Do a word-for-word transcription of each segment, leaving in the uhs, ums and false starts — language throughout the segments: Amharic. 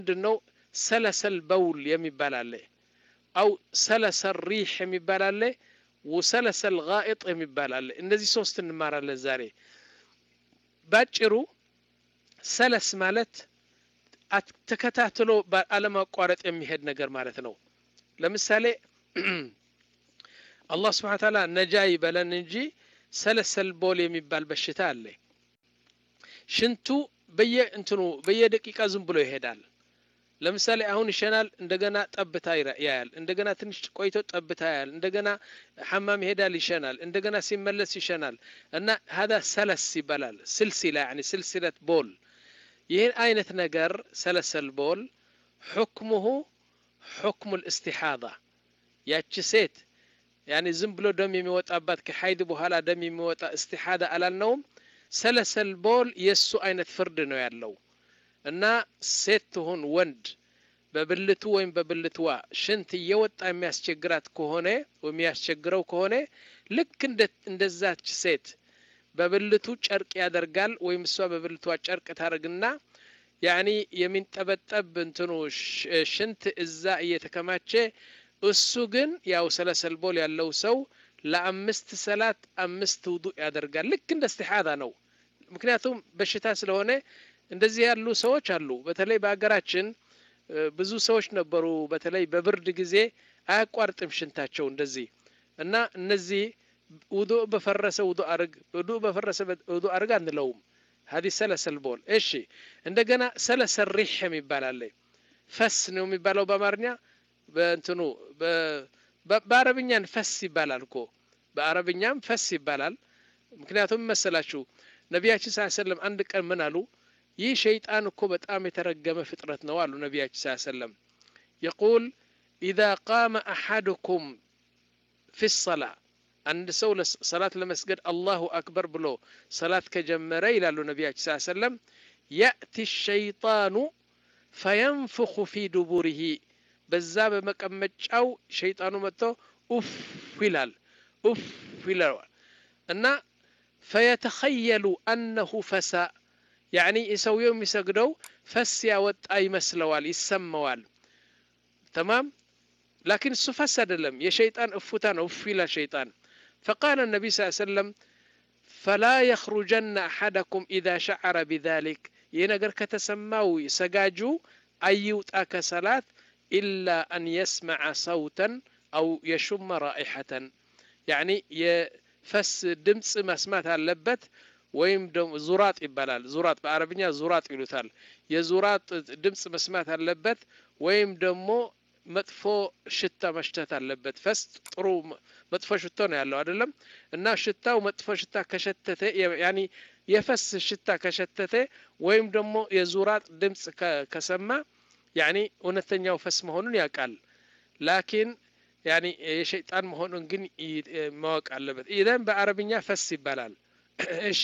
ምንድነው ሰለሰል በውል የሚባል አለ አው ሰለሰል ሪህ የሚባል አለ ወሰለሰል ጋኢጥ የሚባል አለ እነዚህ ሶስት እንማራለን ዛሬ ባጭሩ ሰለስ ማለት ተከታትሎ አለማቋረጥ የሚሄድ ነገር ማለት ነው ለምሳሌ አላህ Subhanahu Wa Ta'ala ነጃ ይበለን እንጂ ሰለሰል ቦል የሚባል በሽታ አለ ሽንቱ በየ እንትኑ በየደቂቃ ዝም ብሎ ይሄዳል ለምሳሌ አሁን ይሸናል እንደገና ጠብታ ያያል እንደገና ትንሽ ቆይቶ ጠብታ ያያል እንደገና ሐማም ይሄዳል ይሸናል እንደገና ሲመለስ ይሸናል እና هذا ሰለስ ይባላል ስልሲላ يعني سلسلة ቦል ይሄን አይነት ነገር ሰለሰል ቦል حكمه حكم الاستحاضة ያቺ ሴት يعني ዝም ብሎ ደም የሚወጣባት ከሐይድ በኋላ ደም የሚወጣ استحاضة አላልነውም ሰለሰል ቦል የሱ አይነት ፍርድ ነው ያለው እና ሴት ሆን ወንድ በብልቱ ወይም በብልትዋ ሽንት እየወጣ የሚያስቸግራት ከሆነ ወይም የሚያስቸግረው ከሆነ ልክ እንደ እንደዛች ሴት በብልቱ ጨርቅ ያደርጋል ወይም እሷ በብልቷ ጨርቅ ታረግና يعني የሚንጠበጠብ እንትኑ ሽንት እዛ እየተከማቸ እሱ ግን ያው ሰለሰል ቦል ያለው ሰው ለአምስት ሰላት አምስት ውዱእ ያደርጋል ልክ እንደ استحاضة ነው ምክንያቱም በሽታ ስለሆነ እንደዚህ ያሉ ሰዎች አሉ በተለይ በአገራችን ብዙ ሰዎች ነበሩ በተለይ በብርድ ጊዜ አያቋርጥም ሽንታቸው እንደዚህ እና እነዚህ ውዱእ በፈረሰ ውዱእ አርግ ውዱእ በፈረሰ ውዱእ አርግ አንለውም هذه ሰለሰል ቦል እሺ እንደገና ሰለሰል ሪህ የሚባል ፈስ ነው የሚባለው በአማርኛ በእንትኑ በአረብኛን ፈስ ይባላል እኮ በአረብኛም ፈስ ይባላል ምክንያቱም መሰላችሁ ነብያችን ሰለላሁ ዐለይሂ ወሰለም አንድ ቀን ምን አሉ ይህ ሸይጣን እኮ በጣም የተረገመ ፍጥረት ነው አሉ ነብያችን ሰለላሁ ዐለይሂ ወሰለም يقول اذا قام احدكم في الصلاه عند سو صلاه لمسجد الله اكبر بلو صلاه كجمره ይላሉ ነብያችን ሰለላሁ ዐለይሂ ወሰለም ياتي الشيطان فينفخ في دبره በዛ በመቀመጫው ሸይጣኑ መጥቶ ኡፍ ይላል ኡፍ ይላል እና فيتخيل انه فسا يعني يسويهم يسجدوا فس ያወጣ ይመስለዋል ይሰማዋል تمام لكن السفس አይደለም የሸይጣን እፉታ ነው ኡፍ ይላል ሸይጣን فقال النبي صلى الله عليه وسلم فلا يخرجن احدكم اذا شعر بذلك ينجر ከተሰማው ሰጋጁ አይውጣ ከሰላት إلا أن يسمع صوتا أو يشم رائحة يعني يفس دمص مسمات አለበት ወይም ደግሞ ዙራጥ ይባላል ዙራጥ በአረብኛ ዙራጥ ይሉታል የዙራጥ ድምጽ መስማት አለበት ወይም ደግሞ መጥፎ ሽታ መሽተት አለበት ፈስ ጥሩ መጥፎ ሽታ ነው ያለው አይደለም እና ሽታው መጥፎ ሽታ ከሸተተ يعني የፈስ ሽታ ከሸተተ ወይም ደግሞ የዙራጥ ድምጽ ከሰማ يعني እውነተኛው ፈስ መሆኑን ያውቃል لكن يعني የሸይጣን መሆኑን ግን ማወቅ አለበት ኢደን በአረብኛ ፈስ ይባላል እሺ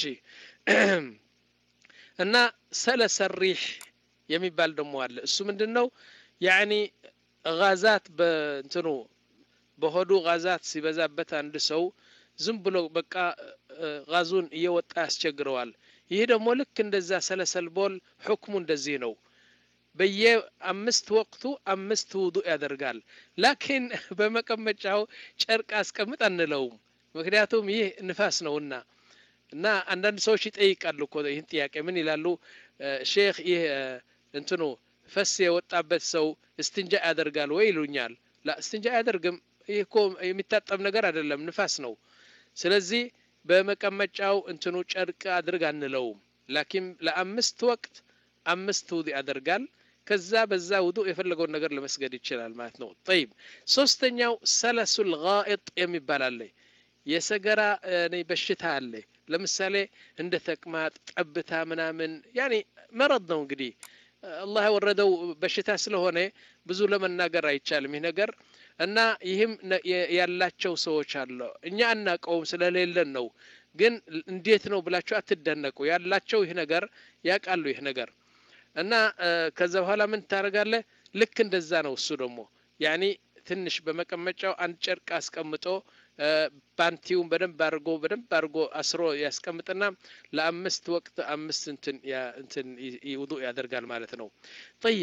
እና ሰለሰል ሪህ የሚባል ደግሞ አለ እሱ ምንድነው يعني غازات በእንትኑ በሆዱ غازات ሲበዛበት አንድ ሰው ዝም ብሎ በቃ غازون እየወጣ ያስቸግረዋል ይሄ ደግሞ ልክ እንደዛ ሰለሰል ቦል ሁክሙ እንደዚህ ነው በየአምስት ወቅቱ አምስት ውዱእ ያደርጋል لكن በመቀመጫው ጨርቅ አስቀምጥ አንለውም ምክንያቱም ይሄ ንፋስ ነውና እና አንዳንድ ሰዎች ይጠይቃሉ እኮ ይሄን ጥያቄ ምን ይላሉ ሼክ ይሄ እንትኑ ፈስ የወጣበት ሰው እስትንጃ ያደርጋል ወይ ይሉኛል لا እስትንጃ ያደርግም ይሄ እኮ የሚታጠብ ነገር አይደለም ንፋስ ነው ስለዚህ በመቀመጫው እንትኑ ጨርቅ አድርግ አንለውም لكن ለአምስት ወቅት አምስት ውዱእ ያደርጋል ከዛ በዛ ውዱእ የፈለገው ነገር ለመስገድ ይችላል ማለት ነው طيب ሶስተኛው ሰለሱል ጋኢጥ የሚባል አለ የሰገራ ነይ በሽታ አለ ለምሳሌ እንደ ተቅማጥ ጠብታ ምናምን يعني مرض ነው እንግዲህ አላህ ወረደው በሽታ ስለሆነ ብዙ ለመናገር አይቻልም ይሄ ነገር እና ይህም ያላቸው ሰዎች አሉ እኛ አናቀውም ስለሌለን ነው ግን እንዴት ነው ብላችሁ አትደነቁ ያላቸው ይሄ ነገር ያቃሉ ይሄ ነገር እና ከዛ በኋላ ምን ታረጋለህ ልክ እንደዛ ነው እሱ ደግሞ يعني ትንሽ በመቀመጫው አንድ ጨርቅ አስቀምጦ ባንቲውን በደንብ አርጎ በደንብ አርጎ አስሮ ያስቀምጥና ለአምስት ወቅት አምስት እንትን ያ እንትን ውዱእ ያደርጋል ማለት ነው طيب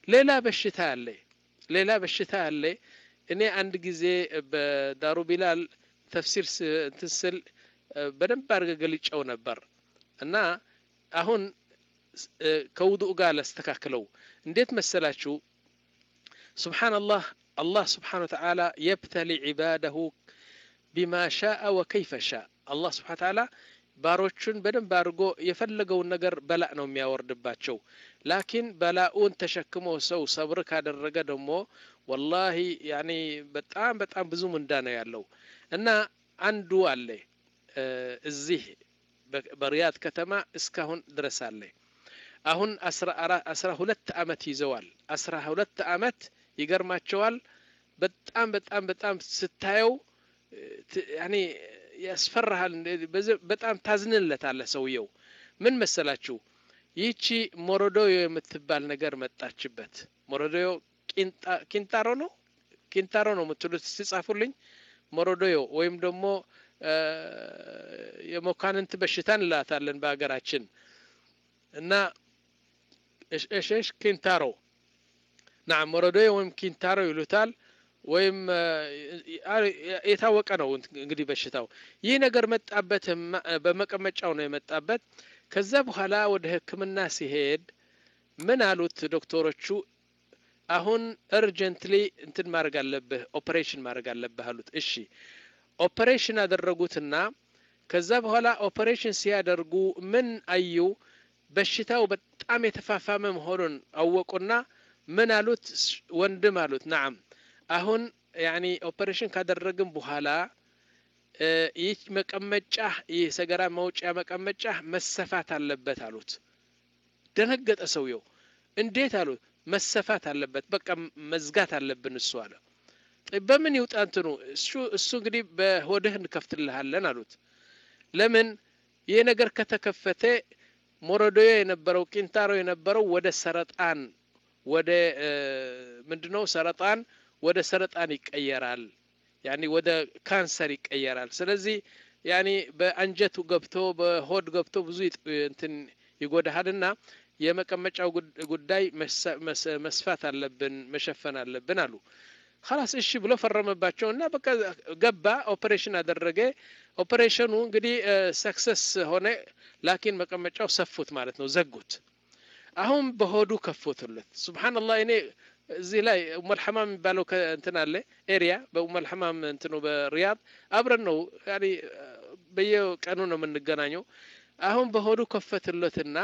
ሌላ በሽታ አለ ሌላ በሽታ አለ እኔ አንድ ጊዜ በዳሩ ቢላል ተፍሲር ትስል በደንብ አድርገህ ገልጬው ነበር እና አሁን ከውዱእ ጋር ለስተካክለው እንዴት መሰላችሁ ሱብሃንአላህ አላህ ስብሓነሁ ወተዓላ የብተሊ ዒባደሁ ቢማ ሻአ ወከይፈ ሻአ አላህ ስብሓነሁ ወተዓላ ባሮቹን በደንብ አድርጎ የፈለገውን ነገር በላእ ነው የሚያወርድባቸው ላኪን በላኡን ተሸክሞ ሰው ሰብር ካደረገ ደግሞ ወላሂ ያኒ በጣም በጣም ብዙ ምንዳ ነው ያለው እና አንዱ አለ እዚህ በሪያድ ከተማ እስካሁን ድረስ አለ አሁን አስራ ሁለት አመት ይዘዋል አስራ ሁለት አመት ይገርማቸዋል በጣም በጣም በጣም ስታየው ያኒ ያስፈራሃል በጣም ታዝንለታለህ ሰውየው ምን መሰላችሁ ይቺ ሞሮዶዮ የምትባል ነገር መጣችበት ሞሮዶዮ ቂንጣ ቂንታሮ ነው ቂንታሮ ነው የምትሉት ሲጻፉልኝ ሞሮዶዮ ወይም ደግሞ የሞካንንት በሽታን እንላታለን በአገራችን እና እሺ እሺ ቂንታሮ نعم ሞሮዶዮ ወይም ቂንታሮ ይሉታል ወይም የታወቀ ነው እንግዲህ በሽታው ይህ ነገር መጣበት በመቀመጫው ነው የመጣበት ከዛ በኋላ ወደ ህክምና ሲሄድ ምን አሉት ዶክተሮቹ አሁን urgently እንትን ማድረግ አለብህ ኦፕሬሽን ማድረግ አለብህ አሉት እሺ ኦፕሬሽን አደረጉትና ከዛ በኋላ ኦፕሬሽን ሲያደርጉ ምን አዩ በሽታው በጣም የተፋፋመ መሆኑን አወቁና ምን አሉት ወንድም አሉት نعم አሁን ያኒ ኦፕሬሽን ካደረግን በኋላ ይህ መቀመጫ ይህ ሰገራ መውጫ መቀመጫ መሰፋት አለበት አሉት ደነገጠ ሰውየው እንዴት አሉት መሰፋት አለበት በቃ መዝጋት አለብን እሱ አለ በምን ይውጣንት ነው እሱ እሱ እንግዲህ በሆድህ እንከፍትልሃለን አሉት ለምን ይሄ ነገር ከተከፈተ ሞሮዶዮ የነበረው ቂንታሮ የነበረው ወደ ሰረጣን ወደ ምንድነው ሰረጣን ወደ ሰረጣን ይቀየራል ያኒ ወደ ካንሰር ይቀየራል ስለዚህ ያኒ በአንጀቱ ገብቶ በሆድ ገብቶ ብዙ እንትን ይጎዳልና የመቀመጫው ጉዳይ መስፋት አለብን መሸፈን አለብን አሉ خلاص እሺ ብሎ ፈረመባቸውና በቃ ገባ ኦፕሬሽን አደረገ ኦፕሬሽኑ እንግዲህ ሰክሰስ ሆነ ላኪን መቀመጫው ሰፉት ማለት ነው ዘጉት አሁን በሆዱ ከፈቱለት ሱብሃንአላህ እኔ እዚህ ላይ ኡሙል ሐማም የሚባለው እንትን አለ ኤሪያ በኡሙል ሐማም እንትኑ በሪያድ አብረን ነው ያኒ በየቀኑ ነው የምንገናኘው አሁን በሆዱ ከፈቱለትና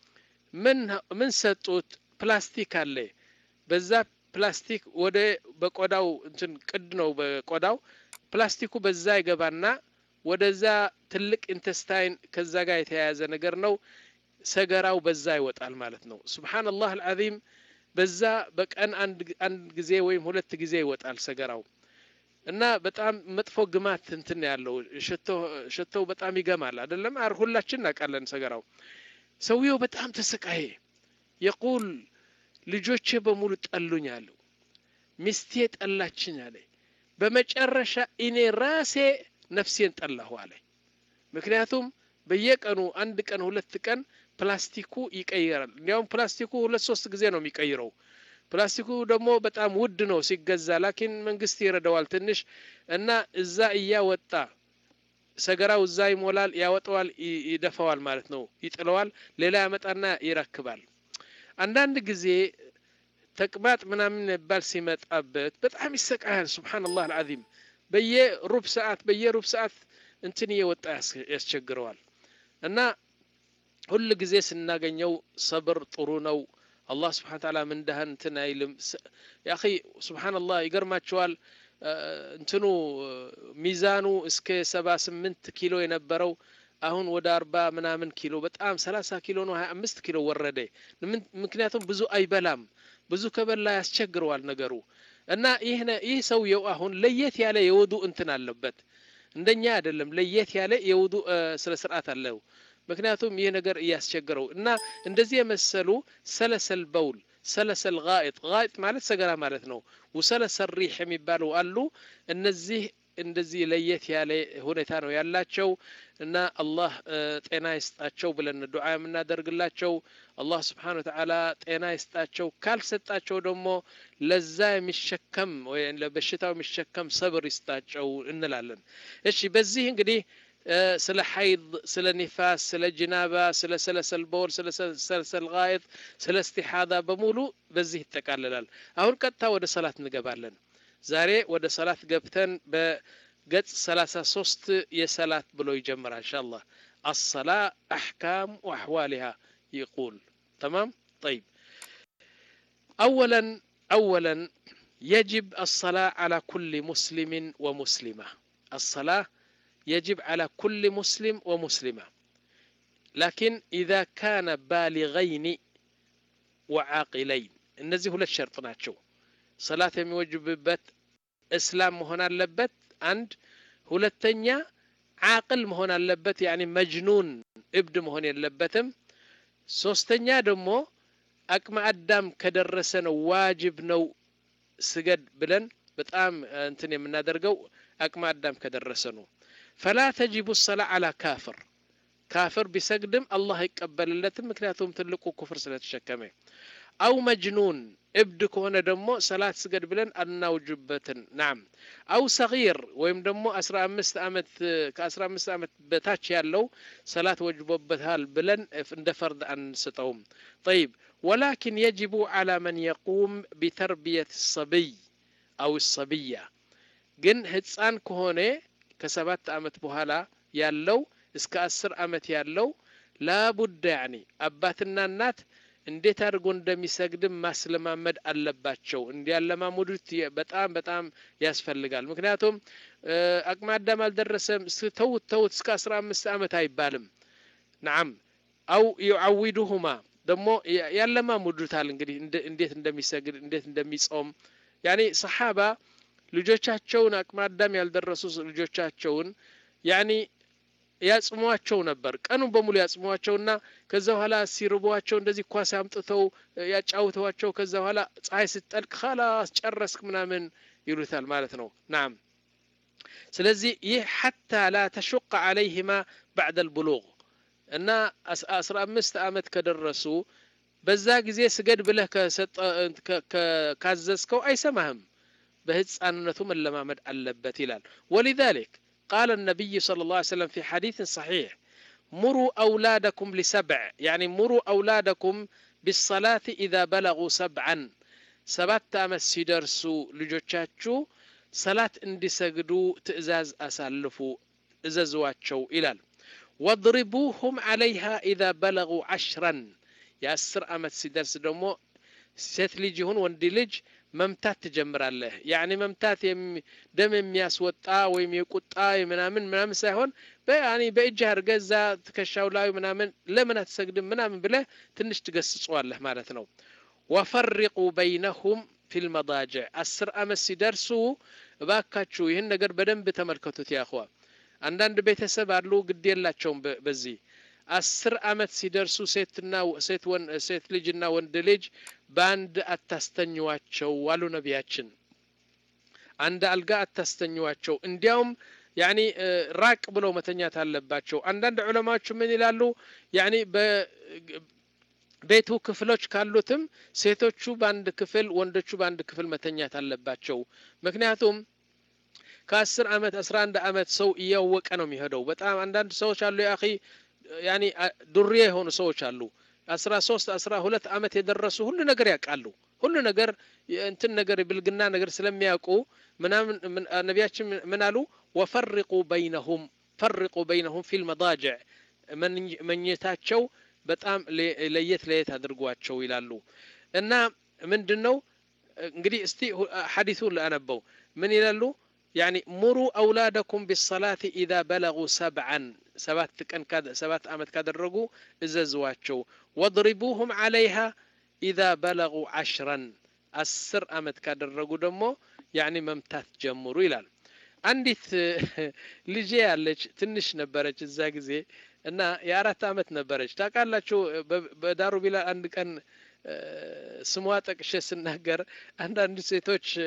ምን ምን ሰጡት ፕላስቲክ አለ በዛ ፕላስቲክ ወደ በቆዳው እንትን ቅድ ነው በቆዳው ፕላስቲኩ በዛ ይገባና ወደዛ ትልቅ ኢንተስታይን ከዛ ጋር የተያያዘ ነገር ነው ሰገራው በዛ ይወጣል ማለት ነው ሱብሃንአላህ አልዓዚም በዛ በቀን አንድ አንድ ጊዜ ወይም ሁለት ጊዜ ይወጣል ሰገራው እና በጣም መጥፎ ግማት እንትን ያለው ሽቶ ሽቶው በጣም ይገማል አይደለም አር ሁላችን እናቃለን ሰገራው ሰውየው በጣም ተሰቃየ يقول ልጆቼ በሙሉ ጠሉኝ አለው ሚስቴ ጠላችኝ አለ በመጨረሻ እኔ ራሴ ነፍሴን ጠላሁ አለ ምክንያቱም በየቀኑ አንድ ቀን ሁለት ቀን ፕላስቲኩ ይቀየራል እንዲያውም ፕላስቲኩ ሁለት ሶስት ጊዜ ነው የሚቀይረው ፕላስቲኩ ደግሞ በጣም ውድ ነው ሲገዛ ላኪን መንግስት ይረዳዋል ትንሽ እና እዛ እያወጣ ሰገራው እዛ ይሞላል ያወጣዋል ይደፋዋል ማለት ነው ይጥለዋል ሌላ ያመጣና ይረክባል አንዳንድ ጊዜ ተቅማጥ ምናምን ባል ሲመጣበት በጣም ይሰቃያል ሱብሃንአላህ አልዓዚም በየሩብ ሰዓት በየሩብ ሰዓት እንትን ይወጣ ያስቸግረዋል እና ሁሉ ጊዜ ስናገኘው ሰብር ጥሩ ነው አላህ Subhanahu Ta'ala ምን ደህን እንትን አይልም ያ اخي ሱብሃንአላህ ይገርማቸዋል እንትኑ ሚዛኑ እስከ ሰባ ስምንት ኪሎ የነበረው አሁን ወደ አርባ ምናምን ኪሎ በጣም ሰላሳ ኪሎ ነው ሃያ አምስት ኪሎ ወረደ ምክንያቱም ብዙ አይበላም ብዙ ከበላ ያስቸግረዋል ነገሩ እና ይሄ ይሄ ሰውየው አሁን ለየት ያለ የውዱ እንትን አለበት እንደኛ አይደለም ለየት ያለ የውዱ ስለ ስርዓት አለው ምክንያቱም ይሄ ነገር ያስቸግረው እና እንደዚህ የመሰሉ ሰለሰል በውል ሰለሰል ጋኢጥ ጋኢጥ ማለት ሰገራ ማለት ነው ወሰለሰል ሪህ የሚባለው አሉ እነዚህ እንደዚህ ለየት ያለ ሁኔታ ነው ያላቸው እና አላህ ጤና ይስጣቸው ብለን ዱዓ የምናደርግላቸው አላህ Subhanahu Wa Ta'ala ጤና ይስጣቸው ካልሰጣቸው ደግሞ ለዛ የሚሸከም ወይ ለበሽታው የሚሸከም ሰብር ይስጣቸው እንላለን እሺ በዚህ እንግዲህ ስለ ሐይድ ስለ ኒፋስ ስለ ጅናባ ስለ ሰለሰል ቦል ስለ ሰለሰል ጋይጥ ስለ እስቲሃዳ በሙሉ በዚህ ይተካለላል አሁን ቀጥታ ወደ ሰላት እንገባለን ዛሬ ወደ ሰላት ገብተን በገጽ ሰላሳ ሶስት የሰላት ብሎ ይጀምራል ኢንሻአላህ الصلاه احكام واحوالها يقول تمام طيب اولا اولا يجب الصلاه على كل مسلم ومسلمه الصلاه يجب على كل مسلم ومسلمة لكن إذا كان بالغين وعاقلين النزي هو الشرط ناتشو صلاة يوجب بت إسلام مهنا اللبت عند هو التنيا عاقل مهنا اللبت يعني مجنون ابد مهنا اللبتم سوستنيا دمو أكما أدام كدرسن واجب نو سجد بلن بتقام انتني من نادرقو أكما أدام كدرسنو فلا تجب الصلاة على كافر كافر بسجدم الله يقبل اللتم مكنياتهم تلقوا كفر صلاة الشكامة أو مجنون ابدك هنا دمو صلاة سجد بلن أنا وجبة نعم أو صغير ويم دمو أسرع مست أمت كأسرع مست أمت بتاتش يالو صلاة وجبتها بلن عند فرض أن ستهم طيب ولكن يجب على من يقوم بتربية الصبي أو الصبية جن هتسان كهونه كسبات أمت بهلا يالو اسك أسر أمت يالو لابد يعني أباتنا النات እንዴት አድርጎ እንደሚሰግድም ማስለማመድ አለባቸው እንዲያለማ ሙዱት በጣም በጣም ያስፈልጋል ምክንያቱም አቅመ አዳም አልደረሰም ተውት ተውት እስከ አስራ አምስት አመት አይባልም نعم أو يعودهما ደሞ ያለማ ሙዱታል እንግዲህ እንዴት እንደሚሰግድ እንዴት እንደሚጾም يعني صحابة ልጆቻቸውን አቅመ አዳም ያልደረሱ ልጆቻቸውን يعني ያጽሟቸው ነበር ቀኑ በሙሉ ያጽሟቸውና ከዛ በኋላ ሲርቧቸው እንደዚህ ኳስ አምጥተው ያጫውተዋቸው ከዛ በኋላ ፀሐይ ስትጠልቅ خلاص ጨረስክ ምናምን ይሉታል ማለት ነው نعم ስለዚህ ይህ حتى لا تشق عليهما بعد البلوغ እና አስራ አምስት አመት ከደረሱ በዛ ጊዜ ስገድ ብለህ ካዘዝከው አይሰማህም በህፃንነቱ መለማመድ አለበት ይላል ولذلك قال النبي صلى الله عليه وسلم في حديث صحيح مروا أولادكم لسبع يعني مروا أولادكم بالصلاة إذا بلغوا سبعا سبعة أمس سيدرسوا لجوتشاتشو صلاة اندي سجدوا تأزاز أسالفوا إزازواتشو إلال واضربوهم عليها إذا بلغوا عشرا يا أسر أمس سيدرس دمو ستلجهون واندلج ممتات تجمر الله يعني ممتات يم دم የሚያስወጣ ወይም የቁጣ ምናምን ምናምን ሳይሆን በያኒ በእጅህ ገዛ ተከሻው ላይ ምናምን ለምን አትሰግድም ምናምን ብለ ትንሽ ትገስጿለህ ማለት ነው وفرقوا بينهم في المضاجع አስር አመት ሲደርሱ እባካችሁ ይሄን ነገር በደንብ ተመልከቱት ያ አخوا አንዳንድ ቤተሰብ አሉ ግድ የላቸውም በዚህ አስር አመት ሲደርሱ ሴትና ሴት ወን ሴት ልጅና ወንድ ልጅ ባንድ አታስተኛዋቸው ዋሉ ነብያችን አንድ አልጋ አታስተኛዋቸው እንዲያውም يعني ራቅ ብለው መተኛት አለባቸው አንዳንድ ዑለማዎች ምን ይላሉ يعني በቤቱ ክፍሎች ካሉትም ሴቶቹ ባንድ ክፍል ወንዶቹ ባንድ ክፍል መተኛት አለባቸው ምክንያቱም ከ10 አመት አስራ አንድ አመት ሰው እያወቀ ነው የሚሄደው በጣም አንዳንድ ሰዎች አሉ ያኺ يعني ዱርዬ የሆኑ ሰዎች አሉ አስራ ሶስት አስራ ሁለት አመት የደረሱ ሁሉ ነገር ያቃሉ ሁሉ ነገር እንትን ነገር ብልግና ነገር ስለሚያውቁ ምናምን ነብያችን ምን አሉ وفرقوا بينهم فرقوا بينهم في المضاجع መኝታቸው በጣም ለየት ለየት አድርጓቸው ይላሉ እና ምንድነው እንግዲህ እስቲ ሐዲሱን ለአነበው ምን ይላሉ يعني مروا أولادكم بالصلاة إذا بلغوا سبعا سبات كان كذا سبات أمد كدرجوا إزازواتشو واضربوهم عليها إذا بلغوا عشرا السر أمد كدرجوا دمو يعني ممتاز جمروا إلى عندي لجي على تنش نبرج الزاجزي إن يا رات أمد نبرج تقال لا شو بدارو بلا عند كان سمواتك شيء سنهجر عند عند سيتوش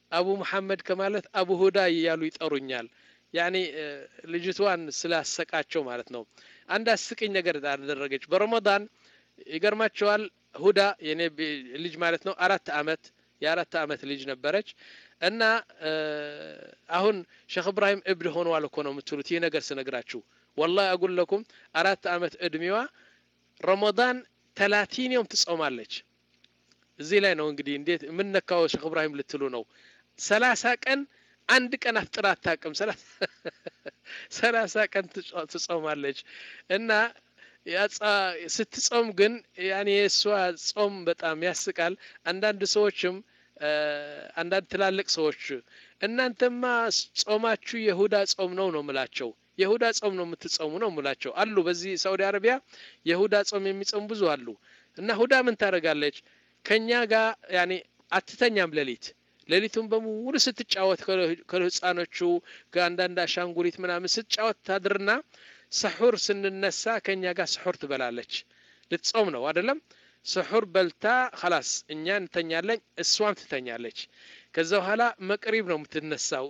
አቡ መሐመድ ከማለት አቡ ሁዳ እያሉ ይጠሩኛል። ያኒ ልጅቷን ስላሰቃቸው ማለት ነው። አንድ አስቂኝ ነገር አደረገች በረመዳን ይገርማቸዋል። ሁዳ የኔ ልጅ ማለት ነው አራት አመት የአራት አመት ልጅ ነበረች እና አሁን ሼክ ኢብራሂም እብድ ሆነዋል እኮ ነው የምትሉት ይሄ ነገር ስነግራችሁ والله اقول لكم አራት አመት እድሜዋ ረመዳን ثلاثين يوم ትጾማለች። እዚህ ላይ ነው እንግዲህ እንዴት ምን ነካው ሼክ ኢብራሂም ልትሉ ነው። ሰላሳ ቀን አንድ ቀን አፍጥራ አታውቅም። ሰላሳ ቀን ትጾማለች እና ያጻ ስትጾም ግን ያኔ እሷ ጾም በጣም ያስቃል። አንዳንድ ሰዎችም አንዳንድ ትላልቅ ሰዎች እናንተማ ጾማችሁ የሁዳ ጾም ነው ነው ምላቸው። የሁዳ ጾም ነው የምትጾሙ ነው ምላቸው አሉ። በዚህ ሳውዲ አረቢያ የሁዳ ጾም የሚጾም ብዙ አሉ። እና ሁዳ ምን ታረጋለች ከኛ ጋር ያኔ አትተኛም። ሌሊት ሌሊቱን በሙሉ ስትጫወት ከህፃኖቹ ከአንዳንድ አሻንጉሊት ምናምን ስትጫወት ታድርና ሰሑር ስንነሳ ከኛ ጋር ሰሑር ትበላለች። ልትጾም ነው አይደለም? ሰሑር በልታ خلاص እኛ እንተኛለን እሷም ትተኛለች። ከዛ በኋላ መቅሪብ ነው የምትነሳው።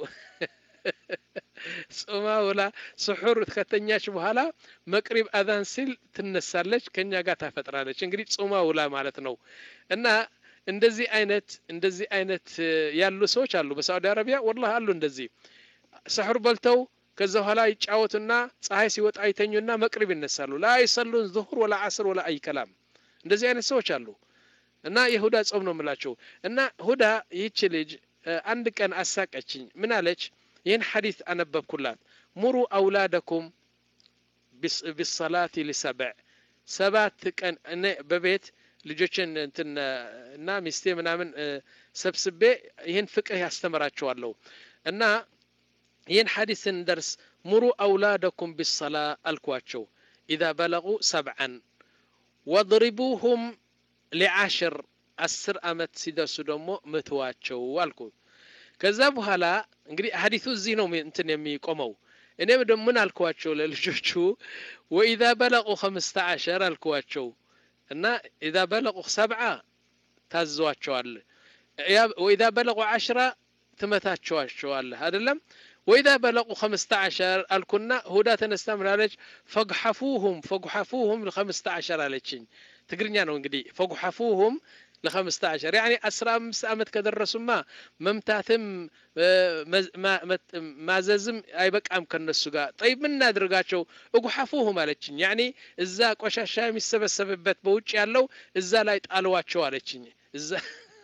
ጾማ ወላ ሰሑር ከተኛች በኋላ መቅሪብ አዛን ሲል ትነሳለች ከኛ ጋር ታፈጥራለች። እንግዲህ ጾማ ወላ ማለት ነው። እና እንደዚህ አይነት እንደዚህ አይነት ያሉ ሰዎች አሉ በሳውዲ አረቢያ والله አሉ እንደዚህ ሰሑር በልተው ከዛ በኋላ ይጫወቱና ፀሐይ ሲወጣ አይተኙና መቅሪብ ይነሳሉ። ላ ይሰሉን ዙሁር ወላ ዓስር ወላ አይ ከላም። እንደዚህ አይነት ሰዎች አሉ። እና የሁዳ ጾም ነው የምላቸው። እና ሁዳ ይህች ልጅ አንድ ቀን አሳቀችኝ። ምን አለች? ይህን ሐዲስ አነበብኩላት። ሙሩ አውላደኩም ቢሰላቲ ሊሰብዕ ሰባት ቀን እኔ በቤት ልጆችን እንትን እና ሚስቴ ምናምን ሰብስቤ ይህን ፍቅህ ያስተምራቸዋለሁ። እና ይህን ሐዲስ እንደርስ ሙሩ አውላደኩም ቢሰላ አልኳቸው። ኢዛ በለጉ ሰብዓን ወድሪቡሁም ሊዓሽር አስር አመት ሲደርሱ ደግሞ ምትዋቸው አልኩ። ከዛ በኋላ እንግዲህ ሐዲሱ እዚህ ነው እንትን የሚቆመው። እኔም ደግሞ ምን አልኳቸው ለልጆቹ ወኢዛ በለጉ خمسة عشر አልኳቸው እና ኢዛ በለጉ ሰብዓ ታዟቸዋል ወኢዛ በለጉ عشرة ትመታቸዋቸዋል አይደለም? وإذا بلغوا خمسة عشر الكنا هدا تنستا من عليك فقحفوهم فقحفوهم لخمسة عشر عليكين تقرنيا نو انقدي فقحفوهم لخمسة عشر يعني أسرى مسامت كدرسوا ما ممتاثم ما ما ززم أي بك أم كنا السجاء. طيب من نادرقاتشو أقحفوهم عليكين يعني إذا قشاشا السبب السبب بتبوش يالله إذا لا يتقالواتشو عليكين إذا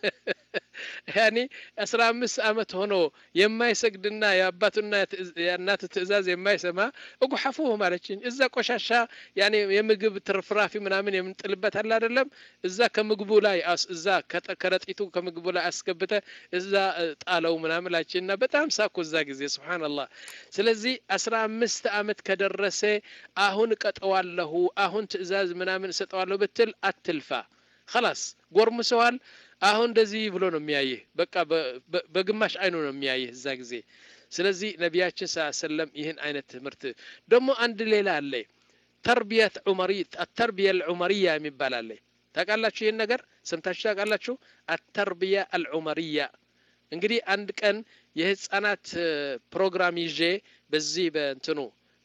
يعني أسرع مس أمت هنو يما يسجدنا يا أباتنا يا النات تزاز يما يسمع أقحفوهم عليكين إذا قشاشا يعني يمجب ترفرافي من أمين يمن تلبت هلا دلهم إذا كمقبولاي أس إذا كرت إتو كمقبولا أسكبته إذا قالوا من أمين لكننا بتام ساكو زاجزي سبحان الله. سلزي أسرع مس أمت كدرسه أهون كتوال له أهون تزاز من أمين ستوالله بتل التلفا خلاص قرم سؤال አሁን እንደዚህ ብሎ ነው የሚያየህ። በቃ በግማሽ አይኑ ነው የሚያየህ እዛ ጊዜ። ስለዚህ ነቢያችን ሰለላሁ ዐለይሂ ወሰለም ይህን አይነት ትምህርት ደግሞ አንድ ሌላ አለ ተርቢያት ዑመሪያ التربيه العمريه የሚባል አለ። ታውቃላችሁ ይሄን ነገር ሰምታችሁ ታውቃላችሁ? التربيه العمريه እንግዲህ አንድ ቀን የህፃናት ፕሮግራም ይዤ በዚህ በእንትኑ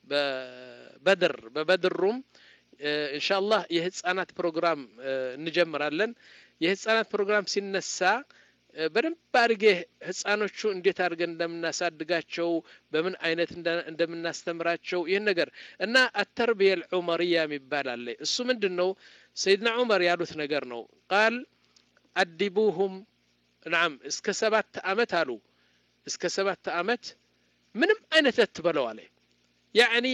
በበድር በበድር ሩም ኢንሻአላህ የህፃናት ፕሮግራም እንጀምራለን። የህፃናት ፕሮግራም ሲነሳ በደንብ አድርጌ ህፃኖቹ እንዴት አድርገን እንደምናሳድጋቸው በምን አይነት እንደምናስተምራቸው ይሄን ነገር እና التربيه العمريه የሚባል አለ። እሱ ምንድነው? ሰይድና ዑመር ያሉት ነገር ነው። قال አድቡሁም نعم እስከ ሰባት አመት አሉ። እስከ ሰባት አመት ምንም አይነት አትበለው አለ። يعني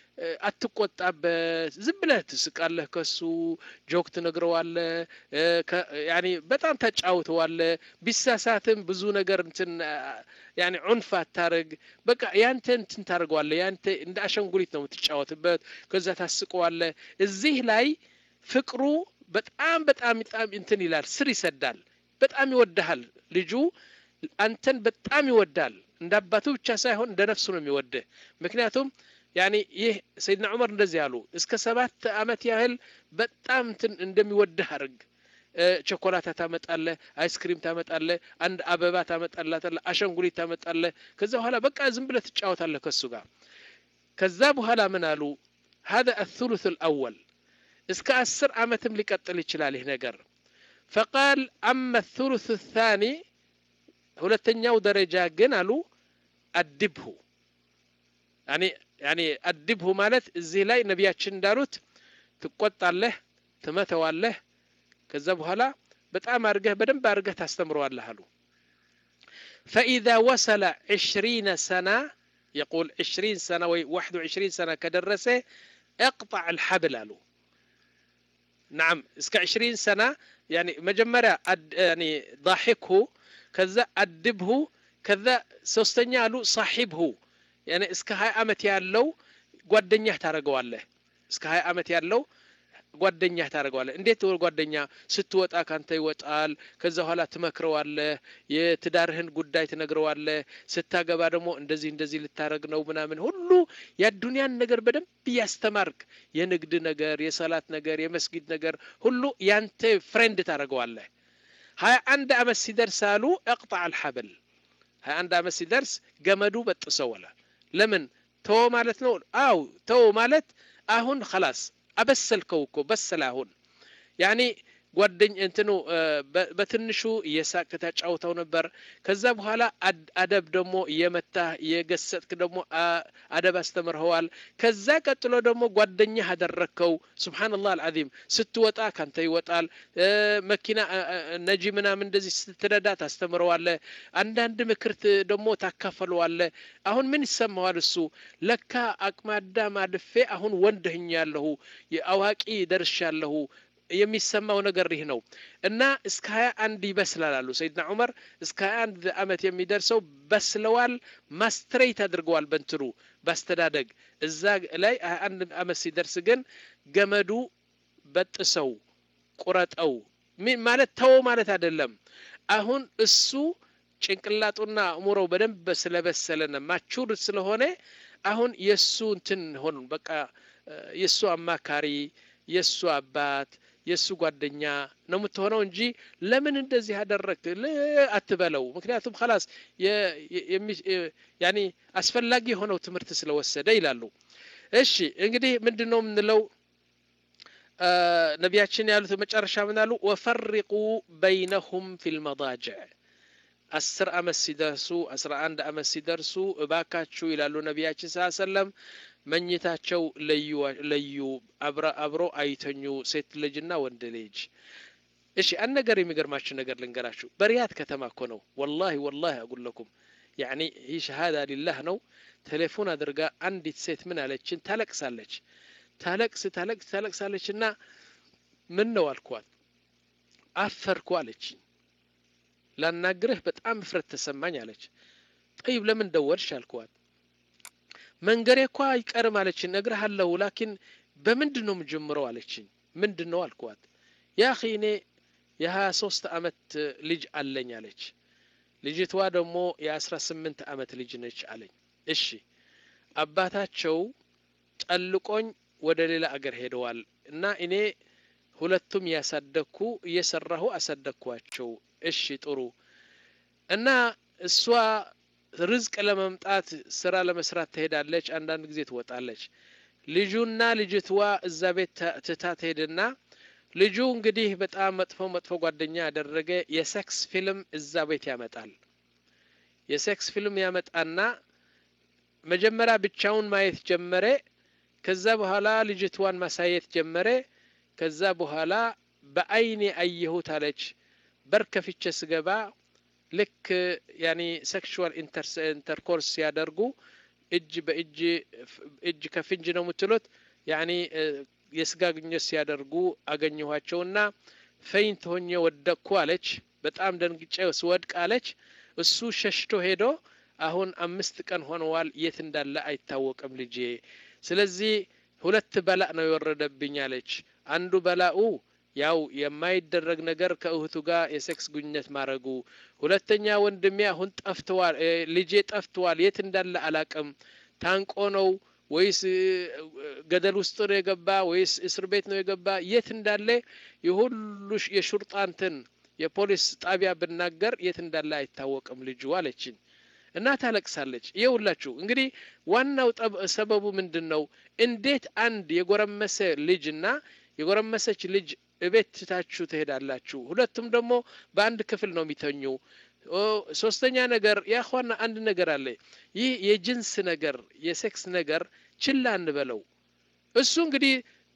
አትቆጣበት ዝም ብለህ ትስቃለህ ከሱ ጆክ ትነግረዋለህ يعني በጣም ተጫውተዋለህ ቢሳሳትም ብዙ ነገር እንትን يعني عنف አታርግ በቃ ያንተ እንትን ታርገዋለህ ያንተ እንደ አሸንጉሊት ነው የምትጫወትበት ከዛ ታስቀዋለህ። እዚህ ላይ ፍቅሩ በጣም በጣም በጣም እንትን ይላል ስር ይሰዳል። በጣም ይወድሃል ልጁ አንተን በጣም ይወዳል። እንደ አባቱ ብቻ ሳይሆን እንደ ነፍሱ ነው የሚወድህ። ምክንያቱም يعني يه سيدنا عمر እንደዚህ ያሉ እስከ ሰባት አመት ያህል በጣም እንትን እንደሚወድህ አርግ ቸኮላታ ታመጣለህ አይስክሪም ታመጣለህ አንድ አበባ ታመጣላታለህ አሸንጉሊት ታመጣለህ ከዛ በኋላ በቃ ዝም ብለህ ትጫወታለህ ከሱ ጋር ከዛ በኋላ ምን አሉ هذا الثلث الأول እስከ አስር አመትም ሊቀጥል ይችላል ይህ ነገር فقال أما الثلث الثاني ሁለተኛው ደረጃ ግን አሉ አድብሁ يعني يعني አድብሁ ማለት እዚህ ላይ ነብያችን እንዳሉት ትቆጣለህ ትመተዋለህ ከዛ በኋላ በጣም አርገህ በደንብ አርገህ ታስተምረዋለህ አሉ فإذا وصل عشرين سنة يقول عشرين سنة و واحد وعشرين سنة كدرسه اقطع الحبل له نعم اسك عشرين سنة يعني مجمرة يعني ضاحكه كذا أدبه كذا سوستنيا له صاحبه يعني اسك هاي أمت يالله ጓደኛህ ታረጋዋለህ እስከ ሃያ አመት ያለው ጓደኛህ ታረጋዋለህ እንዴት ጓደኛ ስትወጣ ካንተ ይወጣል ከዛ በኋላ ትመክረዋለህ የትዳርህን ጉዳይ ትነግረዋለህ ስታገባ ደግሞ እንደዚህ እንደዚህ ልታረግ ነው ምናምን ሁሉ የዱንያን ነገር በደንብ ያስተማርክ የንግድ ነገር የሰላት ነገር የመስጊድ ነገር ሁሉ ያንተ ፍሬንድ ታረጋዋለህ ሃያ አንድ አመት ሲደርሳሉ اقطع الحبل ሃያ አንድ አመት ሲደርስ ገመዱ በጥሰው ወላ ለምን ተው ማለት ነው አው ተው ማለት አሁን خلاص አበሰልከው እኮ በሰላሁን ያኒ ጓደኝ እንትኑ በትንሹ የሳቅ ተጫውተው ነበር ከዛ በኋላ አደብ ደግሞ የመታ የገሰጥክ ደግሞ አደብ አስተምርኸዋል ከዛ ቀጥሎ ደግሞ ጓደኛህ አደረከው ሱብሃንአላህ አልዓዚም ስትወጣ ካንተ ይወጣል መኪና ነጂ ምናምን እንደዚህ ስትረዳ ታስተምረዋለህ አንዳንድ ምክርት ደግሞ ታካፈለዋለ አሁን ምን ይሰማዋል እሱ ለካ አቅማዳ ማድፌ አሁን ወንድህኛለሁ የአዋቂ ደርሻለሁ የሚሰማው ነገር ይህ ነው እና እስከ ሃያ አንድ ይበስላል አሉ ሰይድና ዑመር እስከ ሃያ አንድ አመት የሚደርሰው በስለዋል ማስትሬት አድርገዋል በእንትሩ ባስተዳደግ እዛ ላይ ሃያ አንድ አመት ሲደርስ ግን ገመዱ በጥሰው ቁረጠው ማለት ተው ማለት አይደለም አሁን እሱ ጭንቅላቱና አእምሮው በደንብ ስለበሰለና ማቹር ስለሆነ አሁን የሱ እንትን ሆነ በቃ የሱ አማካሪ የሱ አባት የሱ ጓደኛ ነው የምትሆነው እንጂ ለምን እንደዚህ አደረክ አትበለው ምክንያቱም خلاص ያኒ አስፈላጊ ሆነው ትምህርት ስለወሰደ ይላሉ እሺ እንግዲህ ምንድነው ምንለው ነብያችን ያሉት መጨረሻ ምን አሉ وفرقوا بينهم في المضاجع አስር አመት ሲደርሱ አስራ አንድ አመት ሲደርሱ እባካችሁ ይላሉ ነብያችን ሰለላሁ ዐለይሂ ወሰለም መኝታቸው ለዩ ለዩ አብሮ አይተኙ ሴት ልጅና ወንድ ልጅ እሺ አንድ ነገር የሚገርማችሁ ነገር ልንገራችሁ በሪያድ ከተማ እኮ ነው والله والله اقول لكم يعني هي شهاده لله ነው ቴሌፎን አድርጋ አንዲት ሴት ምን አለችን ታለቅሳለች ታለቅስ ታለቅስ ታለቅሳለችና ምን ነው አልኳት አፈርኩ አለችኝ ላናግርህ በጣም ፍረት ተሰማኝ አለች طيب ለምን ደወልሽ አልኳት መንገሬ እኮ አይቀርም አለችኝ ነግርሃለሁ ላኪን በምንድነው ምጀምረው አለችኝ ምንድነው አልኳት ያ اخي እኔ የ23 አመት ልጅ አለኝ አለች ልጅቷ ደግሞ የ18 አመት ልጅ ነች አለኝ እሺ አባታቸው ጠልቆኝ ወደ ሌላ አገር ሄደዋል እና እኔ ሁለቱም ያሳደኩ እየሰራሁ አሳደኳቸው እሺ ጥሩ እና እሷ ርዝቅ ለመምጣት ስራ ለመስራት ትሄዳለች አንዳንድ ጊዜ ትወጣለች ልጁና ልጅቷ እዛ ቤት ትታት ሄድና ልጁ እንግዲህ በጣም መጥፎ መጥፎ ጓደኛ ያደረገ የሴክስ ፊልም እዛ ቤት ያመጣል የሴክስ ፊልም ያመጣና መጀመሪያ ብቻውን ማየት ጀመረ ከዛ በኋላ ልጅቷን ማሳየት ጀመረ ከዛ በኋላ በአይኔ አየሁት አለች በርከፍቼ ስገባ ልክ ያኒ ሴክሹዋል ኢንተርኮርስ ያደርጉ እጅ በእጅ እጅ ከፍንጅ ነው ምትሉት ያኒ የስጋ ግንኙነት ሲያደርጉ አገኘኋቸውና ፈይንት ሆኜ ወደቅኩ አለች በጣም ደንግጬ ወድቅ አለች እሱ ሸሽቶ ሄዶ አሁን አምስት ቀን ሆነዋል የት እንዳለ አይታወቅም ልጄ ስለዚህ ሁለት በላእ ነው የወረደብኝ አለች አንዱ በላኡ ያው የማይደረግ ነገር ከእህቱ ጋር የሴክስ ግንኙነት ማረጉ ሁለተኛ ወንድሜ አሁን ጠፍቷል ልጄ ጠፍቷል የት እንዳለ አላቅም ታንቆ ነው ወይስ ገደል ውስጥ ነው የገባ ወይስ እስር ቤት ነው የገባ የት እንዳለ የሁሉ የሹርጣንትን የፖሊስ ጣቢያ ብናገር የት እንዳለ አይታወቅም ልጁ አለችኝ። እና ታለቅሳለች። ይኸውላችሁ እንግዲህ ዋናው ሰበቡ ምንድነው? እንዴት አንድ የጎረመሰ ልጅና የጎረመሰች ልጅ እቤት ትታችሁ ትሄዳላችሁ? ሁለቱም ደግሞ በአንድ ክፍል ነው የሚተኙ። ሶስተኛ ነገር ያخواና አንድ ነገር አለ። ይህ የጅንስ ነገር የሴክስ ነገር ችላ እንበለው። እሱ እንግዲህ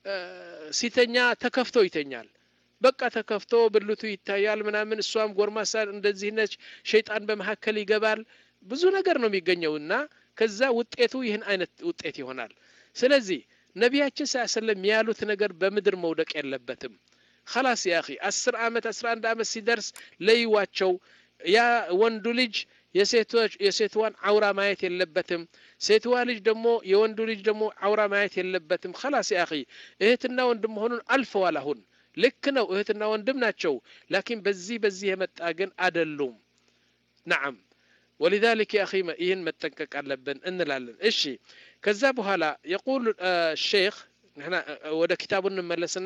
ሲተኛ ተከፍቶ ይተኛል። በቃ ተከፍቶ ብልቱ ይታያል ምናምን፣ እሷም ጎርማሳ እንደዚህ ነች። ሸይጣን በመሐከል ይገባል። ብዙ ነገር ነው የሚገኘውና ከዛ ውጤቱ ይህን አይነት ውጤት ይሆናል። ስለዚህ ነቢያችን ሰለላሁ ዐለይሂ ወሰለም ያሉት ነገር በምድር መውደቅ የለበትም። خلاص يا اخي አስር አመት አስራ አንድ አመት ሲደርስ ለይዋቸው። ያ ወንዱ ልጅ የሴቶች የሴትዋን አውራ ማየት የለበትም። ሴትዋ ልጅ ደግሞ የወንዱ ልጅ ደግሞ አውራ ማየት የለበትም። خلاص يا اخي እህትና ወንድም መሆኑን አልፈዋል። አሁን ልክ ነው እህትና ወንድም ናቸው። ላኪን በዚህ በዚህ የመጣ ግን አይደሉም። نعم ولذلك يا اخي ይህን መጠንቀቅ አለብን እንላለን። እሺ ከዛ በኋላ يقول الشيخ احنا ወደ ኪታቡን እንመለስና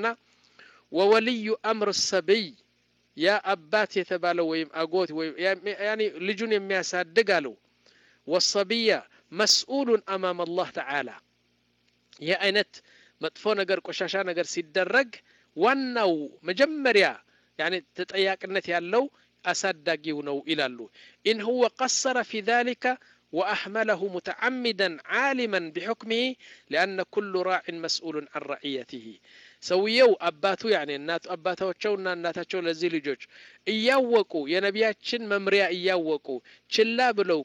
وولي امر الصبي يا አባት የተባለው ወይም አጎት ወይም ያኒ ልጁን የሚያሳድግ አለው والصبي مسؤول امام الله تعالى ይህ አይነት መጥፎ ነገር ቆሻሻ ነገር ሲደረግ ዋናው መጀመሪያ ያኒ ተጠያቂነት ያለው አሳዳጊው ነው ይላሉ። إن هو قصر في ذلك وأحمله متعمدا عالما بحكمه لأن كل راع مسؤول عن رعيته ሰውየው አባቱ ያኔ እናቱ አባታቸውና እናታቸው ለዚህ ልጆች እያወቁ የነቢያችን መምሪያ እያወቁ ችላ ብለው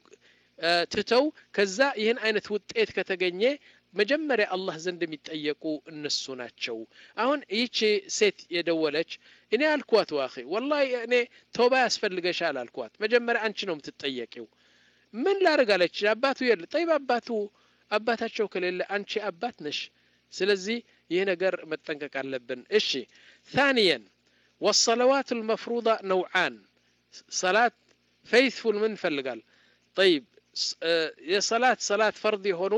ትተው ከዛ ይህን አይነት ውጤት ከተገኘ መጀመሪያ አላህ ዘንድ የሚጠየቁ እነሱ ናቸው። አሁን ይቺ ሴት የደወለች እኔ አልኳት ዋኺ والله እኔ ተውባ ያስፈልገሻል አልኳት። መጀመሪያ አንቺ ነው የምትጠየቂው። ምን ላርጋለች? አባቱ የለ طيب አባቱ አባታቸው ከሌለ አንቺ አባት ነሽ። ስለዚህ ይህ ነገር መጠንቀቅ አለብን። እሺ ثانيا والصلوات المفروضة نوعان صلاة faithful من ፈልጋል طيب የصلاة صلاة فرض የሆኑ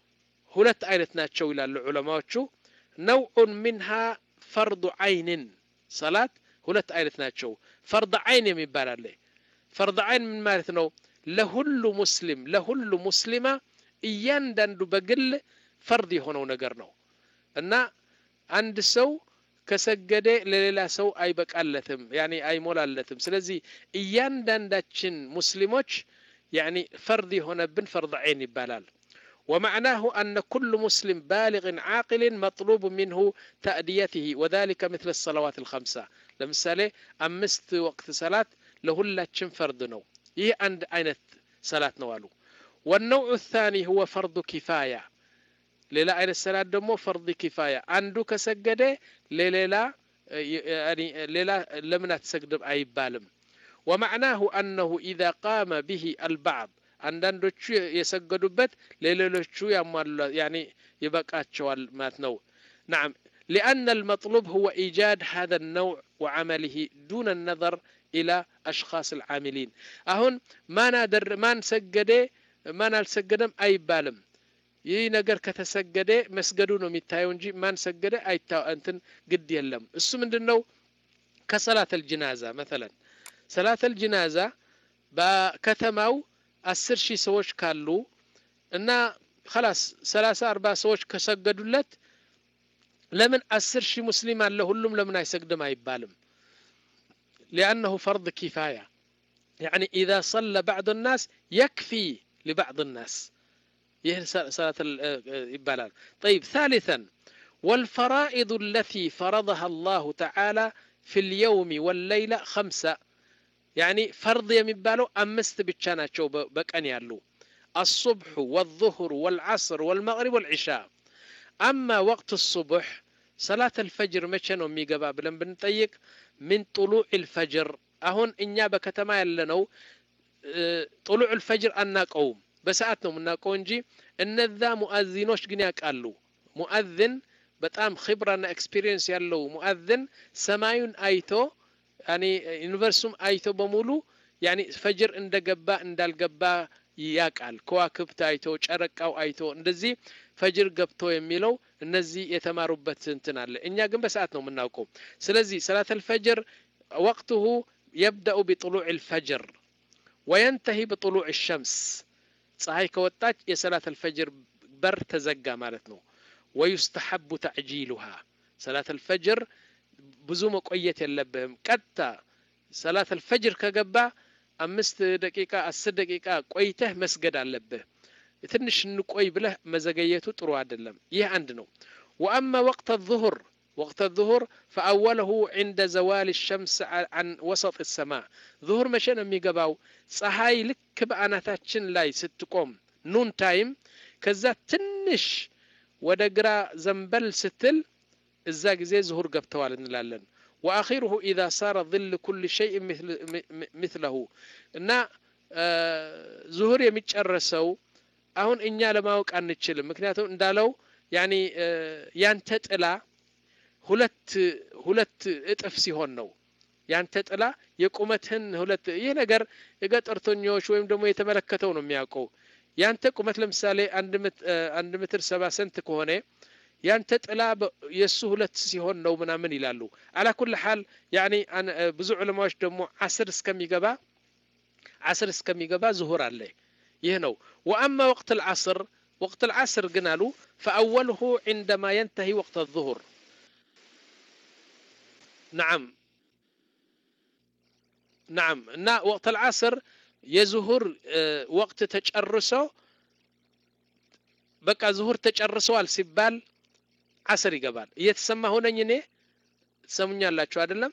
ሁለት አይነት ናቸው ይላሉ ዑለማዎቹ። نوع منها فرض عين صلاة ሁለት አይነት ናቸው። فرض عين የሚባል አለ። فرض عين ምን ማለት ነው? ለሁሉ ሙስሊም ለሁሉ ሙስሊማ እያንዳንዱ በግል ፈርድ የሆነው ነገር ነው እና አንድ ሰው ከሰገደ ለሌላ ሰው አይበቃለትም ያኒ አይሞላለትም። ስለዚህ እያንዳንዳችን ሙስሊሞች ያኒ ፈርድ የሆነብን ፈርድ ዐይን ይባላል። ومعناه أن كل مسلم بالغ عاقل مطلوب منه تأديته وذلك مثل الصلوات الخمسة. لمثال أمست وقت صلاة لهلاتشن فرد نو ይህ አንድ አይነት ሰላት ነው አሉ። والنوع الثاني هو فرض كفاية ሌላ አይነት ሰላት ደግሞ فرض كفاية አንዱ ከሰገደ ለሌላ ያኒ ሌላ ለምን አትሰግድም አይባልም። ومعناه أنه إذا قام به البعض አንዳንዶቹ የሰገዱበት ለሌሎቹ ያሟሉ ያኒ ይበቃቸዋል ማለት ነው። نعم لأن المطلوب هو إيجاد هذا النوع وعمله دون النظر إلى أشخاص العاملين. أهون ما نادر ما نسجده ما نالسجدم أي بالم ይህ ነገር ከተሰገደ መስገዱ ነው የሚታየው እንጂ ማን ሰገደ አይታው እንትን ግድ የለም። እሱ ምንድነው? ከሰላት الجنازة مثلا ሰላት الجنازة በከተማው አስር ሺህ ሰዎች ካሉ እና خلاص ሰላሳ አርባ ሰዎች ከሰገዱለት ለምን አስር ሺህ ሙስሊም አለ ሁሉም ለምን አይሰግድም አይባልም። لأنه فرض كفاية يعني إذا صلى بعض الناس يكفي لبعض الناس ይህ ሰላት ይባላል። طيب ثالثا والفرائض التي فرضها الله تعالى في اليوم والليلة خمسة يعني فرض የሚባለው አምስት ብቻ ናቸው በቀን ያሉ الصبح والظهر والعصر والمغرب والعشاء. أما وقت الصبح صلاة الفجر መቼ ነው የሚገባ ብለን ብንጠይቅ من طلوع الفجر አሁን እኛ በከተማ ያለነው طلوع الفجر አናቀውም በሰዓት ነው የምናውቀው እንጂ እነዛ ሙአዚኖች ግን ያውቃሉ። ሙአዚን በጣም ኺብራና ኤክስፒሪየንስ ያለው ሙአዚን ሰማዩን አይቶ ያኒ ዩኒቨርሱም አይቶ በሙሉ ያኒ ፈጅር እንደገባ እንዳልገባ ያቃል ከዋክብት አይቶ ጨረቃው አይቶ እንደዚህ ፈጅር ገብቶ የሚለው እነዚህ የተማሩበት እንትን አለ እኛ ግን በሰዓት ነው የምናውቀው ስለዚህ ሰላት الفجر وقته يبدأ بطلوع الفجر وينتهي بطلوع الشمس ፀሐይ ከወጣች የሰላት الفجر በር ተዘጋ ማለት ነው ويستحب تعجيلها ሰላት الفجر ብዙ መቆየት የለብህም ቀጥታ ሰላት الفجر ከገባ አምስት ደቂቃ አስር ደቂቃ ቆይተህ መስገድ አለብህ ትንሽ እንቆይ ብለህ መዘገየቱ ጥሩ አይደለም ይህ አንድ ነው واما وقت الظهر وقت الظهر فاوله عند زوال الشمس عن وسط السماء ظهر مشى ነው የሚገባው ፀሐይ ልክ በአናታችን ላይ ስትቆም ኑን ታይም ከዛ ትንሽ ወደ ግራ ዘንበል ስትል እዛ ጊዜ ዙሁር ገብተዋል እንላለን واخره اذا صار ظل كل شيء مثل مثله እና ዙሁር የሚጨረሰው አሁን እኛ ለማወቅ አንችልም ምክንያቱም እንዳለው ያኒ ያንተ ጥላ ሁለት ሁለት እጥፍ ሲሆን ነው ያንተ ጥላ የቁመትህን ሁለት ይሄ ነገር የገጠርተኞች ወይም ደግሞ የተመለከተው ነው የሚያውቀው ያንተ ቁመት ለምሳሌ አንድ ሜትር ሰባ ሴንት ከሆነ ያንተ ጥላ የሱ ሁለት ሲሆን ነው ምናምን ይላሉ على كل حال يعني ብዙ ዑለማዎች ደግሞ አስር እስከሚገባ አስር እስከሚገባ ዙሁር አለ ይሄ ነው واما وقت العصر وقت العصر قالوا فاوله عندما ينتهي وقت الظهر نعم نعم نا وقت العصر يظهر وقت تጨርሰው በቃ ዙሁር ተጨርሰዋል ሲባል عصر ይገባል እየተሰማ ሆነኝ እኔ ተሰሙኛላችሁ አይደለም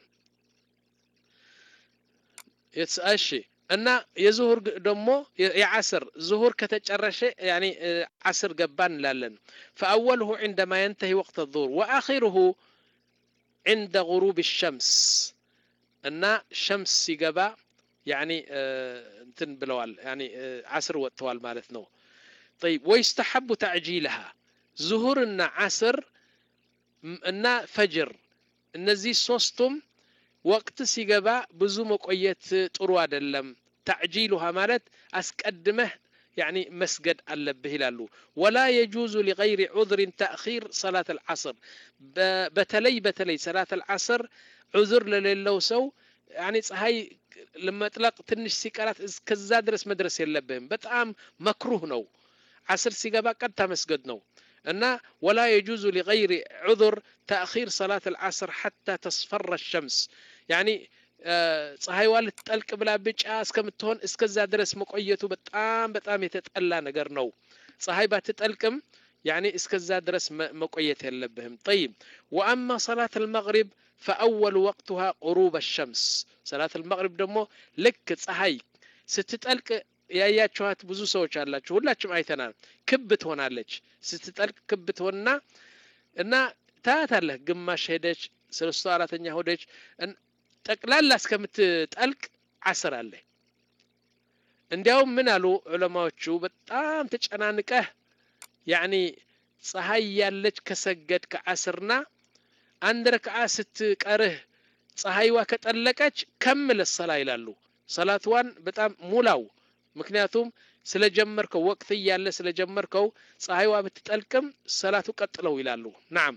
እሺ እና የዙሁር ደግሞ የዓስር ዙሁር ከተጨረሸ يعني عصر ገባን እንላለን فاوله عندما ينتهي وقت الظهر واخره عند غروب الشمس እና ሸምስ ሲገባ يعني እንትን ብለዋል يعني عصر ወጥተዋል ማለት ነው طيب ويستحب تعجيلها ዙሁርና عصر እና ፈጅር እነዚህ ሶስቱም ወቅት ሲገባ ብዙ መቆየት ጥሩ አይደለም تعجيلها ማለት አስቀድመህ يعني መስገድ አለብህ ይላሉ ولا يجوز لغير عذر تأخير صلاة العصر በተለይ በተለይ صلاة العصر عذر ለሌለው ሰው يعني ፀሐይ ለመጥለቅ ትንሽ ሲቀራት እስከዛ ድረስ መድረስ የለብህም በጣም መክሩህ ነው عصر ሲገባ ቀጥታ መስገድ ነው እና ولا يجوز لغير عذر تأخير صلاة العصر حتى تصفر الشمس يعني ፀሐይ ዋልት ጠልቅ ብላ ብጫ እስከምትሆን እስከዛ ድረስ መቆየቱ በጣም በጣም የተጠላ ነገር ነው ፀሐይ ባትጠልቅም يعني እስከዛ ድረስ መቆየት የለብህም طيب واما صلاة المغرب فاول وقتها غروب الشمس صلاة المغرب ደግሞ ልክ ፀሐይ ስትጠልቅ ያያችኋት ብዙ ሰዎች አላችሁ ሁላችሁም አይተናል ክብ ትሆናለች ስትጠልቅ ክብ ትሆንና እና ታታለህ ግማሽ ሄደች ሶስት አራተኛ ሆደች ጠቅላላ እስከምትጠልቅ عصر አለ እንዲያው ምን አሉ ዑለማዎቹ በጣም ተጨናንቀህ يعني ፀሐይ ያለች ከሰገድ ከዓስርና አንድ ረክዓ ስትቀርህ ፀሐይዋ ከጠለቀች ከመለ ሰላ ይላሉ ሰላትዋን በጣም ሙላው ምክንያቱም ስለጀመርከው ወቅት ያለ ስለጀመርከው ፀሐይዋ ብትጠልቅም ሰላቱ ቀጥለው ይላሉ نعم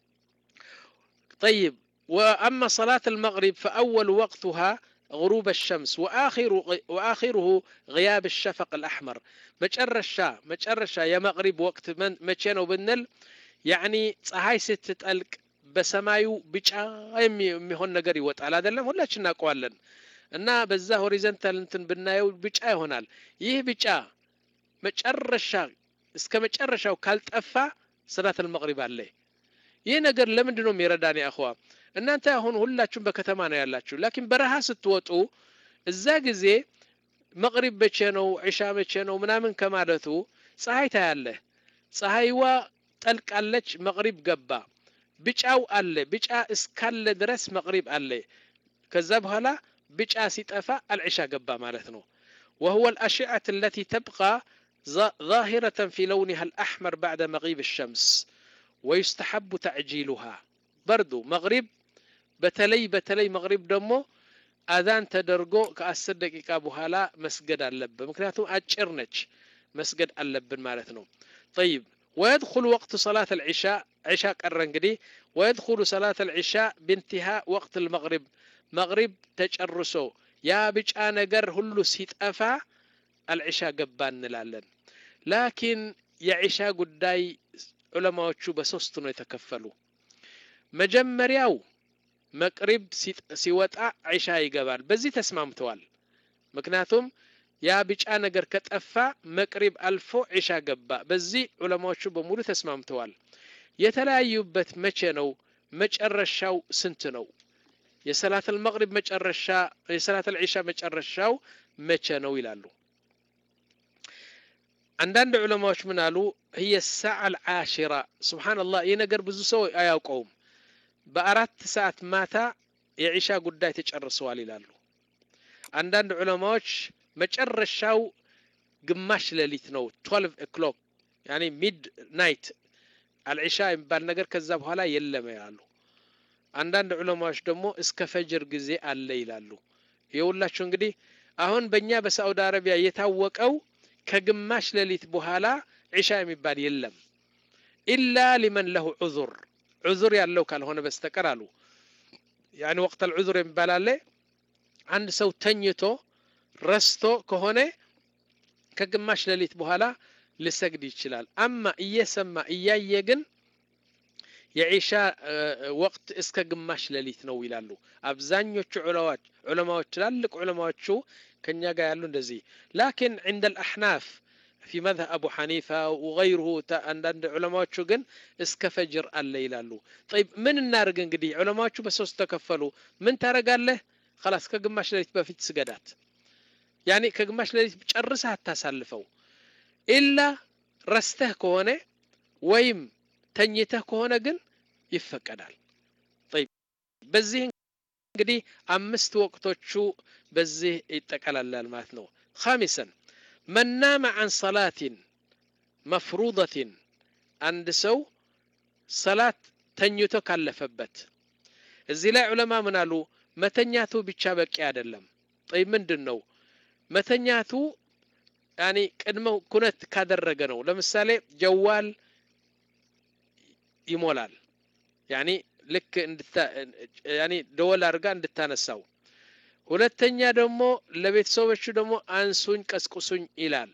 طيب واما صلاة المغرب فاول وقتها غروب الشمس واخر واخره غياب الشفق الاحمر مጨረሻ مጨረሻ የመግሪብ ወቅት መቼ ነው ብንል يعني ፀሐይ ስትጠልቅ በሰማዩ ቢጫ የሚሆን ነገር ይወጣል አይደለም ሁላችን እናውቀዋለን እና በዛ ሆሪዞንታል እንትን ብናየው ቢጫ ይሆናል ይህ ቢጫ መጨረሻ እስከ መጨረሻው ካልጠፋ ሰላት المغرب አለ ይህ ነገር ለምንድን ነው የሚረዳን ያخوا እናንተ አሁን ሁላችሁም በከተማ ነው ያላችሁ لكن በረሃ ስትወጡ እዛ ጊዜ መግሪብ መቼ ነው ዒሻ መቼ ነው ምናምን ከማለቱ ፀሐይ ታያለ ፀሐይዋ ጠልቃለች መግሪብ ገባ ቢጫው አለ ቢጫ እስካለ ድረስ መግሪብ አለ ከዛ በኋላ ቢጫ ሲጠፋ العشاء ገባ ማለት ነው وهو الأشعة التي تبقى ظاهرة في لونها الأحمر بعد مغيب الشمس ويستحب تعجيلها برضو مغرب بتلي بتلي مغرب دمو አዛን ተደርጎ ከአስር ደቂቃ በኋላ መስገድ አለብን ምክንያቱም አጭር ነች መስገድ አለብን ማለት ነው طيب ويدخل وقت صلاة العشاء عشاء ቀረ እንግዲህ ويدخل صلاة العشاء بانتهاء وقت المغرب مغرب ተጨርሶ ያ ቢጫ ነገር ሁሉ ሲጠፋ العشاء ገባ እንላለን لكن የعشاء ጉዳይ ዑለማዎቹ በሶስት ነው የተከፈሉ መጀመሪያው መቅሪብ ሲወጣ ዒሻ ይገባል በዚህ ተስማምተዋል ምክንያቱም ያ ቢጫ ነገር ከጠፋ መቅሪብ አልፎ ዒሻ ገባ በዚህ ዑለማዎቹ በሙሉ ተስማምተዋል የተለያዩበት መቼ ነው መጨረሻው ስንት ነው የሰላት المغرب መጨረሻ የሰላት العሻ መጨረሻው መቼ ነው ይላሉ አንዳንድ ዑለማዎች ምን አሉ هي الساعه العاشرة سبحان الله ይሄ ነገር ብዙ ሰው አያውቀውም በአራት ሰዓት ማታ የዒሻ ጉዳይ ተጨርሰዋል ይላሉ አንዳንድ ዑለማዎች መጨረሻው ግማሽ ሌሊት ነው twelve o'clock يعني midnight አልዒሻ የሚባል ነገር ከዛ በኋላ የለም ይላሉ አንዳንድ ዑለማዎች ደግሞ እስከ ፈጅር ጊዜ አለ ይላሉ ይኸውላችሁ እንግዲህ አሁን በእኛ በሳዑዲ አረቢያ የታወቀው ከግማሽ ሌሊት በኋላ ዒሻ የሚባል የለም ኢላ لمن له عذر عذر ያለው ካልሆነ በስተቀር አሉ يعني وقت العذر የሚባል አለ አንድ ሰው ተኝቶ ረስቶ ከሆነ ከግማሽ ሌሊት በኋላ ሊሰግድ ይችላል አማ እየሰማ እያየ ግን የዒሻ ወቅት እስከ ግማሽ ሌሊት ነው ይላሉ አብዛኞቹ ዑለማዎች ዑለማዎች ትላልቅ ዑለማዎቹ ከኛ ጋር ያሉ እንደዚህ لكن عند الأحناف في مذهب أبو حنيفة وغيره عند علماء ግን እስከ ፈጅር አለ ይላሉ طيب ምን እናርግ እንግዲህ ዑለማዎቹ በሶስት ተከፈሉ ምን ታረጋለህ خلاص ከግማሽ ሌሊት በፊት ስገዳት يعني ከግማሽ ሌሊት ጨርሰህ አታሳልፈው ኢላ ረስተህ ከሆነ ወይም ተኝተህ ከሆነ ግን ይፈቀዳል طيب በዚህ እንግዲህ አምስት ወቅቶቹ በዚህ ይጠቀላላል ማለት ነው خامسا من نام عن صلاة مفروضة عند سو صلاة ተኝቶ ካለፈበት እዚህ ላይ ዑለማ ምን አሉ መተኛቱ ብቻ በቂ አይደለም طيب ምንድነው መተኛቱ يعني ቅድመ ኩነት ካደረገ ነው ለምሳሌ ጀዋል ይሞላል يعني ልክ እንድታ يعني ደወል አድርጋ እንድታነሳው ሁለተኛ ደግሞ ለቤተሰቦቹ ደግሞ አንሱኝ ቀስቁሱኝ ይላል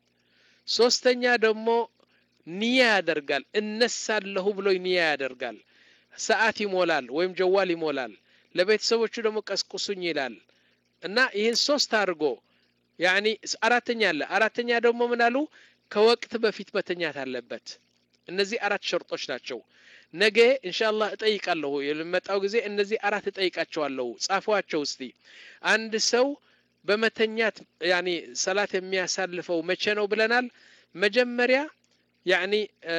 ሶስተኛ ደግሞ ንያ ያደርጋል እነሳለሁ ብሎ ንያ ያደርጋል ሰዓት ይሞላል ወይም ጀዋል ይሞላል ለቤተሰቦቹ ደግሞ ቀስቁሱኝ ይላል እና ይሄን ሶስት አድርጎ يعني አራተኛ አለ አራተኛ ደግሞ ምን አሉ ከወቅት በፊት መተኛት አለበት እነዚህ አራት ሸርጦች ናቸው ነገ ኢንሻአላህ እጠይቃለሁ የመጣው ጊዜ እነዚህ አራት እጠይቃቸዋለሁ ጻፏቸው እስቲ አንድ ሰው በመተኛት يعني ሰላት የሚያሳልፈው መቼ ነው ብለናል መጀመሪያ يعني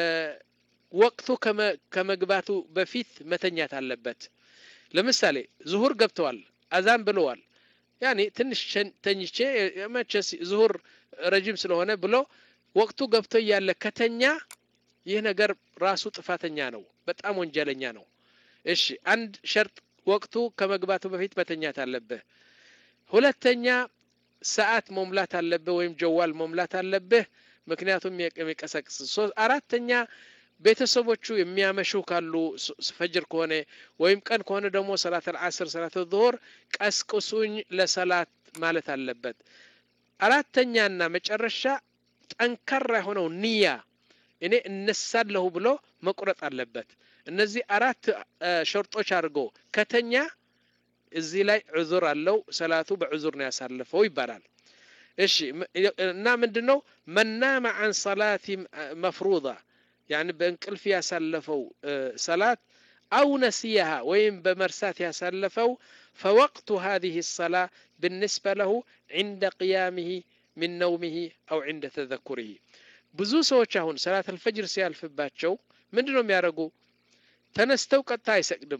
ወቅቱ ከመግባቱ በፊት መተኛት አለበት ለምሳሌ ዙሁር ገብተዋል አዛን ብለዋል يعني ትንሽ ተኝቼ መቼስ ዙሁር ረጅም ስለሆነ ብሎ ወቅቱ ገብቶ ያለ ከተኛ ይህ ነገር ራሱ ጥፋተኛ ነው በጣም ወንጀለኛ ነው እሺ አንድ ሸርጥ ወቅቱ ከመግባቱ በፊት መተኛት አለበት ሁለተኛ ሰዓት መሙላት አለበት ወይም ጀዋል መሙላት አለበት ምክንያቱም የሚቀሰቅስ አራተኛ ቤተሰቦቹ የሚያመሹ ካሉ ፈጅር ከሆነ ወይም ቀን ከሆነ ደግሞ ሰላት العصر ሰላት الظهر ቀስቅሱኝ ለሰላት ማለት አለበት አራተኛና መጨረሻ ጠንከራ የሆነው ንያ እኔ እነሳለሁ ብሎ መቁረጥ አለበት እነዚህ አራት ሸርጦች አድርጎ ከተኛ እዚህ ላይ ዑذር አለው ሰላቱ በዑذር ነው ያሳለፈው ይባላል እሺ እና ምንድነው من نام عن صلاة مفروضة يعني بانقلف يسلفوا صلاة أو نسيها وين بمرسات يسلفوا فوقت هذه الصلاة بالنسبة له عند قيامه من نومه أو عند تذكره ብዙ ሰዎች አሁን ሰላት الفجر ሲያልፍባቸው ምንድነው የሚያረጉ ተነስተው ቀጣ አይሰግድም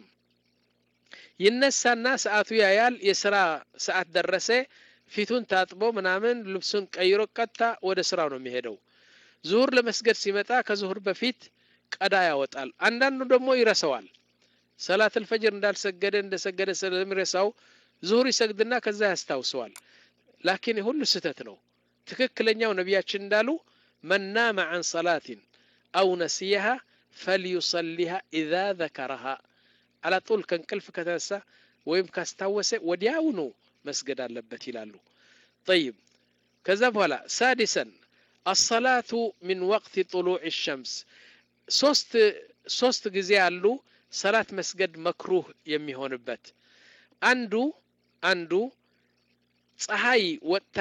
ይነሳና ሰዓቱ ያያል የሥራ ሰዓት ደረሰ ፊቱን ታጥቦ ምናምን ልብሱን ቀይሮ ቀጣ ወደ ስራው ነው የሚሄደው ዙሁር ለመስገድ ሲመጣ ከዙሁር በፊት ቀዳ ያወጣል አንዳንዱ ደግሞ ይረሳዋል ሰላት الفجر እንዳልሰገደ እንደሰገደ ስለሚረሳው ዙሁር ይሰግድና ከዛ ያስታውሰዋል። ላኪን ሁሉ ስህተት ነው። ትክክለኛው ነቢያችን እንዳሉ መን ናመ ዐን ሰላቲን አው ነሲየሃ ፈልዩሰሊሃ ኢዛ ዘከረሃ አላጡል ከእንቅልፍ ከተነሳ ወይም ካስታወሰ ወዲያውኑ መስገድ አለበት ይላሉ። ጠይብ ከዛ በኋላ ሳዲሰን አሰላቱ ሚን ወቅት ጡሉዕ ሸምስ ሶስት ሶስት ጊዜ አሉ ሰላት መስገድ መክሩህ የሚሆንበት። አንዱ አንዱ ፀሐይ ወጥታ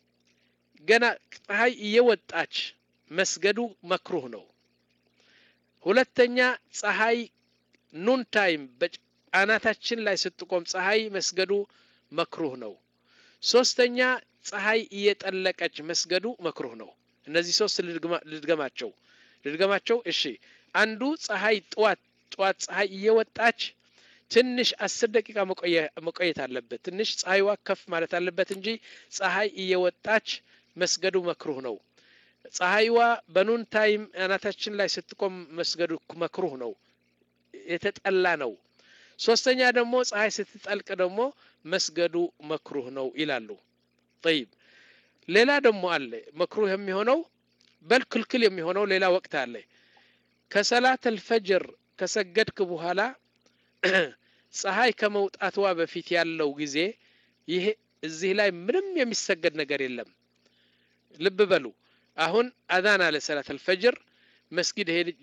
ገና ፀሐይ እየወጣች መስገዱ መክሩህ ነው። ሁለተኛ ፀሐይ ኑን ታይም በአናታችን ላይ ስትቆም ፀሐይ መስገዱ መክሩህ ነው። ሶስተኛ ፀሐይ እየጠለቀች መስገዱ መክሩህ ነው። እነዚህ ሶስት ልድገማቸው ልድገማቸው እሺ። አንዱ ፀሐይ ጠዋት ጠዋት ፀሐይ እየወጣች ትንሽ አስር ደቂቃ መቆየት አለበት። ትንሽ ፀሐይዋ ከፍ ማለት አለበት እንጂ ፀሐይ እየወጣች መስገዱ መክሩህ ነው። ፀሐይዋ በኑን ታይም አናታችን ላይ ስትቆም መስገዱ መክሩህ ነው፣ የተጠላ ነው። ሶስተኛ ደግሞ ፀሐይ ስትጠልቅ ደግሞ መስገዱ መክሩህ ነው ይላሉ። طيب ሌላ ደግሞ አለ መክሩህ የሚሆነው በል ክልክል የሚሆነው ሌላ ወቅት አለ። ከሰላት አልፈጅር ከሰገድክ በኋላ ፀሐይ ከመውጣትዋ በፊት ያለው ጊዜ ይሄ እዚህ ላይ ምንም የሚሰገድ ነገር የለም። ልብ በሉ። አሁን አዛን አለ ሰላት አልፈጅር መስጊድ ሄጄ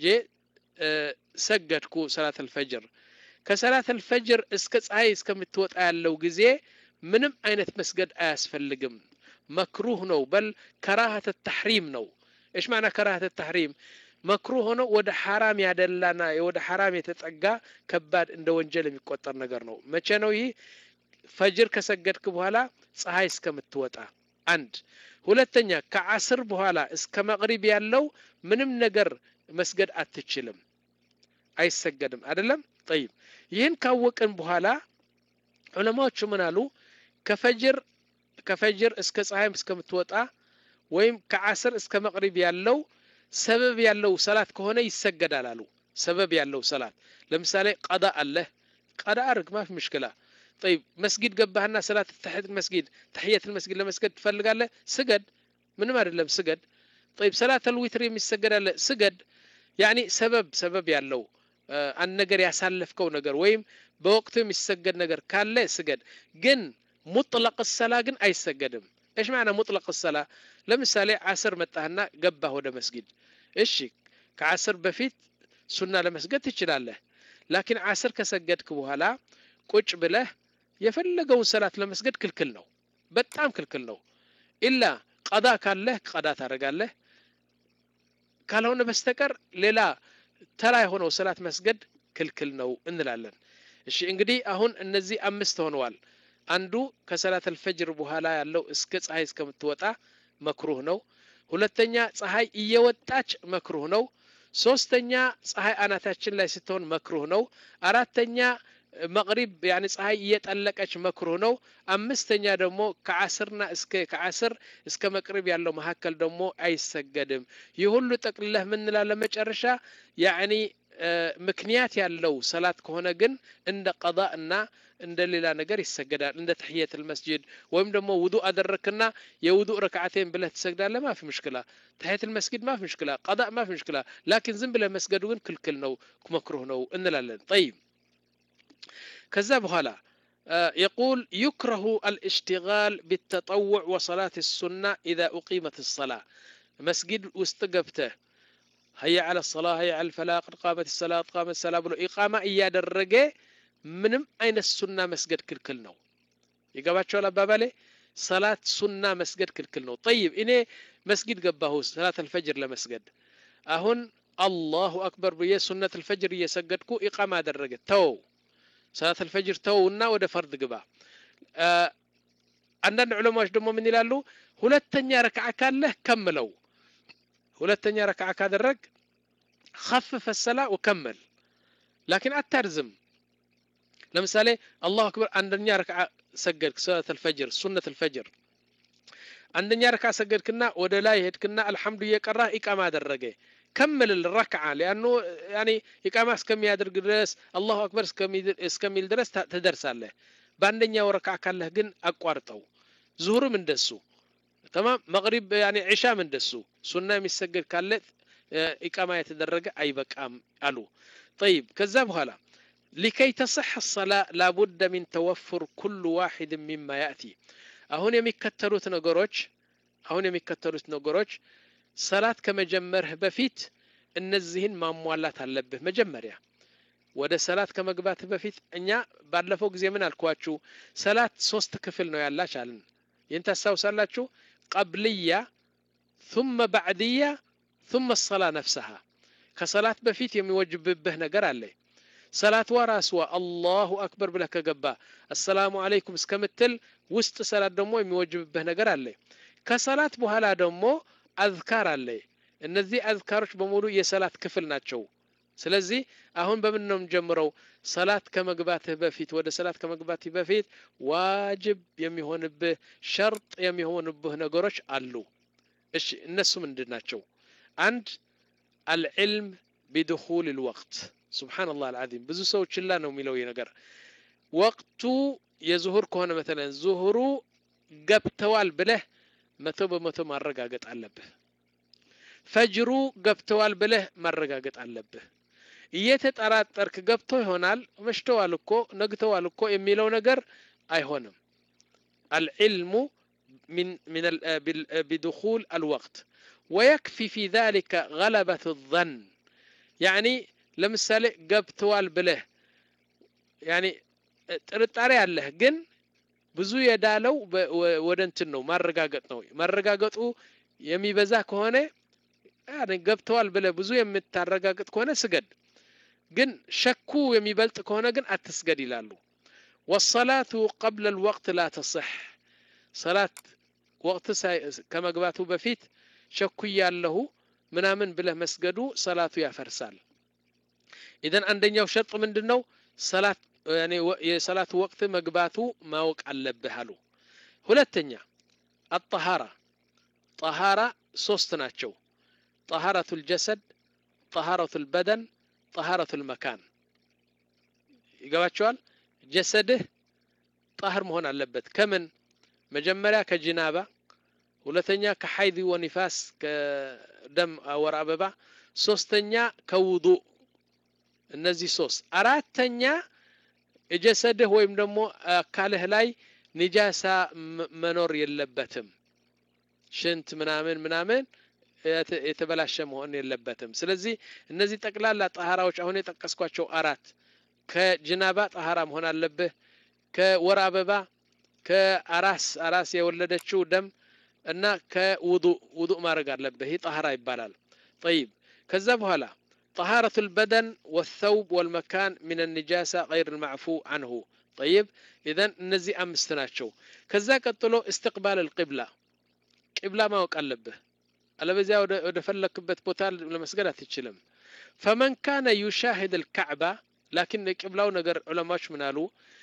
ሰገድኩ ሰላት አልፈጅር። ከሰላት አልፈጅር እስከ ፀሐይ እስከምትወጣ ያለው ጊዜ ምንም አይነት መስገድ አያስፈልግም፣ መክሩህ ነው። በል ከራሀተ ተሕሪም ነው። ايش معنى كراهة التحريم؟ مكروه ሆኖ ወደ ሐራም ያደላና ወደ ሐራም የተጠጋ ከባድ እንደ ወንጀል የሚቆጠር ነገር ነው። መቼ ነው ይህ? ፈጅር ከሰገድክ በኋላ ፀሐይ እስከምትወጣ አንድ። ሁለተኛ ከዓስር በኋላ እስከ መግሪብ ያለው ምንም ነገር መስገድ አትችልም፣ አይሰገድም አይደለም። طيب ይህን ካወቅን በኋላ ዑለማዎቹ ምን አሉ? ከፈጅር ከፈጅር እስከ ፀሐይ እስከምትወጣ ወይም ከዓስር እስከ መግሪብ ያለው ሰበብ ያለው ሰላት ከሆነ ይሰገዳል አሉ። ሰበብ ያለው ሰላት ለምሳሌ ቀዳ አለ፣ ቀዳ አርግ ማፍ ምሽክላ። طيب መስጊድ ገባህና ሰላት ተህየት መስጊድ ተህየት መስጊድ ለመስገድ ትፈልጋለህ፣ ስገድ፣ ምንም አይደለም ስገድ። طيب ሰላት አልዊትር የሚሰገድ አለ፣ ስገድ። ያኒ ሰበብ ሰበብ ያለው አንድ ነገር ያሳለፍከው ነገር ወይም በወቅቱ የሚሰገድ ነገር ካለ ስገድ። ግን ሙጥለቅ ሰላ ግን አይሰገድም። ايش معنى مطلق الصلاه؟ ለምሳሌ ዓስር መጣህና ገባህ ወደ መስጊድ። እሺ ከዓስር በፊት ሱና ለመስገድ ትችላለህ። ላኪን ዓስር ከሰገድክ በኋላ ቁጭ ብለህ የፈለገውን ሰላት ለመስገድ ክልክል ነው፣ በጣም ክልክል ነው። ኢላ ቀዳ ካለህ ቀዳ ታደርጋለህ፣ ካልሆነ በስተቀር ሌላ ተራ የሆነው ሰላት መስገድ ክልክል ነው እንላለን። እሺ እንግዲህ አሁን እነዚህ አምስት ሆነዋል። አንዱ ከሰላት አልፈጅር በኋላ ያለው እስከ ፀሐይ እስከምትወጣ መክሩህ ነው። ሁለተኛ ፀሐይ እየወጣች መክሩህ ነው። ሶስተኛ ፀሐይ አናታችን ላይ ስትሆን መክሩህ ነው። አራተኛ መግሪብ ያኒ ፀሐይ እየጠለቀች መክሩህ ነው። አምስተኛ ደግሞ ከዓስርና እስከ ከዓስር እስከ መግሪብ ያለው መሐከል ደግሞ አይሰገድም። ይህ ሁሉ ጠቅልለህ ምን እንላለን መጨረሻ? ያኒ ምክንያት ያለው ሰላት ከሆነ ግን እንደ ቀዳ እና እንደ ሌላ ነገር ይሰገዳል። እንደ ተህየት المسجد ወይም ደግሞ ውዱእ አደረክና የውዱእ ረክዓተን ብለህ ትሰግዳለህ፣ ማፊ ሙሽኪላ። ተህየት المسجد ማፊ ሙሽኪላ፣ ቀዳ ማፊ ሙሽኪላ። ላኪን ዝም ብለህ መስገዱ ግን ክልክል ነው፣ መክሩህ ነው እንላለን። طيب ከዛ በኋላ يقول يكره الاشتغال بالتطوع وصلاة السنة إذا أقيمت الصلاة. مسجد واستقبته هيا على الصلاة هيا على الفلاح قد قامت الصلاة قامت الصلاة بلو إقامة إياد الرقاء ምንም አይነት ሱና መስገድ ክልክል ነው። ይገባችኋል አባባሌ? ሰላት ሱና መስገድ ክልክል ነው። طيب እኔ መስጊድ ገባሁ ሰላት አልፈጅር ለመስገድ። አሁን አላሁ አክበር ብዬ ሱነት አልፈጅር እየሰገድኩ ኢቃማ አደረገ። ተው ሰላት አልፈጅር ተውና ወደ ፈርድ ግባ። አንዳንድ ዑለማዎች ደግሞ ምን ይላሉ? ሁለተኛ ረክዓ ካለህ ከምለው። ሁለተኛ ረክዓ ካደረግ خفف الصلاة وكمل لكن አታርዝም። ለምሳሌ አላሁ አክበር አንደኛ ረክዓ ሰገድክ ሰላት አልፈጅር ሱነት አልፈጅር አንደኛ ረክዓ ሰገድክና ወደ ላይ ሄድክና አልহামዱ እየቀራህ ኢቃማ አደረገ። كمل الركعه لانه يعني اقامه እስከሚያደርግ ድረስ አላሁ አክበር እስከሚል ድረስ ትደርሳለህ። باندኛው ረክዓ ካለህ ግን አቋርጠው ዙሁርም እንደሱ تمام مغرب يعني عشاء እንደሱ ሱና የሚሰገድ ካለ ኢቃማ የተደረገ አይበቃም አሉ طيب ከዛ በኋላ لكي تصح الصلاة لابد من توفر كل واحد مما يأتي አሁን የሚከተሉት ነገሮች አሁን የሚከተሉት ነገሮች ሰላት ከመጀመርህ በፊት እነዚህን ማሟላት አለብህ መጀመሪያ ወደ ሰላት ከመግባትህ በፊት እኛ ባለፈው ጊዜ ምን አልኳችሁ ሰላት ሶስት ክፍል ነው ያላች አልን ይንተሳውሳላችሁ قبلية ثم بعدية ثم الصلاة نفسها كصلاة بفيت يموجب به نجر عليه صلاة وراسوا الله أكبر بلا كجبا السلام عليكم اسكمتل وسط صلاة دمو يموجب به نجر عليه كصلاة بهلا دمو أذكار عليه النذي أذكارش بمولو يصلاة كفل ناتشو سلزي أهون بمنهم جمرو صلاة كما قباته بفيت وده صلاة كما قباته بفيت واجب يميهون به شرط يميهون به نقرش قالو إيش الناس من دناتشو عند العلم بدخول الوقت سبحان الله العظيم بزو سو تشلا نو ميلو ينقر وقتو يظهر كهنا مثلا ظهرو قبتوال بله متو بمتو مرقاقت علبه فجرو قبتوال بله مرقاقت علبه እየተጠራጠርክ ገብቶ ይሆናል መሽተዋል እኮ ነግተዋል እኮ የሚለው ነገር አይሆንም العلم من من بدخول الوقت ويكفي في ذلك غلبة الظن يعني لمثال قبتوال بله يعني ጥርጣሬ አለህ ግን ብዙ የዳለው ወደ እንትን ነው ማረጋገጥ ነው ማረጋገጡ የሚበዛ ከሆነ يعني قبتوال بله ብዙ የምታረጋግጥ ከሆነ ስገድ ግን ሸኩ የሚበልጥ ከሆነ ግን አትስገድ ይላሉ والصلاة قبل الوقت لا تصح صلاة وقت ከመግባቱ በፊት ሸኩ ያለው ምናምን ብለህ መስገዱ ሰላቱ ያፈርሳል اذا አንደኛው ሸርጥ ምንድነው ሰላት يعني የሰላት ወቅት መግባቱ ማወቅ አለብህ አሉ ሁለተኛ الطهارة طهارة ሶስት ናቸው طهارة الجسد طهارة البدن طهارة المكان يقباتشوال جسده طهر مهون علبت كمن مجمرة كجنابة ولتنيا كحيض ونفاس كدم ورع ببع سوستنيا كوضوء النزي سوس أراتنيا جسده ويمدمو كاله لاي نجاسة منور يلبتم شنت منامن منامن የተበላሸ መሆን የለበትም ስለዚህ እነዚህ ጠቅላላ ጣሃራዎች አሁን የተጠቀስኳቸው አራት ከጅናባ ጣሃራ መሆን አለበት ከወር አበባ ከአራስ አራስ የወለደችው ደም እና ከውዱእ ውዱእ ማድረግ አለበት ይህ ጣሃራ ይባላል طيب ከዛ በኋላ طهارة البدن والثوب والمكان من النجاسة غير المعفو عنه طيب اذا እነዚህ አምስት ናቸው ከዛ ቀጥሎ استقبال القبلة قبلة ማወቅ አለበት አለበዚያ ወደ ፈለክበት ቦታ ለመስገድ አትችልም فمن كان يشاهد الكعبة لكن قبلاው ነገር ዑለማዎች ምን አሉ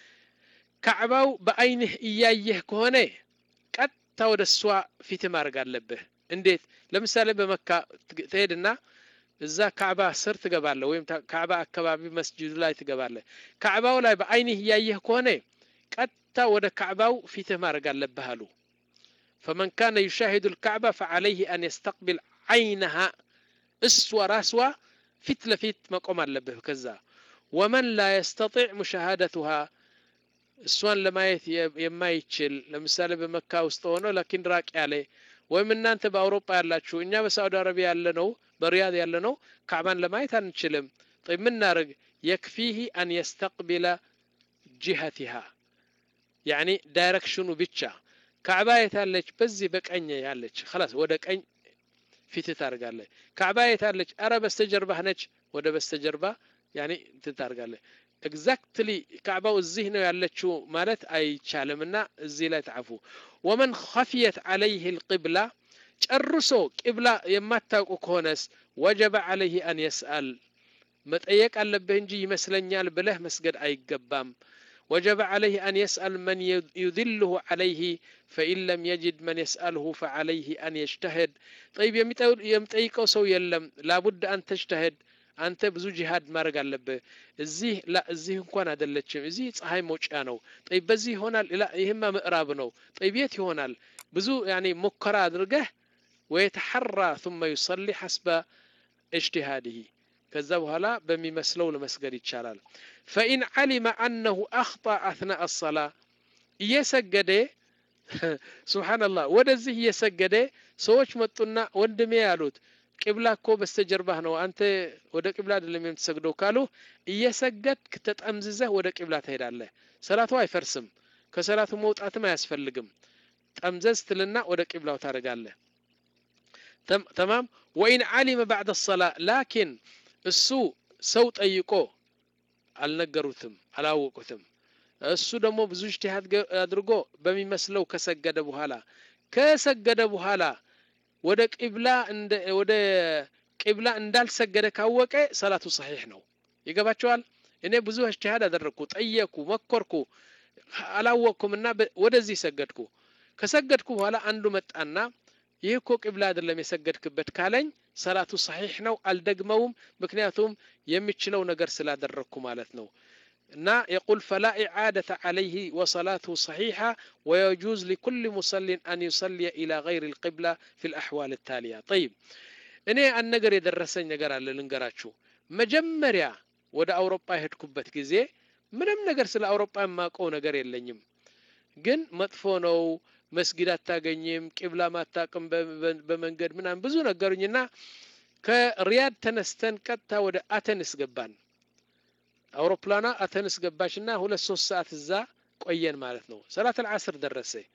ካዕባው በአይንህ እያየህ ከሆነ ቀጥታ ወደሷ ፊት ማድረግ አለብህ እንዴት ለምሳሌ በመካ ትሄድና እዛ ካዕባ ስር ትገባለህ ወይም ካዕባ አካባቢ መስጂዱ ላይ ትገባለህ ካዕባው ላይ በአይንህ እያየህ ከሆነ ቀጥታ ወደ ካዕባው ፊት ማድረግ አለብህ አሉ فمن كان يشاهد الكعبة فعليه أن يستقبل عينها اسوى راسوا فت لفت مقوم اللبه كذا ومن لا يستطيع مشاهدتها السوان لما يما يتشل لمثال بمكة وسطونه لكن راك عليه ومن أنت بأوروبا يالاتشو إننا بسعودية عربية يالنو برياض يالنو كعبان لما يتنشلم طيب من نارج يكفيه أن يستقبل جهتها يعني دايركشنو بيتشا كعبة يتالج بزي بقعኝ ያለች خلاص ወደ ቀኝ ፊት ታርጋለህ كعبة يتالج አረ በስተጀርባ ነች ወደ በስተጀርባ يعني ትታርጋለህ exactly كعبة እዚህ ነው ያለችው ማለት አይቻልምና እዚህ ላይ ተዓፉ ومن خفيت عليه القبلة ጨርሶ قبلة የማታውቁ ከሆነስ وجب عليه أن يسأل መጠየቅ አለበት እንጂ ይመስለኛል ብለህ መስገድ አይገባም وجب عليه أن يسأل من يدله عليه فإن لم يجد من يسأله فعليه أن يجتهد طيب يمتيقوا سو يلم لابد أن تجتهد አንተ ብዙ ጂሃድ ማድረግ አለብህ እዚህ ላ እዚህ እንኳን አይደለችም እዚህ ፀሐይ መውጫ ነው طيب በዚህ ይሆናል ላ ይሄማ ምዕራብ ነው طيب የት ይሆናል ብዙ يعني ሙከራ አድርገህ ويتحرى ثم يصلي حسب اجتهاده ከዛ በኋላ በሚመስለው ለመስገድ ይቻላል فإن علم أنه أخطأ أثناء الصلاة እየሰገደ ሱብሃንአላህ ወደዚህ እየሰገደ ሰዎች መጡና ወንድሜ ያሉት ቂብላ እኮ በስተጀርባህ ነው አንተ ወደ ቂብላ አይደለም የምትሰግደው ካሉ እየሰገድክ ተጠምዝዘህ ወደ ቂብላ ትሄዳለህ ሰላቱ አይፈርስም ከሰላቱ መውጣትም አያስፈልግም ጠምዘዝ ትልና ወደ ቂብላው ታረጋለህ تمام وإن علم بعد الصلاة لكن እሱ ሰው ጠይቆ አልነገሩትም አላወቁትም እሱ ደግሞ ብዙ ኢጅቲሃድ አድርጎ በሚመስለው ከሰገደ በኋላ ከሰገደ በኋላ ወደ ቂብላ እንደ ወደ ቂብላ እንዳልሰገደ ካወቀ ሰላቱ صحيح ነው ይገባቸዋል እኔ ብዙ ኢጅቲሃድ አደረኩ ጠየቁ መከርኩ አላወቅኩምና ወደዚህ ሰገድኩ ከሰገድኩ በኋላ አንዱ መጣና ይህ እኮ ቂብላ አይደለም የሰገድክበት ካለኝ ሰላቱ صحيح ነው አልደግመውም ምክንያቱም የሚችለው ነገር ስላደረኩ ማለት ነው نا يقول فلا إعادة عليه وصلاته صحيحة ويجوز لكل مصل أن يصلي إلى غير القبلة في الأحوال التالية طيب إني أن نقر يدرسين نقر على لنقراتشو مجمريا ودا أوروبا هتكبت كزي منم نقر سل أوروبا ما كو نقر يلنيم جن مدفونو مسجدات تاقنيم قبلة ما تاقم بمنقر منام بزو نقرنينا كرياض تنستن كتا ودا أتنس قبان أوروبلانا أتنس قباشنا هو لسوس ساعة الزا قويين مالتنو صلاة العصر درسي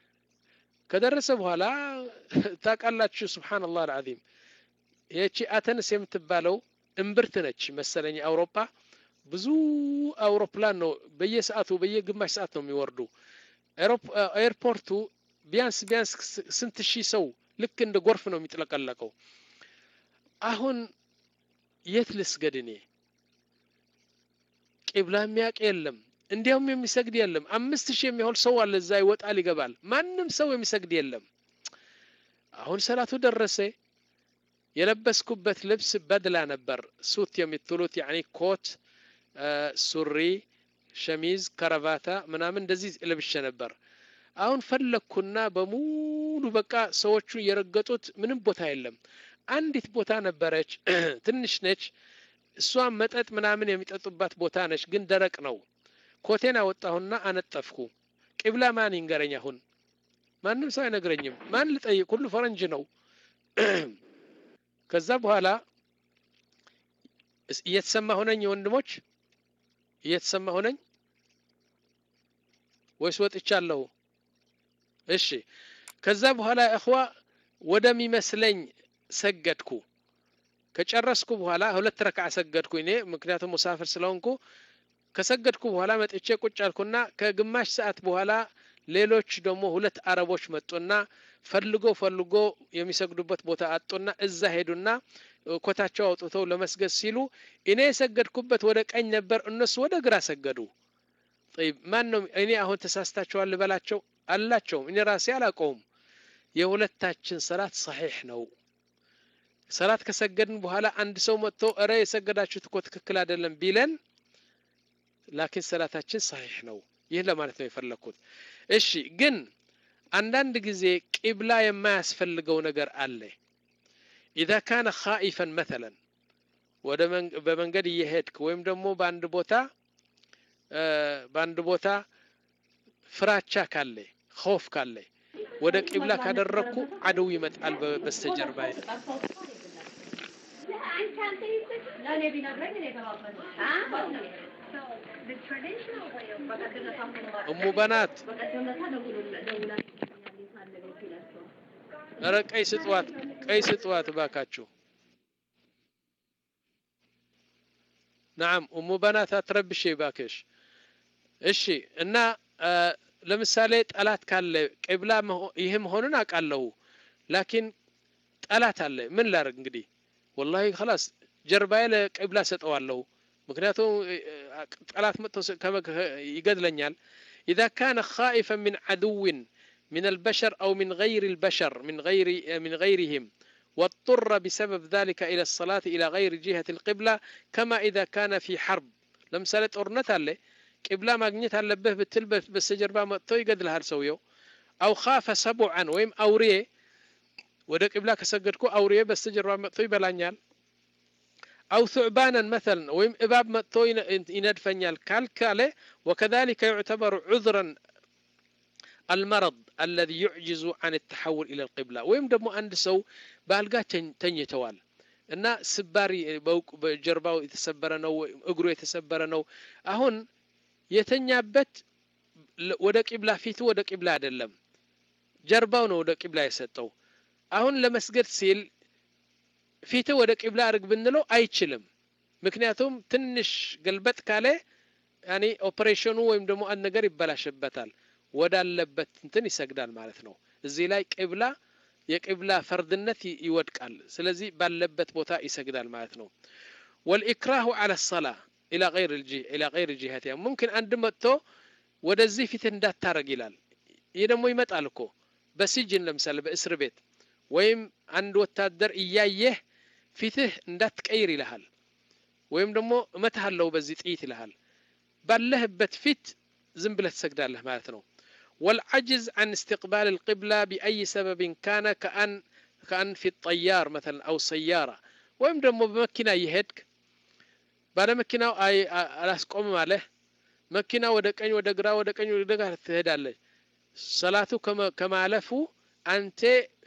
كدرسه بهلا تاقلت شو سبحان الله العظيم يجي أتنس يمتبالو امبرتنج مثلا أوروبا بزو أوروبلانو بي ساعته بي قماش ساعتهم يوردو أوروب ايربورتو بيانس بيانس سنت شي سو لك اند غرفنو ميتلقلقو አሁን የት ልስገድኔ ቂብላ የሚያቅ የለም እንዲያውም የሚሰግድ የለም አምስት ሺህ የሚሆን ሰው አለ እዛ ይወጣል ይገባል ማንንም ሰው የሚሰግድ የለም አሁን ሰላቱ ደረሰ የለበስኩበት ልብስ በድላ ነበር ሱት የሚጥሉት يعني ኮት ሱሪ ሸሚዝ ከረቫታ ምናምን እንደዚህ ለብሼ ነበር አሁን ፈለኩና በሙሉ በቃ ሰዎቹ የረገጡት ምንም ቦታ የለም አንዲት ቦታ ነበረች ትንሽ ነች እሷ መጠጥ ምናምን የሚጠጡባት ቦታ ነች ግን ደረቅ ነው ኮቴና ወጣሁና አነጠፍኩ ቂብላ ማን ይንገረኝ አሁን ማንንም ሰው አይነግረኝም ማን ልጠይቅ ሁሉ ፈረንጅ ነው ከዛ በኋላ እየተሰማ ሆነኝ ወንድሞች እየተሰማ ሆነኝ ወይስ ወጥቻለሁ እሺ ከዛ በኋላ እخዋ ወደሚመስለኝ ሰገድኩ ከጨረስኩ በኋላ ሁለት ረካዓ ሰገድኩ እኔ ምክንያቱም ሙሳፊር ስለሆንኩ ከሰገድኩ በኋላ መጥቼ ቁጭ አልኩና ከግማሽ ሰዓት በኋላ ሌሎች ደግሞ ሁለት አረቦች መጡና ፈልጎ ፈልጎ የሚሰግዱበት ቦታ አጡና እዛ ሄዱና ኮታቸው አውጥተው ለመስገድ ሲሉ እኔ የሰገድኩበት ወደ ቀኝ ነበር እነሱ ወደ ግራ ሰገዱ طيب ማን ነው እኔ አሁን ተሳስታቸዋል ልበላቸው አላቸው እኔ ራሴ አላቀውም የሁለታችን ሰላት صحيح ነው ሰላት ከሰገድን በኋላ አንድ ሰው መጥቶ አረ የሰገዳችሁት እኮ ትክክል አይደለም ቢለን ላኪን ሰላታችን صحيح ነው ይሄ ለማለት ነው የፈለኩት እሺ ግን አንዳንድ ጊዜ ቂብላ የማያስፈልገው ነገር አለ اذا كان خائفا مثلا ወደ በመንገድ እየሄድክ ወይም ደግሞ በአንድ ቦታ በአንድ ቦታ ፍራቻ ካለ خوف ካለ ወደ ቂብላ ካደረኩ አደው ይመጣል በስተጀርባዬ እሙ በናት ኧረ ቀይ ስጧት ቀይ ስጧት ባካችሁ نعم ام بنات አትረብሽ ባክሽ እሺ እና ለምሳሌ ጠላት ካለ ቂብላ ይሄም ሆነን አቃለው ላኪን ጠላት አለ ምን ላርግ እንግዲህ والله خلاص ጀርባዬ ለቂብላ ሰጠዋለሁ ምክንያቱም ጠላት መጥቶ ይገድለኛል اذا كان خائفا من عدو من البشر او من غير البشر من غير من غيرهم واضطر بسبب ذلك إلى الصلاة إلى غير جهة القبلة كما إذا كان في حرب لمثال ጦርነት አለ قبلة ማግኘት አለብህ ብትል በስተጀርባ መጥቶ ይገድልሃል ሰውየው أو خاف سبعا ወይም አውሬ ወደ ቅብላ ከሰገድኩ አውሬ በስተጀርባ መጥቶ ይበላኛል أو ثعبانا مثلا ويم إباب متو يندفنيال كالكالي وكذلك يعتبر عذرا المرض الذي يعجز عن التحول إلى القبلة ويم دمو عند سو بالغا تنيتوال إن سباري بجرباو يتسبر نو اقرو يتسبر نو أهون يتنيابت ودا قبلة فيتو ودا قبلة عدلم جرباو نو ودا قبلة يسطو أهون لمسجد سيل ፊትህ ወደ ቂብላ አርግ ብንለው አይችልም ምክንያቱም ትንሽ ገልበት ካለ ያኒ ኦፕሬሽኑ ወይም ደግሞ አንድ ነገር ይበላሽበታል ወዳለበት እንትን ይሰግዳል ማለት ነው እዚህ ላይ ቂብላ የቂብላ ፈርድነት ይወድቃል ስለዚህ ባለበት ቦታ ይሰግዳል ማለት ነው والإكراه على الصلاة إلى غير الجهة إلى غير جهتها ممكن عند متو ወደዚህ ፊት እንዳታረግ ይላል ይሄ ደግሞ ይመጣል እኮ በሲጅን ለምሳሌ በእስር ቤት ወይም አንድ ወታደር እያየህ ፊትህ እንዳትቀይር ይልሃል ወይም ደግሞ እመታለው በዚህ ጥይት ይልሃል ባለህበት ፊት ዝም ብለህ ትሰግዳለህ ማለት ነው والعجز عن استقبال القبلة بأي سبب كان كأن كأن في الطيار مثلا أو سيارة ወይም ደግሞ በመኪና ይሄድክ ባለ መኪናው አይ አላስቆም ማለት መኪና ወደ ቀኝ ወደ ግራ ወደ ቀኝ ወደ ግራ ትሄዳለች ሰላቱ ከማለፉ አንተ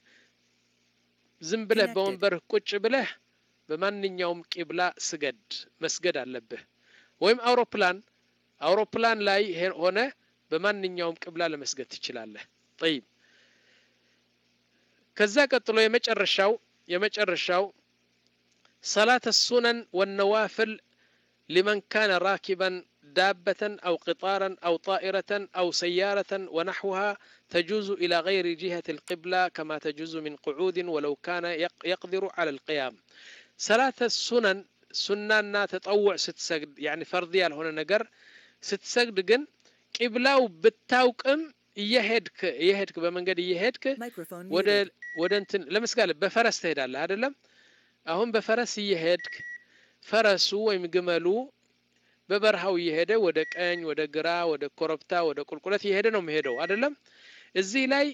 ዝም ብለህ በወንበር ቁጭ ብለህ በማንኛውም ቂብላ ስገድ መስገድ አለብህ ወይም አውሮፕላን አውሮፕላን ላይ ሆነ በማንኛውም ቂብላ ለመስገድ ትችላለህ طيب ከዛ ቀጥሎ የመጨረሻው የመጨረሻው صلاة السنن والنوافل لمن كان راكبا دابة أو قطارا أو طائرة أو سيارة ونحوها تجوز إلى غير جهة القبلة كما تجوز من قعود ولو كان يقدر على القيام صلاة السنن سنة تطوع ستسجد يعني فرضية هنا نجر ستسجد جن قبلة وبتاوكم يهدك يهدك بمنجد يهدك ود ودنتن لمس قال بفرس تهدال هذا لم أهم بفرس يهدك فرسو ويمجملو በበርሃው ይሄደ ወደ ቀኝ ወደ ግራ ወደ ኮረብታ ወደ ቁልቁለት ይሄደ ነው የሚሄደው አይደለም እዚህ ላይ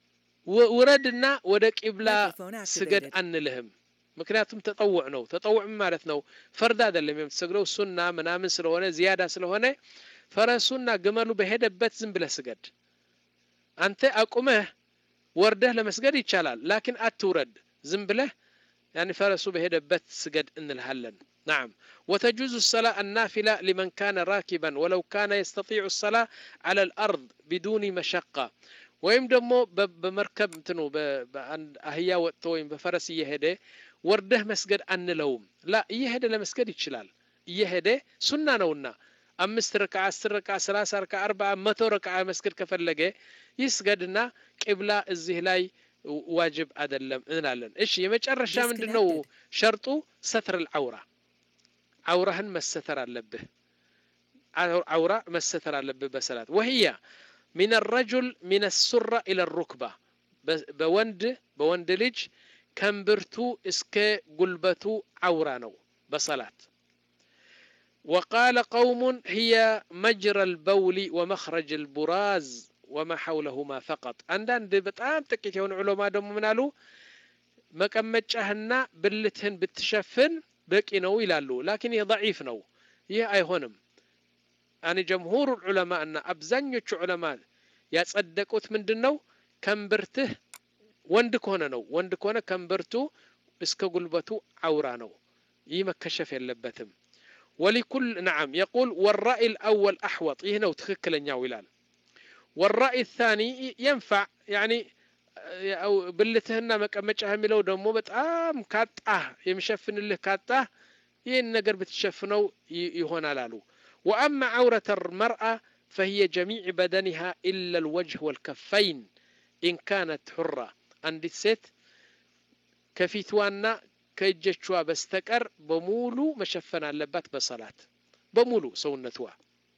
ወረድና ወደ ቂብላ ስገድ አንልህም ምክንያቱም ተጠውዕ ነው ተጠውዕ ማለት ነው ፈርድ አይደለም የምትሰግደው ሱና ምናምን ስለሆነ ዚያዳ ስለሆነ ፈረሱና ግመሉ በሄደበት ዝም ብለህ ስገድ አንተ አቁመህ ወርደህ ለመስገድ ይቻላል ላኪን አትውረድ ዝም ብለህ يعني فرسو بهدبت سجد إن الهلن نعم وتجوز الصلاة النافلة لمن كان راكبا ولو كان يستطيع الصلاة على الأرض بدون مشقة ويم دمو بمركب تنو بأهيا وطوين بفرس يهدي ورده مسجد أن لوم لا يهدي لمسجد يتشلال يهدي سنة نونا أمست ركعة عشر ركعة ثلاثة ركعة أربعة متو ركعة مسجد كفلقة يسجدنا قبلة الزهلاي واجب أدلم إنالن إيش يمجرش من دنو شرطه ستر العورة عورهن ما الستر اللبه عورة ما الستر اللبه بسلات وهي من الرجل من السرة إلى الركبة بوند بوند لج كمبرتو اسك قلبتو عورانو بصلات وقال قوم هي مجرى البول ومخرج البراز وما حولهما فقط عندن بتام تكيت يون علماء دم منالو مقمጫህና ብልትህን ብትሸፍን በቂ ነው ይላሉ لكن ይህ ضعيف ነው ይህ አይሆንም አን جمهور العلماء እና አብዛኞቹ ዑለማ ያጸደቁት ምንድነው ከምብርትህ ወንድ ከሆነ ነው ወንድ ከሆነ ከምብርቱ እስከ ጉልበቱ አውራ ነው ይህ መከሸፍ የለበትም ولكل نعم يقول والرأي الأول أحوط ይህ ነው ትክክለኛው ይላል والرأي الثاني ينفع يعني أو بلتهن مقمጫህ የሚለው ደግሞ በጣም ካጣህ የሚሸፍንልህ ካጣህ ይሄን ነገር ብትሸፍነው ይሆናል አሉ واما عورة المرأة فهي جميع بدنها الا الوجه والكفين ان كانت حرة አንዲት ሴት ከፊቷና ከእጆቿ በስተቀር በሙሉ መሸፈን አለባት በሰላት በሙሉ ሰውነቷ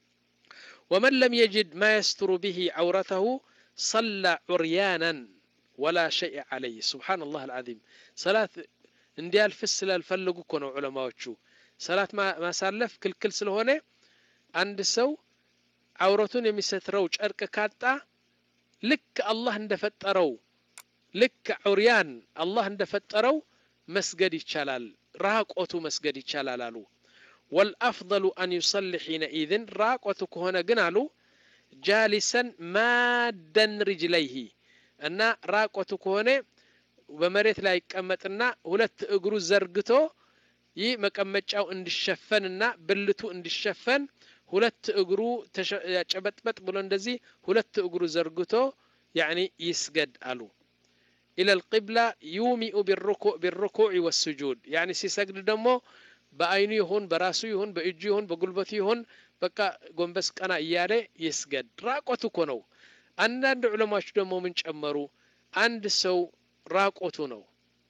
ومن لم يجد ما يستر به عورته صلى عريانا ولا شيء عليه سبحان الله العظيم صلاة انديال في السلال فلقوا كونوا علماء وشو صلاة ما ما سالف كل كل سلهونه عند سو عورتون يمستروج أرك كاتا لك الله اندفترو لك عريان الله اندفترو مسجد يشلال راقوتو مسجد يشلال قالوا والأفضل أن يصلي حينئذ راقوتك هنا قنالو جالسا مادا رجليه أن راقوتك هنا بمريت لا يكمتنا ولت اقرو زرقتو ي مكمتشاو اند الشفننا بلتو اند الشفن ولت اقرو تش... يጨበጥበጥ ብሎ እንደዚህ ሁለት እግሩ ዘርግቶ يعني يسجد قالوا إلى القبلة يومئ بالركوع بالركوع والسجود يعني سيسجد دمو بأينو يهون براسو يهون بإجو يهون بقلبتو يهون بقى قنبس قنا إيالي يسجد راقوتو كونو عندنا علماء دمو من ጨመሩ عند سو راقوتو نو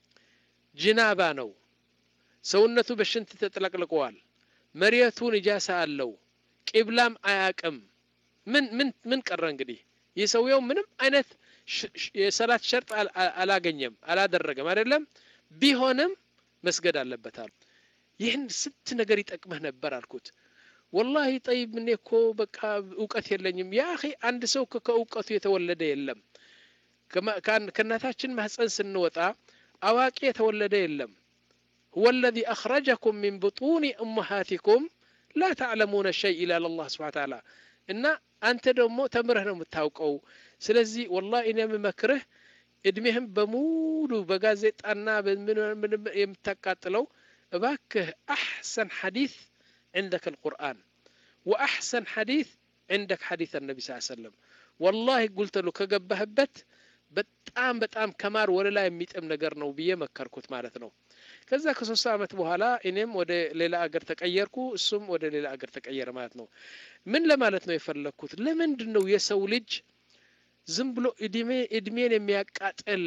جنابا نو ሰውነቱ በሽንት ተጥለቅልቋል መሪያቱ ንጃሳ አለው ቂብላም አያቅም ምን ምን ምን ቀረ እንግዲህ የሰውየው ምንም አይነት የሰላት ሸርጥ አላገኘም አላደረገም አይደለም ቢሆንም መስገድ አለበት አሉ ይህን ስንት ነገር ይጠቅመህ ነበር አልኩት والله طيب ምን እኮ በቃ ዕውቀት የለኝም ያ اخي አንድ ሰው ከዕውቀቱ የተወለደ የለም ከናታችን ማህፀን ስንወጣ አዋቂ የተወለደ የለም هو الذي أخرجكم من بطون أمهاتكم لا تعلمون شيء إلا الله سبحانه وتعالى إن أنت دمو تمرهنا متاوقو سلزي والله إني ممكره إدمهم بمولو بغازيت أنا من يمتقاتلو باكه أحسن حديث عندك القرآن وأحسن حديث عندك حديث النبي صلى الله عليه وسلم والله قلت له كجبهبت በጣም በጣም ከማር ወለላ የሚጥም ነገር ነው ብዬ መከርኩት ማለት ነው ከዛ ከሶስት አመት በኋላ እኔም ወደ ሌላ አገር ተቀየርኩ እሱም ወደ ሌላ አገር ተቀየረ ማለት ነው ምን ለማለት ነው የፈለኩት ለምንድነው የሰው ልጅ ዝም ብሎ እድሜ እድሜን የሚያቃጥል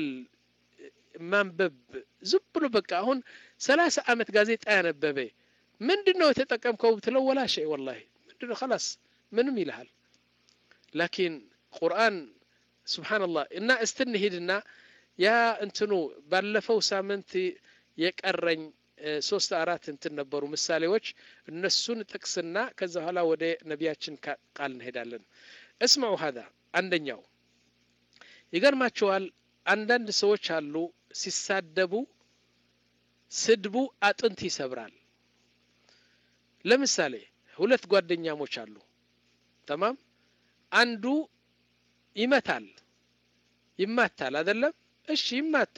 ማንበብ ዝም ብሎ በቃ አሁን ሰላሳ አመት ጋዜጣ ያነበበ ምንድነው የተጠቀምከው ብትለው ወላ شيء والله ምንድነው خلاص ምንም ይልሃል لكن ቁርአን سبحان الله إن استنهدنا يا انتنو بالفو سامنت يقرن ሶስት አራት እንትን ነበሩ ምሳሌዎች እነሱን ተክስና ከዛ ኋላ ወደ ነቢያችን ቃል እንሄዳለን اسمعوا هذا አንደኛው ይገርማቸዋል አንዳንድ ሰዎች አሉ ሲሳደቡ ስድቡ አጥንት ይሰብራል ለምሳሌ ሁለት ጓደኛሞች አሉ تمام አንዱ ይመታል ይማታል አይደለም እሺ ይማታ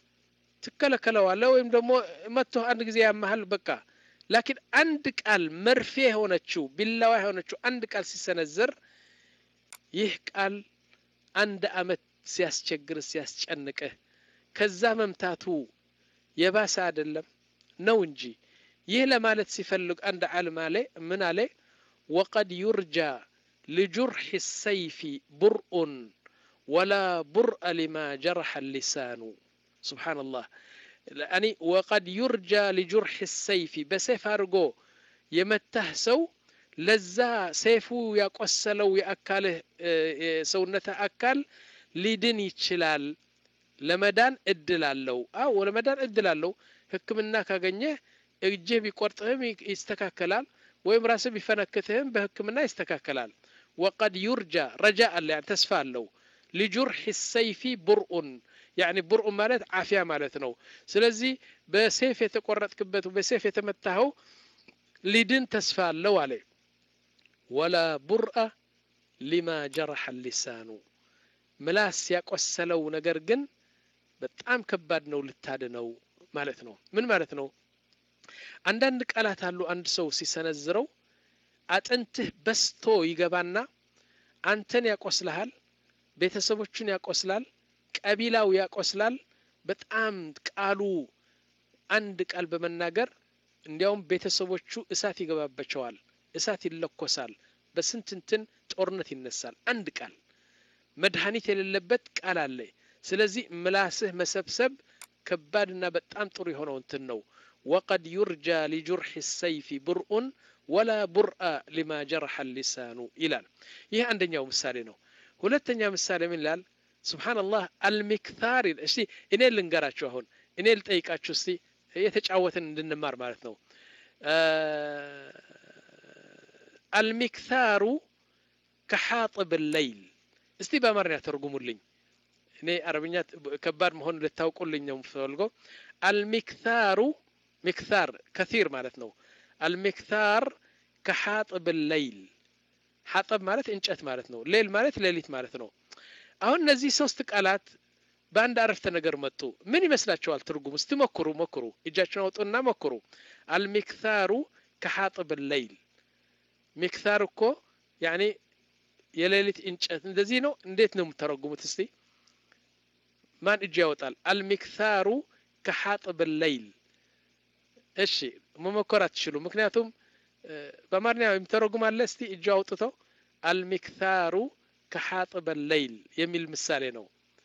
ትከለከለዋለ ወይም ደግሞ መጥቶ አንድ ጊዜ ያማሃል በቃ لكن አንድ ቃል መርፌ ሆነችው ቢላዋ ሆነችው አንድ ቃል ሲሰነዘር ይህ ቃል አንድ አመት ሲያስቸግር ሲያስጨንቀ ከዛ መምታቱ የባሰ አይደለም ነው እንጂ ይህ ለማለት ሲፈልግ አንድ ዓለም አለ ምን አለ وقد يرجى لجرح السيف برء ولا برء لما جرح اللسان سبحان الله يعني وقد يرجى لجرح السيف بسيف أرجو يمتهسو لذا سيفو يقسلو يأكله سونته أكل لدن يتشلال لمدان ادلالو أو لمدان ادلالو حكمنا كاغنيه اجيه بيقرطهم يستكاكلال ويم راسه بيفنكتهم بحكمنا يستكاكلال وقد يرجى رجاء يعني تسفى له لجرح السيف برء يعني برء مالت عافية مالتنا سلزي بسيف يتقرط كبته بسيف يتمتهو لدن تسفى له عليه ولا برء لما جرح اللسان ملاس يقسلو نجرجن بتأم كبادنا للتادنو مالتنا من مالتنا عندنا قالات له عند سو سيسنزرو አጥንትህ በስቶ ይገባና አንተን ያቆስልሃል ቤተሰቦቹን ያቆስላል ቀቢላው ያቆስላል በጣም ቃሉ አንድ ቃል በመናገር እንዲያውም ቤተሰቦቹ እሳት ይገባባቸዋል እሳት ይለኮሳል በስንትንትን ጦርነት ይነሳል አንድ ቃል መድኃኒት የሌለበት ቃል አለ ስለዚህ ምላስህ መሰብሰብ ከባድና በጣም ጥሩ የሆነው እንትን ነው وقد يرجى لجرح السيف برء ولا برء لما جرح اللسان إلى ይህ አንደኛው ምሳሌ ነው ሁለተኛ ምሳሌ ምን ይላል ሱብሃንአላህ አልሚክታር እሺ እኔ ልንገራችሁ አሁን እኔ ልጠይቃችሁ እስቲ የተጫወትን እንድንማር ማለት ነው አልሚክታሩ ከሓጥብ الليل እስቲ በአማርኛ ተርጉሙልኝ እኔ አረብኛ ከባድ መሆን ልታውቁልኝ ነው የምፈልገው አልሚክታሩ ሚክታር ከثير ማለት ነው አልሚክታር ከሓጥብ الليل ሓጥብ ማለት እንጨት ማለት ነው ሌል ማለት ሌሊት ማለት ነው አሁን እነዚህ ሶስት ቃላት በአንድ አረፍተ ነገር መጡ ምን ይመስላችኋል ትርጉም እስቲ ሞክሩ ሞክሩ እጃችሁን አውጡና ሞክሩ አልሚክታሩ ከሓጥብ الليل ሚክታር እኮ ያኒ የሌሊት እንጨት እንደዚህ ነው እንዴት ነው የምትተረጉሙት እስቲ ማን እጅ ያወጣል አልሚክታሩ ከሓጥብ الليل እሺ መሞከር አትችሉ ምክንያቱም በአማርኛ የሚተረጉም አለ እስቲ እጅ አውጥተው አልሚክታሩ ከሓጥብ الليل የሚል ምሳሌ ነው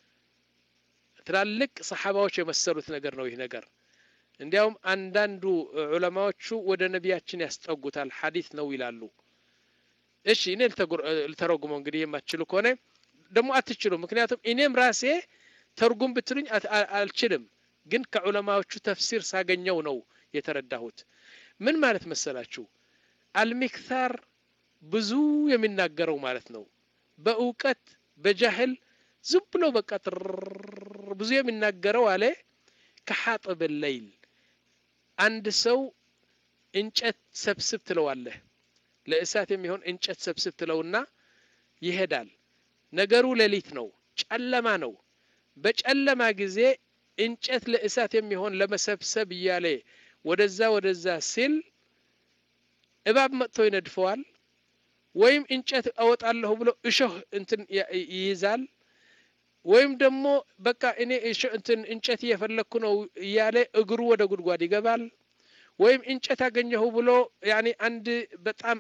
ትላልቅ ሰሃባዎች የመሰሉት ነገር ነው ይሄ ነገር እንዲያውም አንዳንዱ ዑለማዎቹ ወደ ነቢያችን ያስጠጉታል ሐዲስ ነው ይላሉ እሺ እኔ ልተረጉመው እንግዲህ የማትችሉ ከሆነ ደግሞ አትችሉ ምክንያቱም እኔም ራሴ ተርጉም ብትሉኝ አልችልም ግን ከዑለማዎቹ ተፍሲር ሳገኘው ነው የተረዳሁት ምን ማለት መሰላችሁ አልሚክታር ብዙ የሚናገረው ማለት ነው በእውቀት በጃህል ዝም ብሎ በቃ ብዙ የሚናገረው አለ ከሓጥብ الليل አንድ ሰው እንጨት ሰብስብ ትለዋለህ ለእሳት የሚሆን እንጨት ሰብስብ ትለውና ይሄዳል ነገሩ ሌሊት ነው ጨለማ ነው በጨለማ ጊዜ እንጨት ለእሳት የሚሆን ለመሰብሰብ ይያለ ወደዛ ወደዛ ሲል እባብ መጥቶ ይነድፈዋል ወይም እንጨት አወጣለሁ ብሎ እሾህ እንትን ይይዛል ወይም ደግሞ በቃ እኔ እንትን እንጨት እየፈለኩ ነው ይያለ እግሩ ወደ ጉድጓድ ይገባል ወይም እንጨት አገኘሁ ብሎ ያኒ አንድ በጣም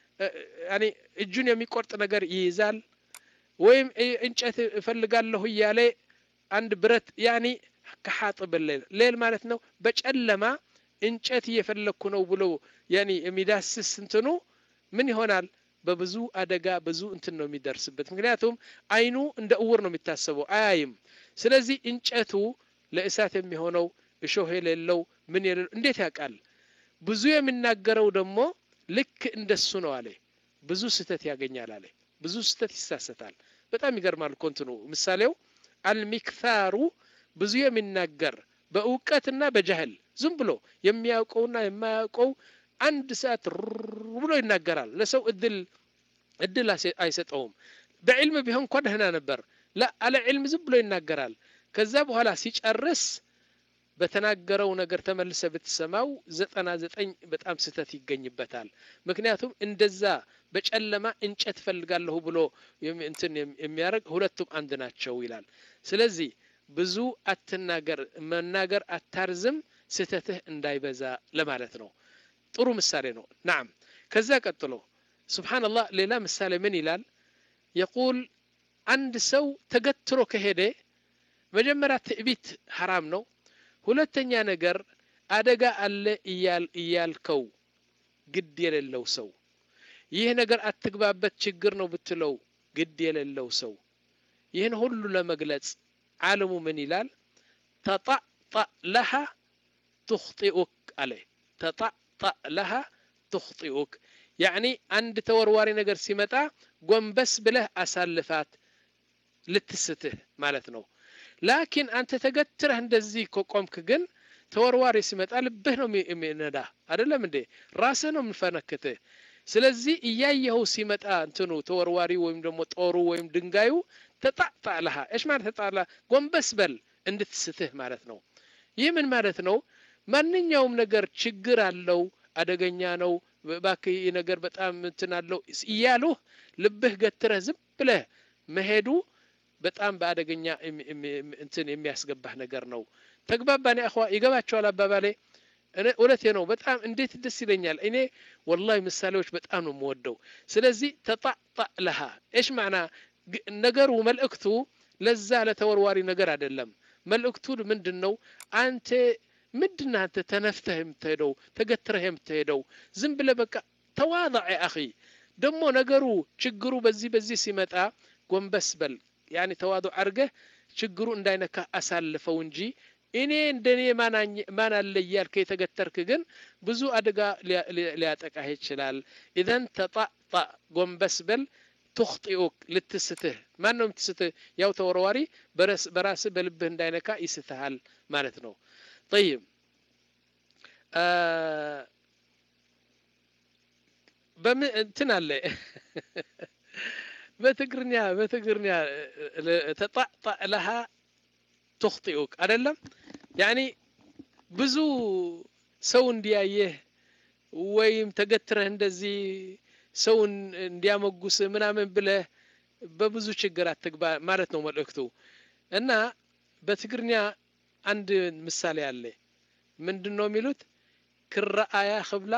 ያኒ እጁን የሚቆርጥ ነገር ይይዛል ወይም እንጨት እፈልጋለሁ ይያለ አንድ ብረት ያኒ ከሓጥብ الليل ሌል ማለት ነው በጨለማ እንጨት እየፈለኩ ነው ብሎ ያኒ የሚዳስስ እንትኑ ምን ይሆናል በብዙ አደጋ ብዙ እንትን ነው የሚደርስበት ምክንያቱም አይኑ እንደ እውር ነው የሚታሰበው አያይም ስለዚህ እንጨቱ ለእሳት የሚሆነው እሾህ የሌለው ምን የሌለው እንዴት ያውቃል ብዙ የሚናገረው ደግሞ ልክ እንደሱ ነው አለ ብዙ ስተት ያገኛል አለ ብዙ ስተት ይሳሰታል በጣም ይገርማል ኮንትኑ ምሳሌው አልሚክታሩ ብዙ የሚናገር በእውቀትና በጃህል ዝም ብሎ የሚያውቀውና የማያውቀው አንድ ሰዓት ብሎ ይናገራል ለሰው እድል እድል አይሰጠውም በዕልም ቢሆን እንኳን ደህና ነበር لا አለ ዕልም ዝም ብሎ ይናገራል ከዛ በኋላ ሲጨርስ በተናገረው ነገር ተመልሰ ብትሰማው ዘጠና ዘጠኝ በጣም ስተት ይገኝበታል ምክንያቱም እንደዛ በጨለማ እንጨት ፈልጋለሁ ብሎ እንትን የሚያርግ ሁለቱም አንድ ናቸው ይላል ስለዚህ ብዙ አትናገር መናገር አታርዝም ስተትህ እንዳይበዛ ለማለት ነው ጥሩ ምሳሌ ነው نعم ከዛ ቀጥሎ ሱብሃንአላህ ሌላ ምሳሌ ምን ይላል يقول አንድ ሰው ተገትሮ ከሄደ መጀመሪያ ትዕቢት حرام ነው ሁለተኛ ነገር አደጋ አለ ይያል ይያልከው ግድ የሌለው ሰው ይሄ ነገር አትግባበት ችግር ነው ብትለው ግድ የሌለው ሰው ይሄን ሁሉ ለመግለጽ ዓለሙ ምን ይላል ተጣጣ لها تخطئك عليه تطأ لها تخطئك يعني عند تورواري ነገር ሲመጣ ጎንበስ ብለህ አሳልፋት ልትስته ማለት ነው لكن አንተ ተገትረህ እንደዚህ ቆምክ ግን ተወርዋሪ ሲመጣ ልብህ ነው የሚነዳ አይደለም እንዴ ራስህ ነው የምፈነክተህ ስለዚህ እያየው ሲመጣ እንትኑ ተወርዋሪ ወይም ደግሞ ጦሩ ወይም ድንጋዩ ተጣጣ لها ايش ማለት ተጣላ ጎንበስ በል እንድትስትህ ማለት ነው ይህ ምን ማለት ነው ማንኛውም ነገር ችግር አለው አደገኛ ነው ባክህ ነገር በጣም እንትን አለው ይያሉ ልብህ ገትረህ ዝም ብለህ መሄዱ በጣም በአደገኛ እንትን የሚያስገባህ ነገር ነው ተግባባን ያخوا ይገባቸዋል አባባሌ እኔ እውነቴ ነው በጣም እንዴት ደስ ይለኛል እኔ والله ምሳሌዎች በጣም ነው የምወደው ስለዚህ ተጣጣ لها ايش معنى ነገሩ መልእክቱ ለዛ ለተወርዋሪ ነገር አይደለም መልእክቱ ምንድነው አንተ ምንድነው አንተ ተነፍተህ የምትሄደው ተገትረህ የምትሄደው ዝም ብለህ በቃ ተዋضع يا اخي ደሞ ነገሩ ችግሩ በዚህ በዚህ ሲመጣ ጎንበስ በል ያኒ ተዋዱ አርገህ ችግሩ እንዳይነካ አሳልፈው እንጂ እኔ እንደኔ ማናኝ ማን አለ ይያልከ የተገተርክ ግን ብዙ አደጋ ሊያጠቃህ ይችላል اذا تطأطأ ጎንበስ በል تخطئك لتسته ما انهم تسته ያው ተወርዋሪ በራስ በራስ በልብህ እንዳይነካ ይስተሃል ማለት ነው طيب በም እንትን አለ በትግርኛ በትግርኛ تطأطأ لها تخطئك አይደለም يعني ብዙ ሰው እንዲያየህ ወይም ተገትረህ እንደዚህ ሰው እንዲያመጉስ ምናምን ብለህ በብዙ ችግር አትግባ ማለት ነው መልእክቱ እና በትግርኛ አንድ ምሳሌ አለ ምንድነው የሚሉት ክራአያ خبላ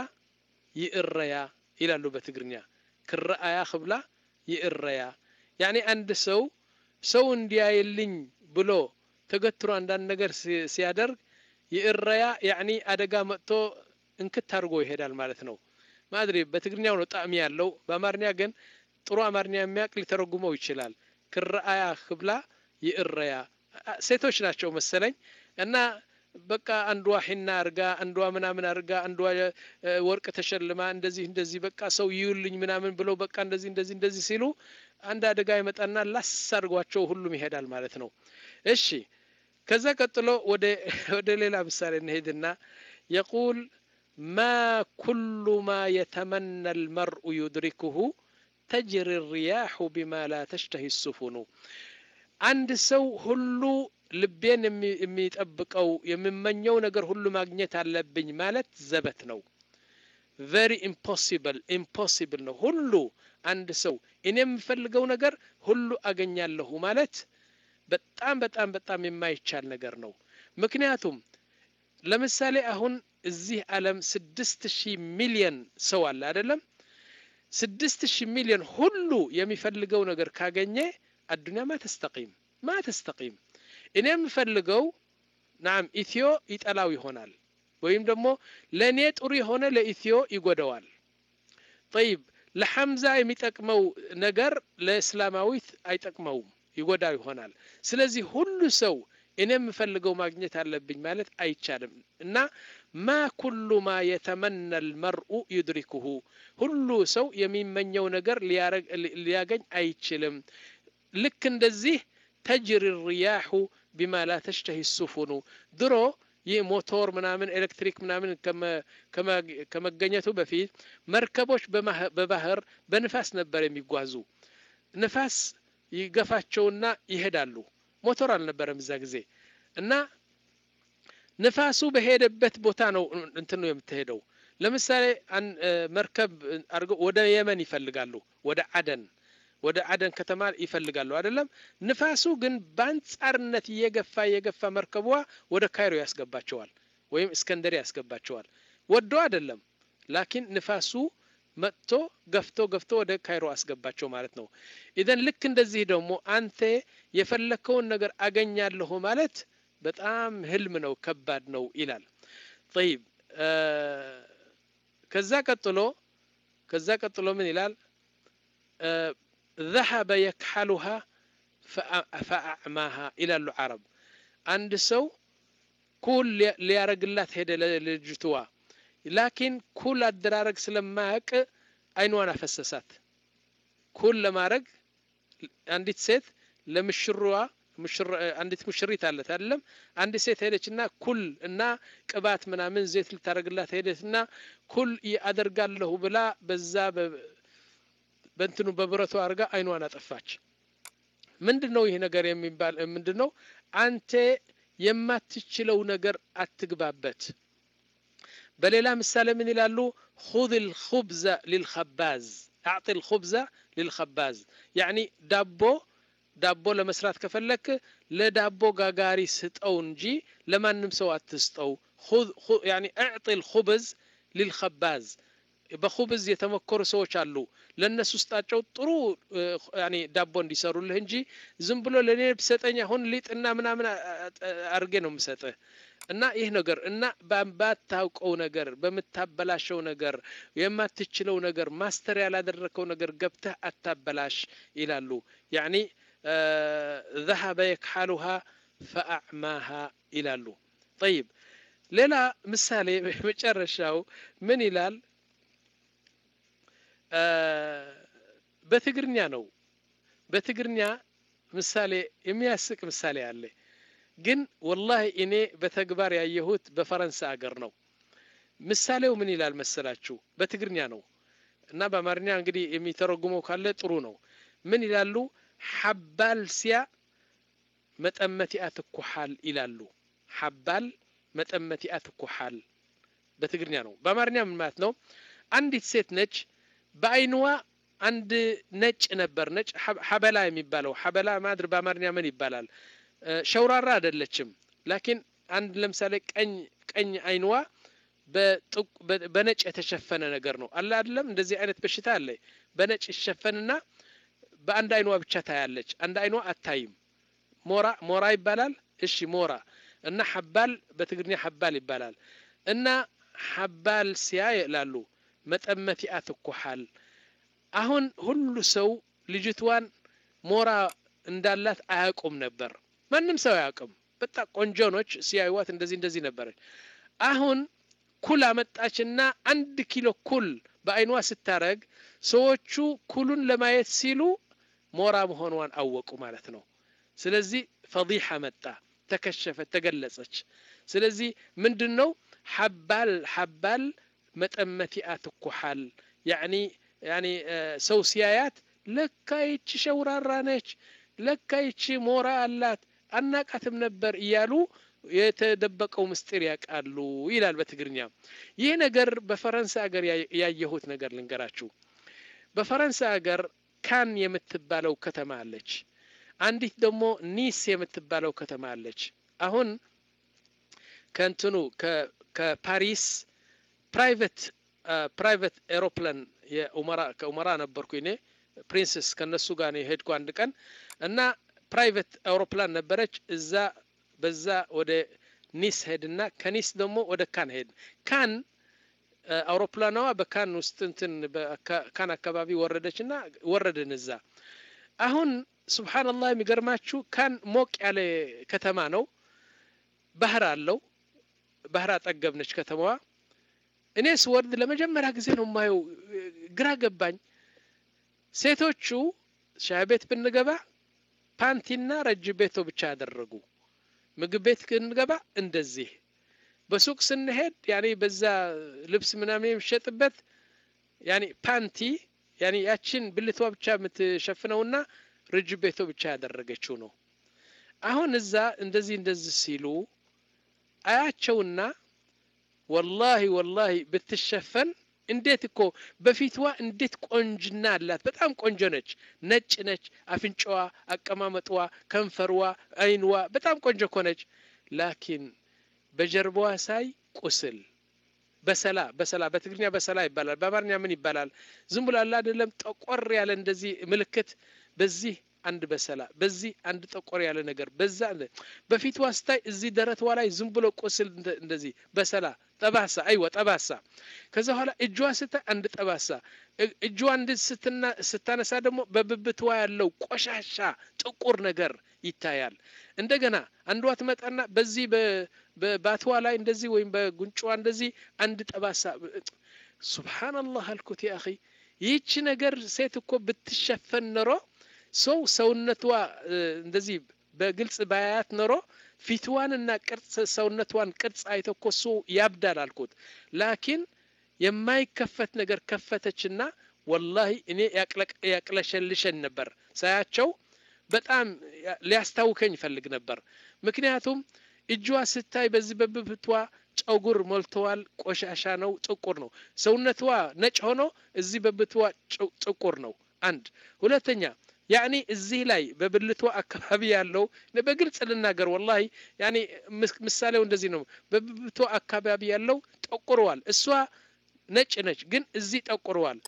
ይእረያ ይላሉ በትግርኛ ክራአያ خبላ ይእረያ يعني አንድ ሰው ሰው እንዲያይልኝ ብሎ ተገትሮ አንዳንድ ነገር ሲያደርግ ይእረያ يعني አደጋ መጥቶ እንክት አድርጎ ይሄዳል ማለት ነው ማድሪ በትግርኛው ነው ጣዕም ያለው በአማርኛ ግን ጥሩ አማርኛ የሚያቅ ሊተረጉመው ይችላል ክራአያ خبላ ይእረያ ሴቶች ናቸው መሰለኝ እና በቃ አንዷ ሒና አርጋ አንዷ ምናምን አርጋ አንዷ ወርቅ ተሸልማ እንደዚህ እንደዚህ በቃ ሰው ይዩልኝ ምናምን ብለው በቃ እንደዚህ እንደዚህ እንደዚህ ሲሉ አንድ አደጋ ይመጣና ላስ አድርጓቸው ሁሉም ይሄዳል ማለት ነው እሺ ከዛ ቀጥሎ ወደ ወደ ሌላ ምሳሌ እንሄድና يقول ما كل ما يتمنى المرء يدركه تجري الرياح بما لا تشتهي السفن عند سو ሁሉ ልቤን የሚጠብቀው የሚመኘው ነገር ሁሉ ማግኘት አለብኝ ማለት ዘበት ነው very impossible impossible ነው ሁሉ አንድ ሰው እኔ የምፈልገው ነገር ሁሉ አገኛለሁ ማለት በጣም በጣም በጣም የማይቻል ነገር ነው ምክንያቱም ለምሳሌ አሁን እዚህ ዓለም ስድስት ሺህ ሚሊዮን ሰው አለ አይደለም ስድስት ሺህ ሚሊዮን ሁሉ የሚፈልገው ነገር ካገኘ الدنيا ما تستقيم ما تستقيم እኔ የምፈልገው نعم ኢትዮ ይጠላው ይሆናል ወይም ደግሞ ለኔ ጥሩ የሆነ ለኢትዮ ይጎዳዋል طيب ለሐምዛ የሚጠቅመው ነገር ለእስላማዊት አይጠቅመው ይጎዳው ይሆናል ስለዚህ ሁሉ ሰው እኔ የምፈልገው ማግኘት አለብኝ ማለት አይቻልም እና ما كل ما يتمنى المرء يدركه ሁሉ ሰው የሚመኘው ነገር ሊያገኝ አይችልም ልክ እንደዚህ تجري الرياح بما لا تشتهي السفن درو يموتور ምናምን ኤሌክትሪክ ምናምን ከመ ከመ ከመገኘቱ በፊት መርከቦች በባህር በንፋስ ነበር የሚጓዙ ንፋስ ይገፋቸውና ይሄዳሉ ሞተር አልነበረም እዛ ጊዜ እና ንፋሱ በሄደበት ቦታ ነው እንትን ነው የምትሄደው ለምሳሌ መርከብ አርገው ወደ የመን ይፈልጋሉ ወደ አደን ወደ አደን ከተማ ይፈልጋሉ አይደለም ንፋሱ ግን ባንጻርነት እየገፋ እየገፋ መርከቧ ወደ ካይሮ ያስገባቸዋል ወይም እስከንደሪያ ያስገባቸዋል ወዶ አይደለም ላኪን ንፋሱ መጥቶ ገፍቶ ገፍቶ ወደ ካይሮ አስገባቸው ማለት ነው ኢደን ልክ እንደዚህ ደግሞ አንተ የፈለከውን ነገር አገኛለሁ ማለት በጣም ህልም ነው ከባድ ነው ይላል طيب ከዛ ቀጥሎ ከዛ ቀጥሎ ምን ይላል ذهب يكحلها فأعماها إلى العرب عند سو كل ليارجلات هيدا للجتوا لكن كل الدرارج سلماك أينوانا فسسات كل ما رج عندي سيت لمشروع مشر عندي مشريت على تعلم عندي سيت هيدتنا كل إننا كبات منا من زيت الترجلات هيدتنا كل يقدر له بلا بالزاب በእንትኑ በብረቱ አርጋ አይኗን አጠፋች ምንድነው ይሄ ነገር የሚባል ምንድነው አንተ የማትችለው ነገር አትግባበት በሌላ ምሳሌ ምን ይላሉ خذ الخبز للخباز اعطي الخبز للخباز يعني ዳቦ ዳቦ ለመስራት ከፈለክ ለዳቦ ጋጋሪ ስጠው እንጂ ለማንም ሰው አትስጠው خذ يعني اعطي الخبز للخباز በخبز የተመከሩ ሰዎች አሉ ለነሱ ስጣቸው ጥሩ ያኒ ዳቦ እንዲሰሩልህ እንጂ ዝም ብሎ ለኔ ብሰጠኝ አሁን ሊጥና ምናምን አርጌ ነው የምሰጥህ እና ይሄ ነገር እና ባታውቀው ነገር በመታበላሽው ነገር የማትችለው ነገር ማስተር ያላደረከው ነገር ገብተህ አታበላሽ ይላሉ ያኒ ذهب يكحلها فأعماها ይላሉ طيب ሌላ ምሳሌ መጨረሻው ምን ይላል በትግርኛ ነው በትግርኛ ምሳሌ የሚያስቅ ምሳሌ አለ ግን والله እኔ በተግባር ያየሁት በፈረንሳይ ሀገር ነው ምሳሌው ምን ይላል መሰላችሁ በትግርኛ ነው እና በአማርኛ እንግዲህ የሚተረጉመው ካለ ጥሩ ነው ምን ይላሉ ሐባል ሲያ መጠመቲአት ኩሐል ይላሉ ሐባል መጠመቲአት ኩሐል በትግርኛ ነው በአማርኛ ምን ማለት ነው አንዲት ሴት ነች በአይንዋ አንድ ነጭ ነበር ነጭ ሐበላ የሚባለው ሐበላ ማድር በአማርኛ ምን ይባላል ሸውራራ አይደለችም ላኪን አንድ ለምሳሌ ቀኝ ቀኝ አይንዋ በነጭ የተሸፈነ ነገር ነው አለ አይደለም እንደዚህ አይነት በሽታ አለ በነጭ ይሸፈንና በአንድ አይንዋ ብቻ ታያለች አንድ አይንዋ አታይም ሞራ ሞራ ይባላል እሺ ሞራ እና ሐባል በትግርኛ ሐባል ይባላል እና ሐባል ሲያ ይላሉ መጠመቲአት ኩሐል አሁን ሁሉ ሰው ልጅቷን ሞራ እንዳላት አያውቁም ነበር ማንንም ሰው አያውቅም በጣም ቆንጆ ነች ሲያዩዋት እንደዚህ እንደዚህ ነበረች አሁን ኩል አመጣችና አንድ ኪሎ ኩል በአይኗ ስታረግ ሰዎቹ ኩሉን ለማየት ሲሉ ሞራ መሆኗን አወቁ ማለት ነው ስለዚህ ፈዲሐ መጣ ተከሸፈ ተገለጸች ስለዚህ ምንድነው ሐባል ሐባል መጠመቲአት ኩሐል يعني يعني ሰው ሲያያት ለካ ይቺ ሸውራራ ነች ለካ ይቺ ሞራ አላት አናቃትም ነበር እያሉ የተደበቀው ምስጢር ያቃሉ ይላል በትግርኛ ይሄ ነገር በፈረንሳይ ሀገር ያየሁት ነገር ልንገራችሁ በፈረንሳይ ሀገር ካን የምትባለው ከተማ አለች አንዲት ደግሞ ኒስ የምትባለው ከተማ አለች አሁን ከንትኑ ከፓሪስ ፕራይቬት ፕራይቬት ኤሮፕላን የኡመራ ከኡመራ ነበርኩ እኔ ፕሪንሰስ ከነሱ ጋር ነው ሄድኩ አንድ ቀን እና ፕራይቬት ኤሮፕላን ነበረች እዛ በዛ ወደ ኒስ ሄድና ከኒስ ደግሞ ወደ ካን ሄድ ካን አውሮፕላኗ በካን ውስጥ እንትን በካን አካባቢ ወረደችና ወረደን እዛ አሁን ሱብሃንአላህ የሚገርማችሁ ካን ሞቅ ያለ ከተማ ነው ባህር አለው ባህር አጠገብነች ከተማዋ እኔስ ወርድ ለመጀመሪያ ጊዜ ነው ማየው ግራ ገባኝ ሴቶቹ ሻይ ቤት ብንገባ ፓንቲና ረጅቤቶ ብቻ ያደረጉ ምግብ ቤት ብንገባ እንደዚህ በሱቅ ስንሄድ ያኔ በዛ ልብስ ምናምን የሚሸጥበት ያኔ ፓንቲ ያኔ ያችን ብልቷ ብቻ የምትሸፍነውና ረጅቤቶ ብቻ ያደረገችው ነው አሁን እዛ እንደዚህ እንደዚህ ሲሉ አያቸውና والله والله بتشفن እንዴት እኮ በፊትዋ እንዴት ቆንጅና አላት በጣም ቆንጆ ነች ነጭ ነች አፍንጫዋ አቀማመጥዋ ከንፈርዋ አይንዋ በጣም ቆንጆ ኮነች ላኪን በጀርባዋ ሳይ ቁስል በሰላ በሰላ በትግርኛ በሰላ ይባላል በአማርኛ ምን ይባላል ዝም ብሎ አላ አይደለም ጠቆር ያለ እንደዚህ ምልክት በዚህ አንድ በሰላ በዚህ አንድ ጠቆር ያለ ነገር በዛ በፊትዋ ስታይ እዚህ ደረትዋ ላይ ዝም ብሎ ቁስል እንደዚህ በሰላ ጠባሳ አይዋ ጠባሳ ከዛ ኋላ እጇ ስታይ አንድ ጠባሳ እጇ አንድ ስትና ስታነሳ ደግሞ በብብትዋ ያለው ቆሻሻ ጥቁር ነገር ይታያል እንደገና አንዷ ትመጣና በዚህ በባትዋ ላይ እንደዚህ ወይም በጉንጫዋ እንደዚህ አንድ ጠባሳ ሱብሃንአላህ አልኩት ያ اخي ይህች ነገር ሴት እኮ ብትሸፈን ኖሮ ሰው ሰውነቷ እንደዚህ በግልጽ ባያት ኖሮ ፊትዋንና ቅርጽ ሰውነቷን ቅርጽ አይተኮሱ ያብዳል አልኩት ላኪን የማይከፈት ነገር ከፈተችና والله እኔ ያቅለሸልሸን ነበር ሳያቸው በጣም ሊያስታውከኝ ፈልግ ነበር ምክንያቱም እጇ ስታይ በዚህ በብብቷ ጨጉር ሞልተዋል ቆሻሻ ነው ጥቁር ነው ሰውነቷ ነጭ ሆኖ እዚህ በብብቷ ጥቁር ነው አንድ ሁለተኛ يعني እዚህ ላይ በብልቷ አካባቢ ያለው በግልጽ ልናገር والله يعني ምሳሌው እንደዚህ ነው በብብቷ አካባቢ ያለው ጠቁሯል እሷ ነጭ ነች ግን እዚህ ጠቁሯል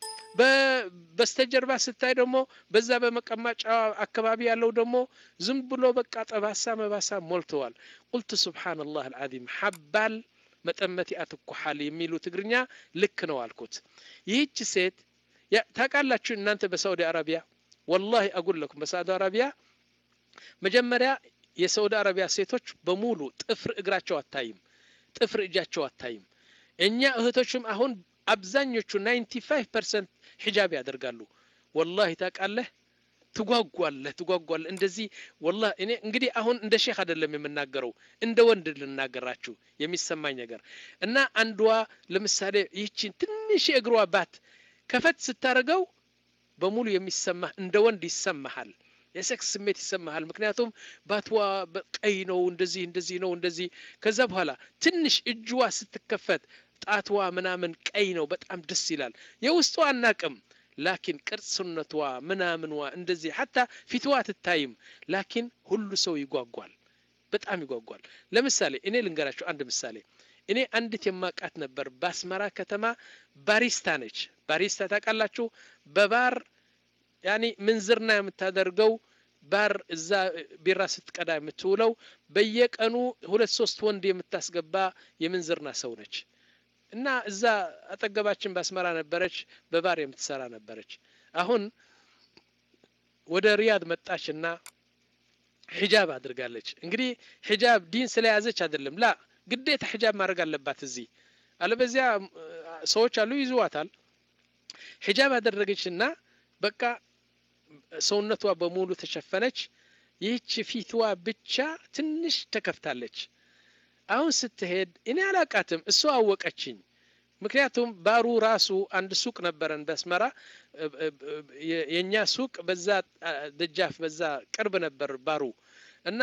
በስተጀርባ ስታይ ደግሞ በዛ በመቀማጫ አካባቢ ያለው ደግሞ ዝም ብሎ በቃ ጠባሳ መባሳ ሞልተዋል قلت سبحان الله العظيم حبال መጠመቲአት ኩሐል የሚሉ ትግርኛ ልክ ነው አልኩት ይህች ሴት ታውቃላችሁ እናንተ በሳውዲ አረቢያ والله اقول لكم በሳውዲ አረቢያ መጀመሪያ የሳውዲ አረቢያ ሴቶች በሙሉ ጥፍር እግራቸው አታይም፣ ጥፍር እጃቸው አታይም። እኛ እህቶችም አሁን አብዛኞቹ ናይንቲ ፋይቭ ፐርሰንት ሒጃብ ያደርጋሉ። ወላሂ ታውቃለህ ትጓጓለህ ትጓጓለህ እንደዚህ ወላሂ። እኔ እንግዲህ አሁን እንደ ሼክ አይደለም የምናገረው እንደ ወንድ ልናገራችሁ የሚሰማኝ ነገር እና አንዷ ለምሳሌ ይህቺን ትንሽ እግሯ ባት ከፈት ስታረገው በሙሉ የሚሰማህ እንደ ወንድ ይሰማሃል፣ የሴክስ ስሜት ይሰማሃል። ምክንያቱም ባትዋ ቀይ ነው እንደዚህ እንደዚህ ነው እንደዚህ። ከዛ በኋላ ትንሽ እጅዋ ስትከፈት ጣትዋ ምናምን ቀይ ነው፣ በጣም ደስ ይላል። የውስጧ አናቅም ላኪን ቅርጽነቷ ምናምንዋ እንደዚህ ሐታ ፊትዋ ትታይም። ላኪን ሁሉ ሰው ይጓጓል፣ በጣም ይጓጓል። ለምሳሌ እኔ ልንገራችሁ አንድ ምሳሌ። እኔ አንዲት የማቃት ነበር በአስመራ ከተማ ባሪስታ ነች። ባሪስታ ታውቃላችሁ? በባር ያኒ ምንዝርና የምታደርገው ባር እዛ ቢራ ስትቀዳ የምትውለው በየቀኑ ሁለት ሶስት ወንድ የምታስገባ የምንዝርና ሰው ነች። እና እዛ አጠገባችን በአስመራ ነበረች፣ በባር የምትሰራ ነበረች። አሁን ወደ ሪያድ መጣችና ሒጃብ አድርጋለች። እንግዲህ ሒጃብ ዲን ስለያዘች አይደለም ላ ግዴታ ሒጃብ ማድረግ አለባት እዚህ፣ አለበዚያ ሰዎች አሉ ይዙዋታል። ሒጃብ አደረገችና በቃ ሰውነቷ በሙሉ ተሸፈነች። ይህች ፊትዋ ብቻ ትንሽ ተከፍታለች። አሁን ስትሄድ እኔ አላቃትም፣ እሷ አወቀችኝ። ምክንያቱም ባሩ ራሱ አንድ ሱቅ ነበረን በአስመራ፣ የኛ ሱቅ በዛ ደጃፍ በዛ ቅርብ ነበር ባሩ። እና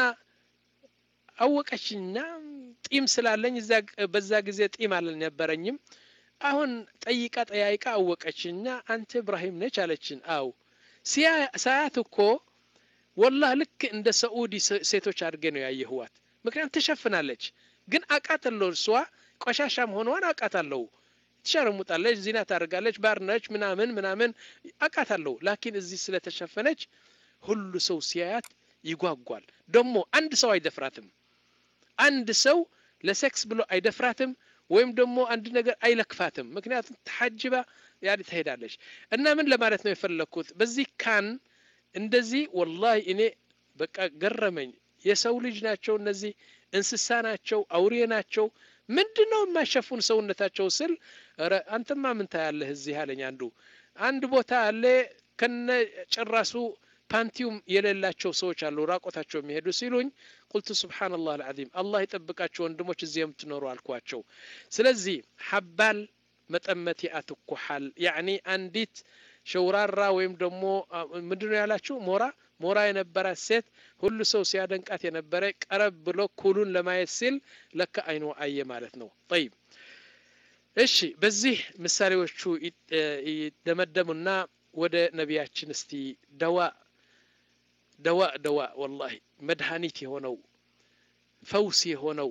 አወቀችኝና ጢም ስላለኝ እዛ በዛ ጊዜ ጢም አልነበረኝም። አሁን ጠይቃ ጠያይቃ አወቀችኝና አንተ ኢብራሂም ነች አለችን። አው ሳያት እኮ ወላሂ ልክ እንደ ሳኡዲ ሴቶች አድርጌ ነው ያየሁዋት። ምክንያቱም ተሸፍናለች። ግን አቃተለው እሷ ቆሻሻም ሆኗን አቃታለው። ትሸርሙጣለች፣ ዚና ታደርጋለች፣ ባርነች ምናምን ምናምን አቃታለው። ላኪን እዚህ ስለተሸፈነች ሁሉ ሰው ሲያያት ይጓጓል። ደግሞ አንድ ሰው አይደፍራትም። አንድ ሰው ለሴክስ ብሎ አይደፍራትም፣ ወይም ደግሞ አንድ ነገር አይለክፋትም። ምክንያቱም ተሐጅባ ያዲ ትሄዳለች። እና ምን ለማለት ነው የፈለኩት በዚህ ካን እንደዚህ ወላሂ እኔ በቃ ገረመኝ። የሰው ልጅ ናቸው እነዚህ፣ እንስሳ ናቸው፣ አውሬ ናቸው። ምንድነው የማይሸፉን ሰውነታቸው ስል ኧረ አንተማ ምን ታያለህ እዚህ አለኝ አንዱ። አንድ ቦታ አለ ከነ ጭራሱ ፓንቲውም የሌላቸው ሰዎች አሉ ራቆታቸው የሚሄዱ ሲሉኝ ቁልቱ ሱብሃንአላህ አልዓዚም አላህ ይጠብቃቸው ወንድሞች እዚህ የምትኖሩ አልኳቸው። ስለዚህ ሐባል መጠመት ያትኩሃል ያኒ አንዲት ሸውራራ ወይም ደግሞ ምንድነው ያላችሁ ሞራ ሞራ የነበራት ሴት ሁሉ ሰው ሲያደንቃት የነበረ ቀረብ ብሎ ኩሉን ለማየት ሲል ለካ አይኑ አየ ማለት ነው። طيب እሺ በዚህ ምሳሌዎቹ ይደመደሙና ወደ ነቢያችን እስቲ ደዋ ደዋ ደዋ ወላሂ መድኃኒት የሆነው ፈውስ የሆነው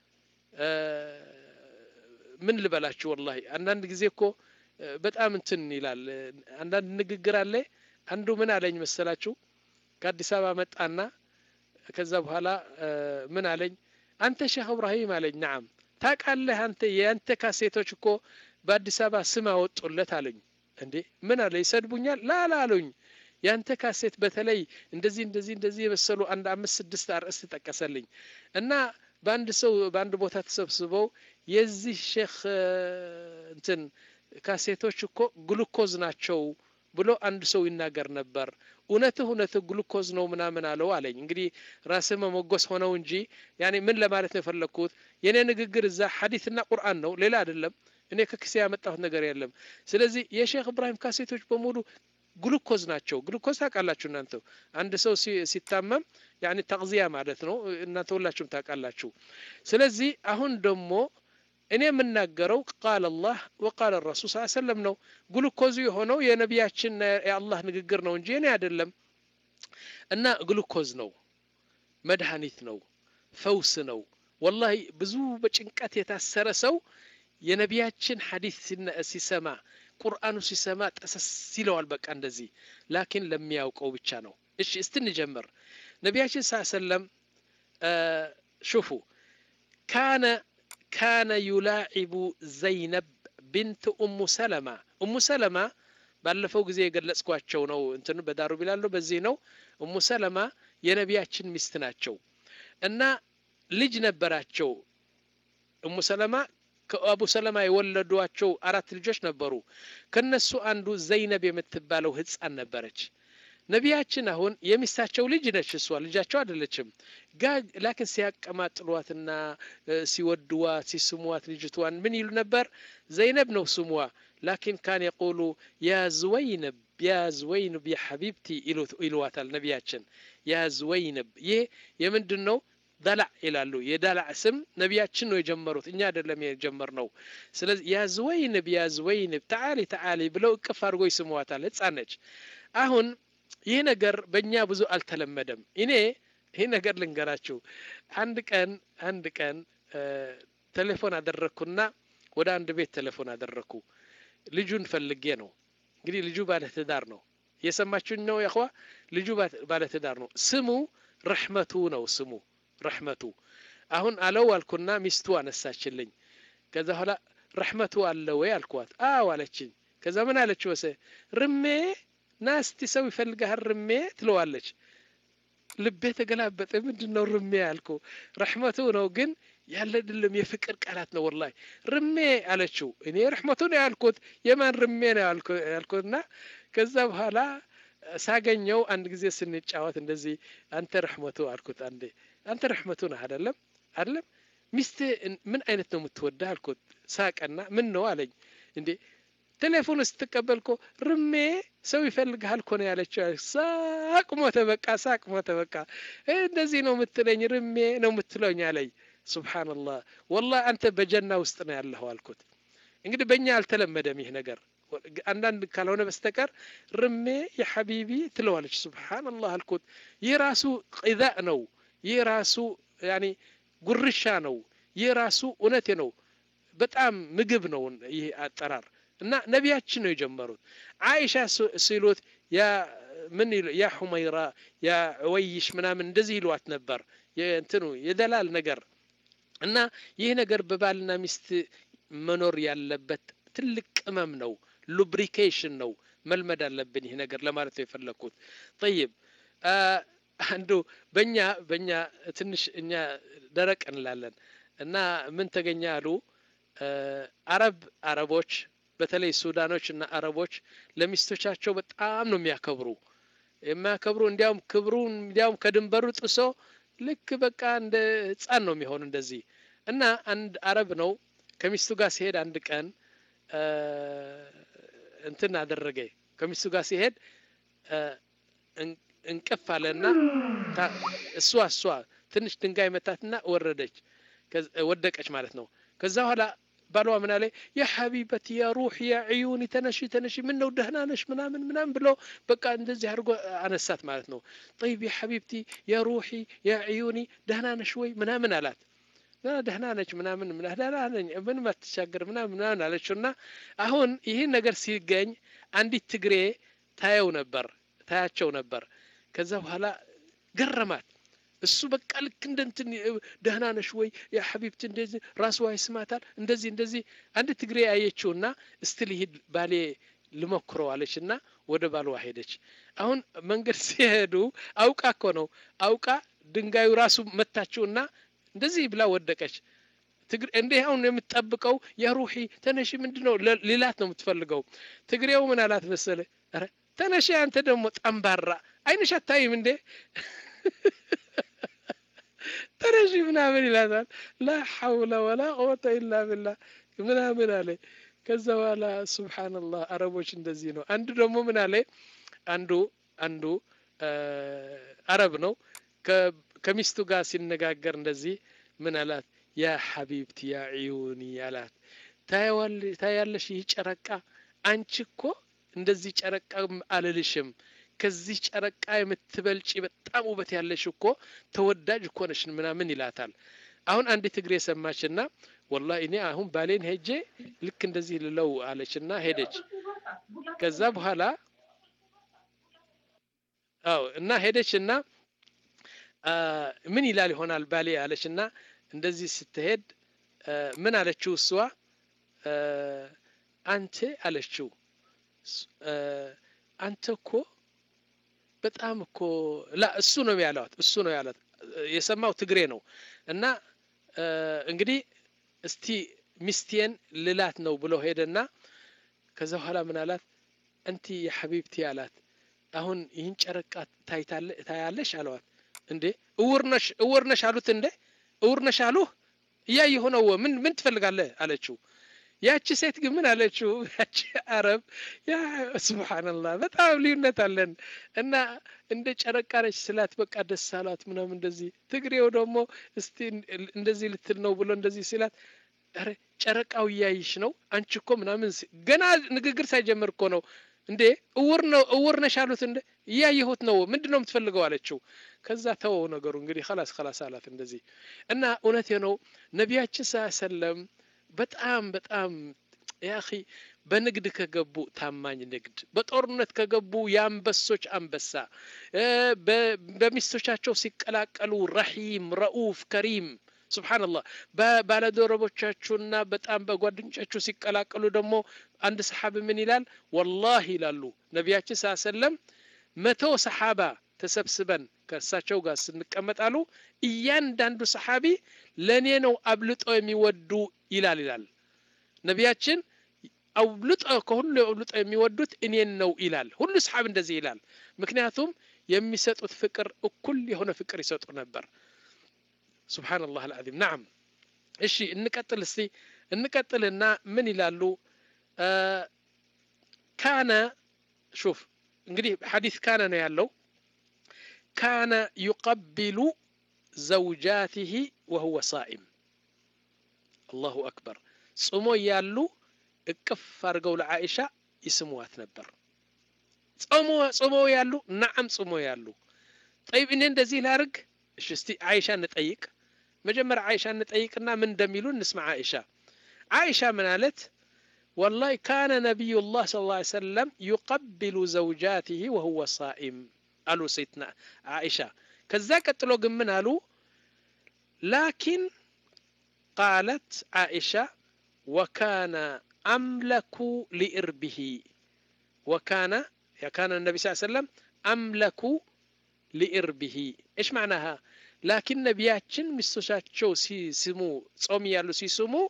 ምን ልበላችሁ ወላሂ አንዳንድ ጊዜ እኮ በጣም እንትን ይላል። አንዳንድ ንግግር አለ። አንዱ ምን አለኝ መሰላችሁ? ከአዲስ አበባ መጣና ከዛ በኋላ ምን አለኝ? አንተ ሼክ ኢብራሂም አለኝ። ነዓም ታውቃለህ አንተ የአንተ ካሴቶች እኮ በአዲስ አበባ ስም አወጡለት አለኝ። እንዴ ምን አለ? ይሰድቡኛል? ላ ላ አሉኝ። ያንተ ካሴት በተለይ እንደዚህ እንደዚህ እንደዚህ የመሰሉ አንድ አምስት ስድስት አርዕስት ተጠቀሰልኝ እና በአንድ ሰው በአንድ ቦታ ተሰብስበው የዚህ ሼክ እንትን ካሴቶች እኮ ግሉኮዝ ናቸው ብሎ አንድ ሰው ይናገር ነበር። እውነትህ እውነትህ ግሉኮዝ ነው ምናምን አለው አለኝ። እንግዲህ ራስህ መሞገስ ሆነው እንጂ ያኔ ምን ለማለት ነው የፈለኩት? የኔ ንግግር እዛ ሐዲስና ቁርአን ነው፣ ሌላ አይደለም። እኔ ከክሴ ያመጣሁት ነገር የለም። ስለዚህ የሼክ ኢብራሂም ካሴቶች በሙሉ ግሉኮዝ ናቸው። ግሉኮዝ ታውቃላችሁ እናንተ አንድ ሰው ሲታመም ያኔ ተግዚያ ማለት ነው። እናንተ ሁላችሁም ታውቃላችሁ። ስለዚህ አሁን ደግሞ እኔ የምናገረው ቃል አላህ ወቃል ረሱል ሰለላሁ ዐለይሂ ወሰለም ነው። ግሉኮዙ የሆነው የነቢያችን የአላህ ንግግር ነው እንጂ እኔ አይደለም። እና ግሉኮዝ ነው፣ መድኃኒት ነው፣ ፈውስ ነው። ወላሂ ብዙ በጭንቀት የታሰረ ሰው የነቢያችን ሐዲስ ሲሰማ ቁርአኑ ሲሰማ ጠሰስ ይለዋል በቃ እንደዚህ። ላኪን ለሚያውቀው ብቻ ነው። እሺ እስቲ እንጀምር። ነቢያችን ሰለላሁ ዐለይሂ ወሰለም ሹፉ ካነ ካነ ዩላዒቡ ዘይነብ ቢንት ኡሙ ሰለማ። ኡሙ ሰለማ ባለፈው ጊዜ የገለጽኳቸው ነው። እንትን በዳሩ ቢላለው በዚህ ነው። ኡሙ ሰለማ የነቢያችን ሚስት ናቸው እና ልጅ ነበራቸው ኡሙ ሰለማ ከአቡ ሰለማ የወለዷቸው አራት ልጆች ነበሩ ከነሱ አንዱ ዘይነብ የምትባለው ህፃን ነበረች ነቢያችን አሁን የሚስታቸው ልጅ ነች እሷ ልጃቸው አይደለችም ጋር ላኪን ሲያቀማጥሏትና ሲወድዋት ሲስሙዋት ልጅቷን ምን ይሉ ነበር ዘይነብ ነው ስሟ ላኪን ካን ይقولو ያ ዝወይነብ ያ ዝወይነብ ያ ሐቢብቲ ይሉዋታል ነቢያችን ያ ዝወይነብ ይሄ የምንድነው دلع ይላሉ የደላዕ ስም ነቢያችን ነው የጀመሩት እኛ አይደለም የጀመርነው ስለዚህ ያ ዝወይነብ ያ ዝወይነብ تعالي تعالي ብለው እቅፍ አድርጎ ይስሙዋታል ህፃን ነች አሁን ይሄ ነገር በእኛ ብዙ አልተለመደም እኔ ይሄ ነገር ልንገራችሁ አንድ ቀን አንድ ቀን ቴሌፎን አደረኩና ወደ አንድ ቤት ቴሌፎን አደረኩ ልጁን ፈልጌ ነው እንግዲህ ልጁ ባለ ትዳር ነው የሰማችሁኝ ነው ያخوا ልጁ ባለ ትዳር ነው ስሙ ረህመቱ ነው ስሙ ረህመቱ አሁን አለው አልኩና ሚስቱ አነሳችልኝ ከዛ ኋላ ረህመቱ አለ ወይ አልኳት አዎ አለችኝ ከዛ ምን አለች ወሰ ርሜ ናስቲ ሰው ይፈልጋል ርሜ ትለዋለች ልቤ ተገላበጠ ምንድነው ርሜ አልኩ ረህመቱ ነው ግን ያለ ድልም የፍቅር ቃላት ነው ወላሂ ርሜ አለችው እኔ ረህመቱ ነው ያልኩት የማን ርሜ ነው ያልኩትና ከዛ በኋላ ሳገኘው አንድ ጊዜ ስንጫወት እንደዚህ አንተ ረህመቱ አልኩት አንዴ አንተ ረህመቱ ነህ አይደለም አይደለም ሚስት ምን አይነት ነው የምትወደው አልኩት ሳቀና ምን ነው አለኝ እንዴ ቴሌፎን ስትቀበልኮ ርሜ ሰው ይፈልጋል ኮነ ያለችው ሳቅ ሞተ በቃ ሳቅ ሞተ በቃ እንደዚህ ነው የምትለኝ ርሜ ነው የምትለኝ አለኝ ሱብሃንአላህ والله አንተ በጀና ውስጥ ነው ያለኸው አልኩት እንግዲህ በእኛ አልተለመደም ይሄ ነገር አንዳንድ ካልሆነ በስተቀር ርሜ የሐቢቢ ትለዋለች ሱብሃንአላህ አልኩት ይራሱ ቂዛእ ነው ይራሱ يعني ጉርሻ ነው ይራሱ እውነቴ ነው በጣም ምግብ ነው ይሄ አጠራር እና ነቢያችን ነው የጀመሩት አይሻ ሲሉት ያ ምን ያ ሁመይራ ያ ወይሽ ምናምን እንደዚህ ይሏት ነበር የእንትኑ የደላል ነገር እና ይሄ ነገር በባልና ሚስት መኖር ያለበት ትልቅ ቅመም ነው ሉብሪኬሽን ነው መልመድ አለብን ይሄ ነገር ለማለት ነው የፈለኩት طيب አንዱ በእኛ በእኛ ትንሽ እኛ ደረቅ እንላለን እና ምን ተገኘ አሉ አረብ አረቦች በተለይ ሱዳኖች እና አረቦች ለሚስቶቻቸው በጣም ነው የሚያከብሩ የሚያከብሩ እንዲያውም ክብሩን እንዲያውም ከድንበሩ ጥሶ ልክ በቃ እንደ ህፃን ነው የሚሆን እንደዚህ እና አንድ አረብ ነው ከሚስቱ ጋር ሲሄድ አንድ ቀን እንትን አደረገ ከሚስቱ ጋር ሲሄድ እንቅፍ አለና እሷ እሷ ትንሽ ድንጋይ መታትና ወረደች ወደቀች ማለት ነው ከዛ በኋላ ባሏ ምን አለ ያ ሐቢበቲ ያ ሩህ ያ عيوني ተነሺ ተነሺ ምን ነው ደህና ነሽ ምናምን ምናምን ብሎ በቃ እንደዚህ አድርጎ አነሳት ማለት ነው طيب يا حبيبتي يا روحي يا عيوني ደህና ነሽ ወይ ምናምን አላት ደህና ነች ምናምን ደህና ነኝ ምን ማትሻገር ምናምን ምናምን አለችውና አሁን ይሄን ነገር ሲገኝ አንዲት ትግሬ ታየው ነበር ታያቸው ነበር ከዛ በኋላ ገረማት እሱ በቃ ልክ እንደንትን ደህና ነሽ ወይ ያ ሐቢብቲ እንደዚህ ራስዋ ይስማታል እንደዚህ እንደዚህ አንድ ትግሬ አየችውና እስቲ ልሂድ ባሌ ልሞክረው አለችና ወደ ባልዋ ሄደች አሁን መንገድ ሲሄዱ አውቃ እኮ ነው አውቃ ድንጋዩ ራሱ መታችውና እንደዚህ ብላ ወደቀች ትግሬ እንዴ አሁን የምትጠብቀው ያ ሩሂ ተነሺ ምንድነው ሌላት ነው የምትፈልገው ትግሬው ምን አላት መሰለ አረ ተነሺ አንተ ደግሞ ጠምባራ አይንሽ አታይም እንዴ ተነሺ ምናምን ይላታል لا حول ولا قوة إلا بالله ምናምን አለ ከዛ በኋላ ሱብሃንአላህ አረቦች እንደዚህ ነው አንዱ ደግሞ ምን አለ አንዱ አንዱ አረብ ነው ከሚስቱ ጋር ሲነጋገር እንደዚህ ምን አላት ያ ሐቢብቲ ያ عيوني አላት ታያዋል ታያለሽ ይህ ጨረቃ አንቺ እኮ እንደዚህ ጨረቃ አልልሽም ከዚህ ጨረቃ የምትበልጪ በጣም ውበት ያለሽ እኮ ተወዳጅ እኮ ነሽ ምናምን ይላታል አሁን አንድ ትግሬ ሰማችና والله እኔ አሁን ባሌን ሄጄ ልክ እንደዚህ ልለው አለችና ሄደች ከዛ በኋላ አው እና ሄደችና ምን ይላል ይሆናል ባሌ አለችና እንደዚህ ስትሄድ ምን አለችው እሷ አንተ አለችው አንተ እኮ በጣም እኮ ላ እሱ ነው ያላት እሱ ነው ያላት የሰማው ትግሬ ነው እና እንግዲህ እስቲ ሚስቴን ልላት ነው ብሎ ሄደና ከዛ በኋላ ምን አላት አንቲ ያ ሐቢብቲ አላት አሁን ይህን ጨረቃ ታይታለ ታያለሽ አሏት እንዴ እውርነሽ እውርነሽ አሉት እንዴ እውርነሽ አሉ ያየሁ ነው ምን ምን ትፈልጋለህ አለችው ያቺ ሴት ግን ምን አለችው ያቺ አረብ ያ ሱብሃንአላህ በጣም ልዩነት አለን እና እንደ ጨረቃ ነች ስላት በቃ ደስ አላት ምናምን እንደዚህ ትግሬው ደግሞ እስቲ እንደዚህ ልትል ነው ብሎ እንደዚህ ሲላት አረ ጨረቃው ያይሽ ነው አንቺ እኮ ምናምን ገና ንግግር ሳይጀምር እኮ ነው እንዴ እውር ነው እውር ነሽ አሉት እንዴ ያየሁት ነው ምንድነው የምትፈልገው አለችው ከዛ ተወው ነገሩ እንግዲህ خلاص خلاص አላት እንደዚህ እና እውነቴ ነው ነብያችን ሰለላሁ በጣም በጣም ያኺ በንግድ ከገቡ ታማኝ ንግድ በጦርነት ከገቡ ያንበሶች አንበሳ በሚስቶቻቸው ሲቀላቀሉ ረሂም ረኡፍ ከሪም ሱብሃንአላህ ባለዶሮቦቻቸውና በጣም በጓደኞቻቸው ሲቀላቀሉ ደግሞ አንድ ሰሃባ ምን ይላል ወላሂ ይላሉ ነብያችን ሰለላሁ መቶ ሰሃባ ተሰብስበን ከእሳቸው ጋር ስንቀመጣሉ እያንዳንዱ ሰሃቢ ለኔ ነው አብልጦ የሚወዱ ይላል ይላል ነብያችን አብልጦ ከሁሉ አብልጦ የሚወዱት እኔን ነው ይላል ሁሉ ሰሃብ እንደዚህ ይላል ምክንያቱም የሚሰጡት ፍቅር እኩል የሆነ ፍቅር ይሰጡ ነበር سبحان الله العظيم نعم እሺ እንቀጥል እስቲ እንቀጥልና ምን ይላሉ ካነ شوف እንግዲህ ሐዲስ ካነ ነው ያለው ካነ يقبل زوجاته وهو صائم الله اكبر ጾሞ ያሉ እቅፍ አርገው ለዓኢሻ ይስሙዋት ነበር ጾሞ ጾሞ ያሉ نعم ጾሞ ያሉ طيب እኔ እንደዚህ ላርግ እሺ እስቲ ዓኢሻ እንጠይቅ مجمر عائشة نتأيقنا من دميلون نسمع عائشة عائشة من قالت والله كان نبي الله صلى الله عليه وسلم يقبل زوجاته وهو صائم قالوا سيدنا عائشة كذاك تلوق من قالوا لكن قالت عائشة وكان أملك لإربه وكان يا كان النبي صلى الله عليه وسلم أملك لإربه إيش معناها لكن نبياتشن مستشاتشو سي سمو صومي يالو سي سمو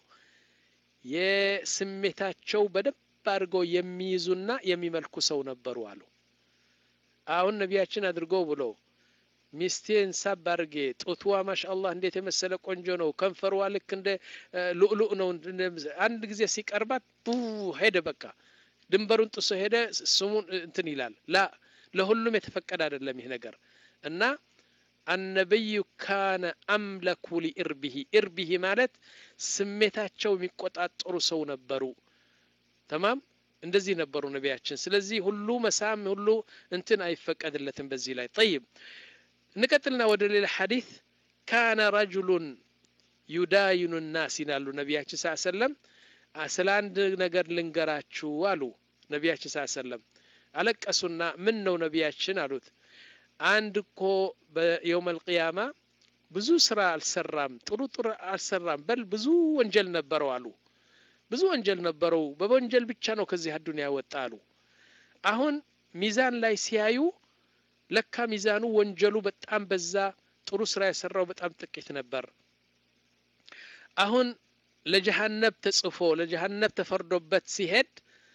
የስሜታቸው በደብ አድርገው የሚይዙና የሚመልኩ ሰው ነበሩ አሉ አሁን ነብያችን አድርገው ብሎ ሚስቴን ሳብ አድርጌ ጦትዋ ማሻአላህ እንዴት የመሰለ ቆንጆ ነው ከንፈርዋ ልክ እንደ ሉዕሉዕ ነው አንድ ጊዜ ሲቀርባት ቡ ሄደ በቃ ድንበሩን ጥሶ ሄደ ስሙን እንትን ይላል ላ ለሁሉም የተፈቀደ አይደለም ይሄ ነገር እና النبي كان أملك لإربه إربه مالت سميتاچو የሚቆጣጠሩ ሰው ነበሩ تمام እንደዚህ ነበሩ ነብያችን ስለዚህ ሁሉ መሳም ሁሉ እንትን አይፈቀድለትም በዚህ ላይ طيب نቀጥልና ወደ ሌላ ሐዲስ كان رجل يداين الناس ይላሉ ነብያችን ሰለላሁ ዐለይሂ ወሰለም አስላንድ ነገር ልንገራችሁ አሉ ነብያችን ሰለላሁ ዐለይሂ ወሰለም አለቀሱና ምን ነው ነብያችን አሉት አንድ እኮ በየውም القيامة ብዙ ስራ አልሰራም ጥሩ ጥሩ አልሰራም በል ብዙ ወንጀል ነበረው አሉ ብዙ ወንጀል ነበረው በወንጀል ብቻ ነው ከዚህ አዱንያ ወጣሉ አሁን ሚዛን ላይ ሲያዩ ለካ ሚዛኑ ወንጀሉ በጣም በዛ ጥሩ ስራ የሰራው በጣም ጥቂት ነበር አሁን ለጀሃነም ተጽፎ ለጀሃነም ተፈርዶበት ሲሄድ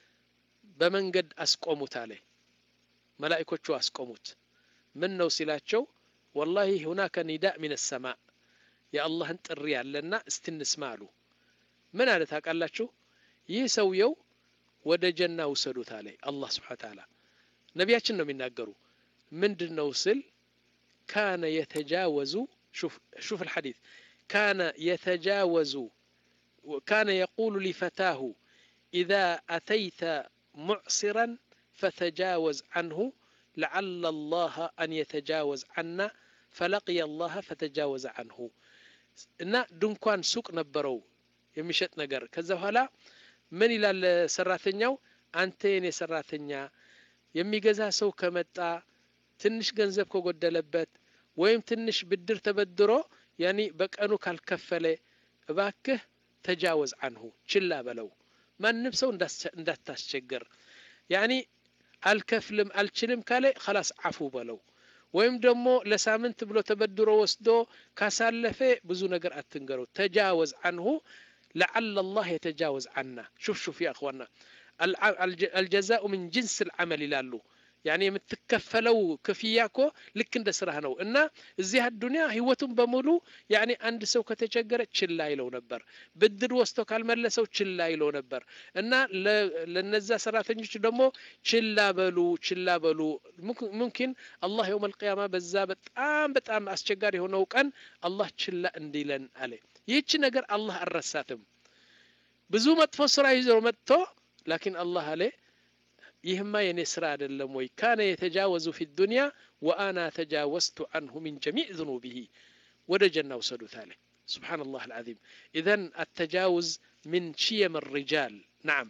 በመንገድ አስቆሙት አለ መላእክቶቹ አስቆሙት من نو سيلاتشو والله هناك نداء من السماء يا الله انطري يالنا استنسمالو من قالت قالاتشو يسويو ወደ ጀና ወሰዱት አለ አላህ Subhanahu Wa Ta'ala ነብያችን ነው የሚናገሩ ምንድነው ስል كان يتجاوز شوف شوف الحديث كان يتجاوز وكان يقول لفتاه إذا أتيت معصرا فتجاوز عنه لعل الله أن يتجاوز عنا فلقي الله فتجاوز عنه إن دنكوان سوق نبرو يمشت نجر كذا هلا من إلى السراتنيو أنتين سراتنيا يمي جزا سو كمتا تنش جنزب كو قد لبت ويم تنش بدر تبدرو يعني بك أنو كالكفلة باكه تجاوز عنه شلا بلو ما نفسه ندات تشجر يعني አልከፍልም አልችልም ካለ خلاص አፉ በለው ወይም ደግሞ ለሳምንት ብሎ ተበድሮ ወስዶ ካሳለፈ ብዙ ነገር አትንገረው ተጃወዝ عنه لعل الله يتجاوز عنا شوف شوف يا اخوانا الجزاء من جنس العمل ይላሉ يعني የምትከፈለው ክፍያኮ ልክ እንደ ስራህ ነው እና እዚህ አዱንያ ህይወቱን በሙሉ يعني አንድ ሰው ከተቸገረ ችላ ይለው ነበር ብድር ወስቶ ካልመለሰው ችላ ይለው ነበር እና ለነዛ ሰራተኞች ደግሞ ችላ በሉ ችላ በሉ ممكن الله يوم القيامه በዛ በጣም በጣም አስቸጋሪ ሆነው ቀን አላህ ችላ እንዲለን አለ ይህች ነገር አላህ አረሳትም ብዙ መጥፎ ስራ ይዘው መጥቶ لكن الله አለ ይህማ የኔ ስራ አይደለም ወይ ካነ የተጃወዙ في الدنيا وانا تجاوزت عنه من جميع ذنوبه ወደ ጀና ወሰዱት አለ سبحان الله العظيم اذا التجاوز من شيم الرجال نعم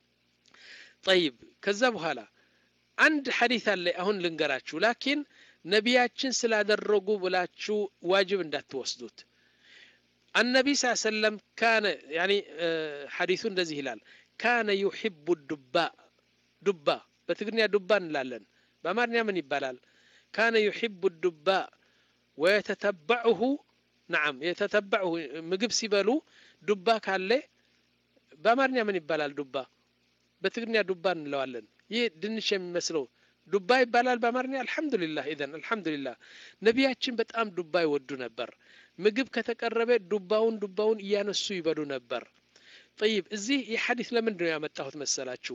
طيب ከዛ በኋላ አንድ ሐዲስ አለ አሁን ልንገራችሁ لكن ነቢያችን ስላደረጉ ብላችሁ ዋጅብ እንዳትወስዱት النبي صلى الله عليه وسلم كان يعني حديث እንደዚህ ይላል كان يحب الدباء دبا بتقنيا دبا نلالن بامارنيا من يبالال كان يحب الدباء ويتتبعه نعم يتتبعه مجب سيبالو دبا كالله بامارنيا من يبالال دبا بتقنيا دبا نلالن يه دنش يمسلو دبا يبالال بامارنيا الحمد لله اذن الحمد لله نبياتችን በጣም ዱባ ይወዱ ነበር ምግብ ከተቀረበ ዱባውን ዱባውን እያነሱ ይበሉ ነበር طيب እዚህ የሐዲስ ለምንድን ነው ያመጣሁት መሰላችሁ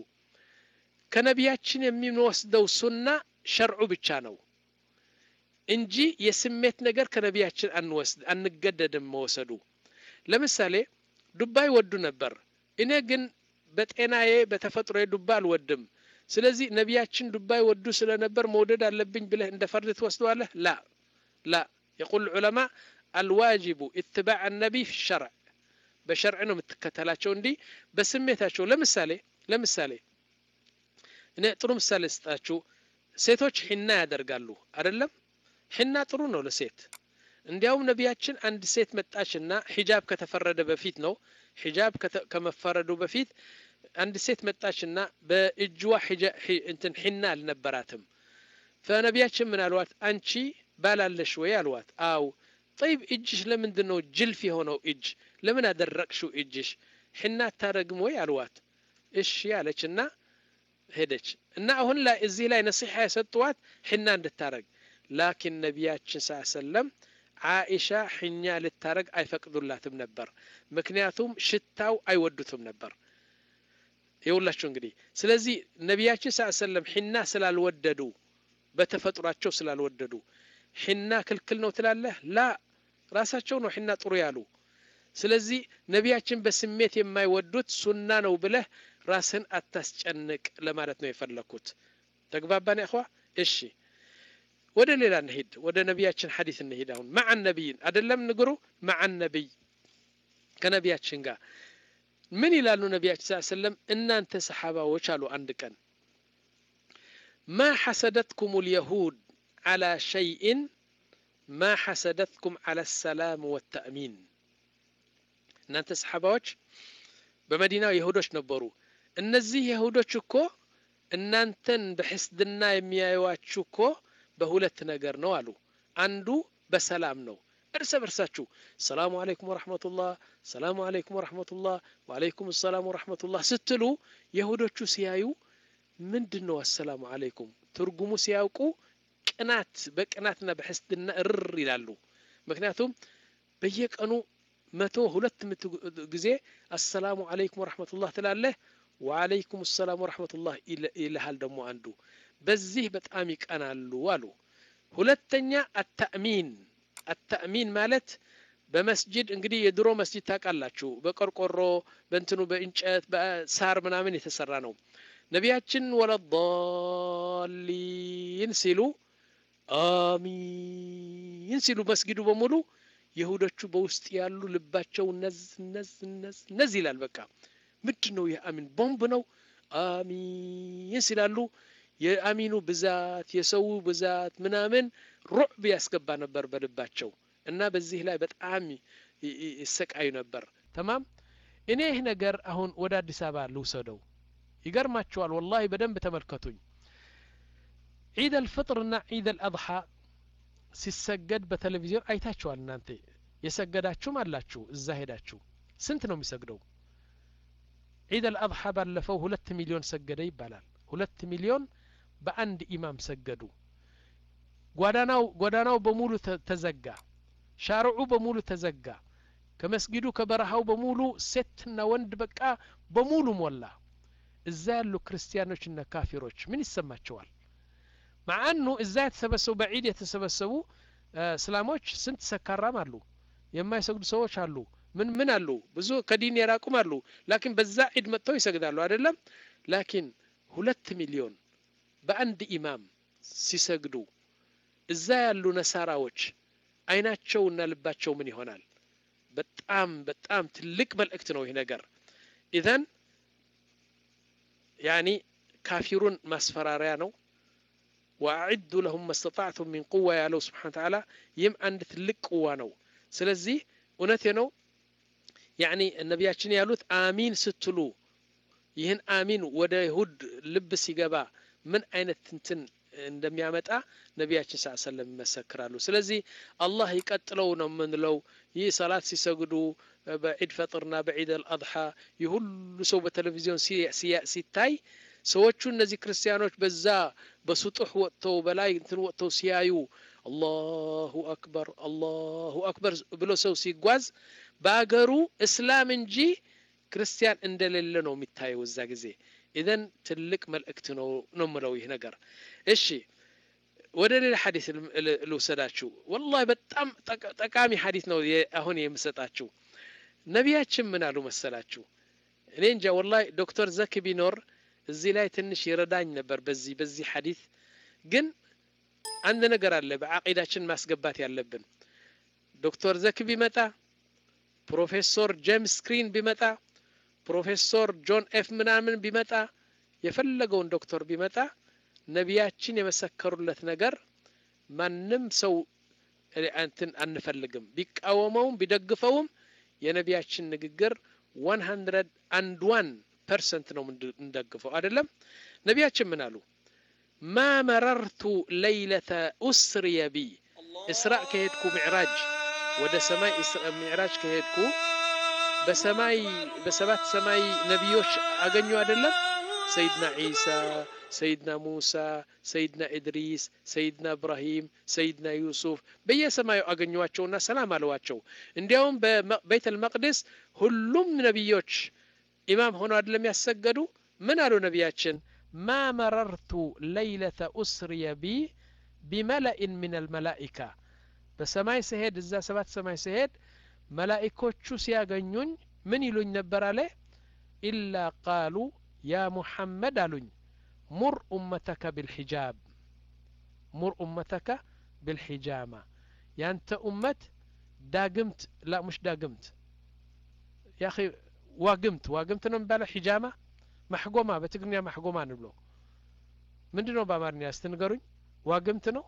ከነቢያችን የሚወስደው ሱና ሸርዑ ብቻ ነው እንጂ የስሜት ነገር ከነቢያችን አንወስድ አንገደድም መወሰዱ ለምሳሌ ዱባ ይወዱ ነበር እኔ ግን በጤናዬ በተፈጥሮዬ ዱባ አልወድም ስለዚህ ነቢያችን ዱባ ይወዱ ስለነበር መውደድ አለብኝ ብለህ እንደፈርድ ትወስደዋለህ لا لا يقول العلماء الواجب اتباع النبي في الشرع በሸርዕ ነው የምትከተላቸው እንዲ በስሜታቸው ለምሳሌ ለምሳሌ እኔ ጥሩ ምሳሌ ስጣችሁ ሴቶች ሒና ያደርጋሉ አይደለም ሒና ጥሩ ነው ለሴት እንዲያውም ነቢያችን አንድ ሴት መጣችና ሒጃብ ከተፈረደ በፊት ነው ሒጃብ ከመፈረዱ በፊት አንድ ሴት መጣችና በእጅዋ ሒጃብ እንትን ሒና አልነበራትም ፈነቢያችን ምን አሏት አንቺ ባላለሽ ወይ አሏት አው طيب እጅሽ ለምንድን ነው ጅልፍ የሆነው እጅ ለምን አደረቅሽው እጅሽ ሒና ታረግም ወይ አሏት እሺ ያለችና ሄደች እና አሁን ላይ እዚህ ላይ ነሲሃ የሰጠዋት ሒና እንድታረግ لكن ነቢያችን ሰለም አይሻ ሒኛ ልታረግ አይፈቅዱላትም ነበር ምክንያቱም ሽታው አይወዱትም ነበር ይውላችሁ እንግዲህ ስለዚህ ነቢያችን ሰለም ሒና ስላልወደዱ በተፈጥሯቸው ስላልወደዱ ሒና ክልክል ነው ትላለህ ላ ራሳቸው ነው ሒና ጥሩ ያሉ ስለዚህ ነቢያችን በስሜት የማይወዱት ሱና ነው ብለህ ራስን አታስጨንቅ ለማለት ነው የፈለኩት ተግባባን ያخوا እሺ ወደ ሌላ እንሂድ ወደ ነቢያችን ሐዲስ እንሂድ አሁን مع النبي አይደለም ንግሩ مع النبي ከነቢያችን ጋር ምን ይላሉ ነቢያችን ሰለም እናንተ ሰሃባዎች አሉ አንድ ቀን ما حسدتكم اليهود على شيء ما حسدتكم على السلام والتأمين እናንተ ሰሃባዎች በመዲናው ይሁዶች ነበሩ እነዚህ ይሁዶች እኮ እናንተን በሕስድና የሚያዩዋችሁ እኮ በሁለት ነገር ነው አሉ አንዱ በሰላም ነው እርስ በርሳችሁ ሰላም አለይኩም ወራህመቱላህ ሰላም አለይኩም ወራህመቱላህ ወአለይኩም ሰላም ወራህመቱላህ ስትሉ ይሁዶቹ ሲያዩ ምንድነው ሰላም አለይኩም ትርጉሙ ሲያውቁ ቅናት በቅናትና በሕስድና እር ይላሉ ምክንያቱም በየቀኑ መቶ ሁለት ጊዜ አሰላሙ አለይኩም ወራህመቱላህ ትላለህ ወአለይኩም ሰላም ወራህመቱላህ ይልሃል ደግሞ አንዱ በዚህ በጣም ይቀናሉ አሉ ሁለተኛ التأمين التأمين ማለት በመስጂድ እንግዲህ የድሮ መስጂድ ታቃላችሁ በቆርቆሮ በእንትኑ በእንጨት በሳር ምናምን የተሰራ ነው ነቢያችን ወለዳሊን ሲሉ አሚን ሲሉ መስጊዱ በሙሉ ይሁዶቹ በውስጥ ያሉ ልባቸው ነዝ ነዝ ነዝ ነዝ ይላል በቃ ምንድነው የአሚን ቦምብ ነው አሚን ሲላሉ የአሚኑ ብዛት የሰው ብዛት ምናምን ሩዕብ ያስገባ ነበር በልባቸው እና በዚህ ላይ በጣም ይሰቃዩ ነበር تمام እኔ ይሄ ነገር አሁን ወደ አዲስ አበባ ልውሰደው ይገርማችኋል والله በደንብ ተመልከቱኝ عيد الفطر نا عيد الأضحى ሲሰገድ በቴሌቪዥን አይታችኋል እናንተ የሰገዳችሁም አላችሁ እዛ ሄዳችሁ ስንት ነው የሚሰግደው ዒድ አልአድሓ ባለፈው ሁለት ሚሊዮን ሰገደ ይባላል ሁለት ሚሊዮን በአንድ ኢማም ሰገዱ ጓዳናው ጓዳናው በሙሉ ተዘጋ ሻርዑ በሙሉ ተዘጋ ከመስጊዱ ከበረሃው በሙሉ ሴትና ወንድ በቃ በሙሉ ሞላ እዛ ያሉ ክርስቲያኖችና ካፊሮች ምን ይሰማቸዋል مع انه እዛ የተሰበሰቡ በዒድ የተሰበሰቡ እስላሞች ስንት ሰካራም አሉ የማይሰግዱ ሰዎች አሉ ምን ምን አሉ ብዙ ከዲን የራቁም አሉ ላኪን በዛ ዒድ መጥተው ይሰግዳሉ አይደለም ላኪን ሁለት ሚሊዮን በአንድ ኢማም ሲሰግዱ እዛ ያሉ ነሳራዎች አይናቸውና ልባቸው ምን ይሆናል በጣም በጣም ትልቅ መልእክት ነው ይሄ ነገር ኢዘን ያኒ ካፊሩን ማስፈራሪያ ነው وأعدوا لهم ما استطعتم من قوة يا الله سبحانه وتعالى يم عند تلك قوة نو سلزي ونتنو يعني النبي عشان يقولت آمين ستلو يهن آمين وده يهود لبس يجبا من أين تنتن عندما يمتع نبي عشان صلى الله عليه وسلم مسكرالو سلزي الله يقتلونا من لو يي صلاة سيسجدوا بعيد فطرنا بعيد الأضحى يهول سو بالتلفزيون سي سي سيتاي ሰዎቹ እነዚህ ክርስቲያኖች በዛ በሱጡህ ወጥተው በላይ እንትን ወጥተው ሲያዩ አላሁ አክበር አላሁ አክበር ብሎ ሰው ሲጓዝ በአገሩ እስላም እንጂ ክርስቲያን እንደሌለ ነው የሚታየው እዛ ጊዜ ኢዘን ትልቅ መልእክት ነው ነው ምለው ይሄ ነገር እሺ ወደ ሌላ ሐዲስ ልውሰዳችሁ والله በጣም ጠቃሚ ሐዲስ ነው አሁን የምሰጣችሁ ነቢያችን ምን አሉ መሰላችሁ እኔ እንጃ والله ዶክተር ዘኪ ቢኖር እዚህ ላይ ትንሽ ይረዳኝ ነበር በዚህ በዚህ ሐዲስ ግን አንድ ነገር አለ በአቂዳችን ማስገባት ያለብን ዶክተር ዘኪ ቢመጣ ፕሮፌሰር ጄምስ ስክሪን ቢመጣ ፕሮፌሰር ጆን ኤፍ ምናምን ቢመጣ የፈለገውን ዶክተር ቢመጣ ነቢያችን የመሰከሩለት ነገር ማንም ሰው እንትን አንፈልግም ቢቃወመውም ቢደግፈውም የነቢያችን ንግግር one hundred one percent ነው እንደግፈው አይደለም ነቢያችን ምን አሉ ما مررت ليلة أسري بي إسراء كهدكو معراج وده سماي إسراء معراج كهدكو بسماي بسبات سماي نبيوش أغنيو أدلم سيدنا عيسى سيدنا موسى سيدنا إدريس سيدنا إبراهيم سيدنا يوسف بي سماي أغنيواتشونا سلام علواتشو انديهم ببيت المقدس هلوم نبيوش إمام هنا أدلم يسجدوا من قالوا نبياتشن ما مررت ليلة أسري بي بملأ من الملائكة بسماي سهد إذا سبات سماي سهد ملائكوتشو سياغنيون من يلون نبر عليه إلا قالوا يا محمد ألون مر أمتك بالحجاب مر أمتك بالحجامة يعني أنت أمت داقمت لا مش داقمت يا أخي واقمت واقمت نمبالة حجامة محقومة بتقنيا محقومة نبلو من دينو بامارنيا استنقرون واقمت نو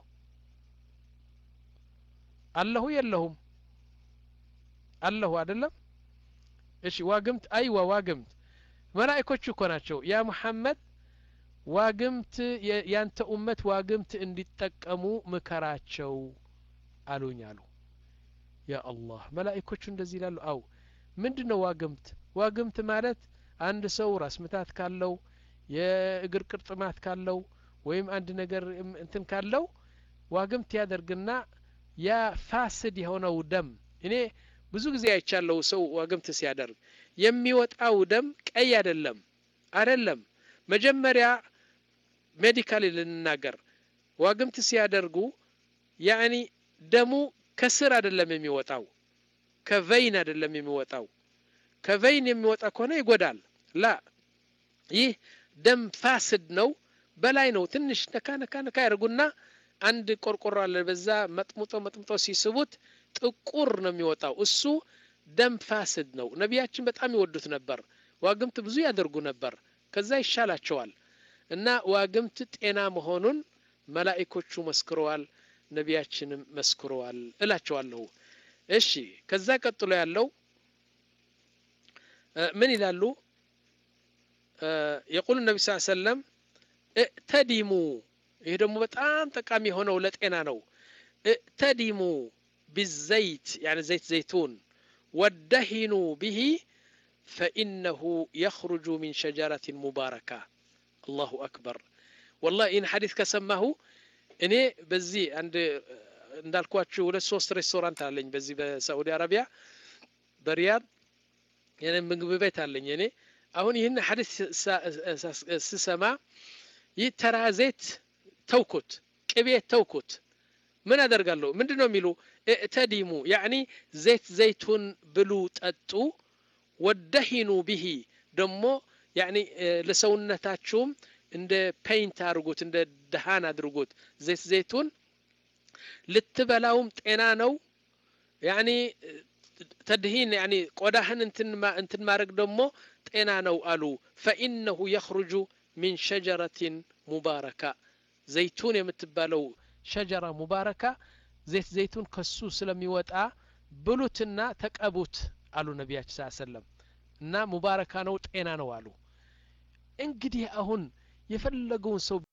الله يلهم الله أدلم إيش واقمت أيوة واقمت ملائكة كوناتشو يا محمد واقمت يا أنت أمت واقمت إن تتقمو مكراتشو قالوا يالو يا الله ملائكة እንደዚህ ይላሉ አው ምንድነው ዋግምት ዋግምት ማለት አንድ ሰው ራስ ምታት ካለው የእግር ቅርጥማት ካለው ወይም አንድ ነገር እንትን ካለው ዋግምት ያደርግና ያ ፋስድ የሆነው ደም እኔ ብዙ ጊዜ አይቻለው ሰው ዋግምት ሲያደርግ የሚወጣው ደም ቀይ አይደለም አይደለም መጀመሪያ ሜዲካሊ ልንናገር ዋግምት ሲያደርጉ ያኒ ደሙ ከስር አይደለም የሚወጣው ከቬን አይደለም የሚወጣው ከቬን የሚወጣ ከሆነ ይጎዳል ላ ይህ ደም ፋስድ ነው በላይ ነው ትንሽ ነካ ነካ ነካ ያርጉና አንድ ቆርቆሮ አለ በዛ መጥሙጦ መጥሙጦ ሲስቡት ጥቁር ነው የሚወጣው እሱ ደም ፋስድ ነው ነቢያችን በጣም ይወዱት ነበር ዋግምት ብዙ ያደርጉ ነበር ከዛ ይሻላቸዋል እና ዋግምት ጤና መሆኑን መላእክቶቹ መስክረዋል ነቢያችንም መስክረዋል እላቸዋለሁ እሺ ከዛ ቀጥሎ ያለው من يلالو يقول النبي صلى الله عليه وسلم ائتدموا ይሄ ደግሞ በጣም ጠቃሚ ሆነው ለጤና ነው እተዲሙ بالزيت يعني زيت زيتون وادهنوا به فإنه يخرج من شجرة مباركة الله أكبر والله إن حديث كسمه إني بزي عند እንዳልኳችሁ ሁለት ሶስት ሬስቶራንት አለኝ በዚህ በሳዑዲ አረቢያ በሪያድ የኔ ምግብ ቤት አለኝ እኔ አሁን ይሄን ሐዲስ ስሰማ ይተራዘት ተውኩት ቅቤ ተውኩት ምን አደርጋለሁ ምንድነው የሚሉ እተዲሙ يعني ዘይት ዘይቱን ብሉ ጠጡ ወደሂኑ به ደሞ يعني ለሰውነታችሁም እንደ ፔይንት አድርጉት እንደ ደሃን አድርጉት ዘይት ዘይቱን ልትበላውም ጤና ነው يعني تدهين يعني ቆዳህን እንትን እንትን ማድረግ ደግሞ ጤና ነው አሉ فإنه يخرج من شجرة مباركة زيتون የምትባለው شجرة مباركة زيت زيتون ከሱ ስለሚወጣ ብሉትና ተቀቡት አሉ ነብያችን ሰለላሁ ዐለይሂ ወሰለም እና ሙባረካ ነው ጤና ነው አሉ እንግዲህ አሁን የፈለገውን ሰው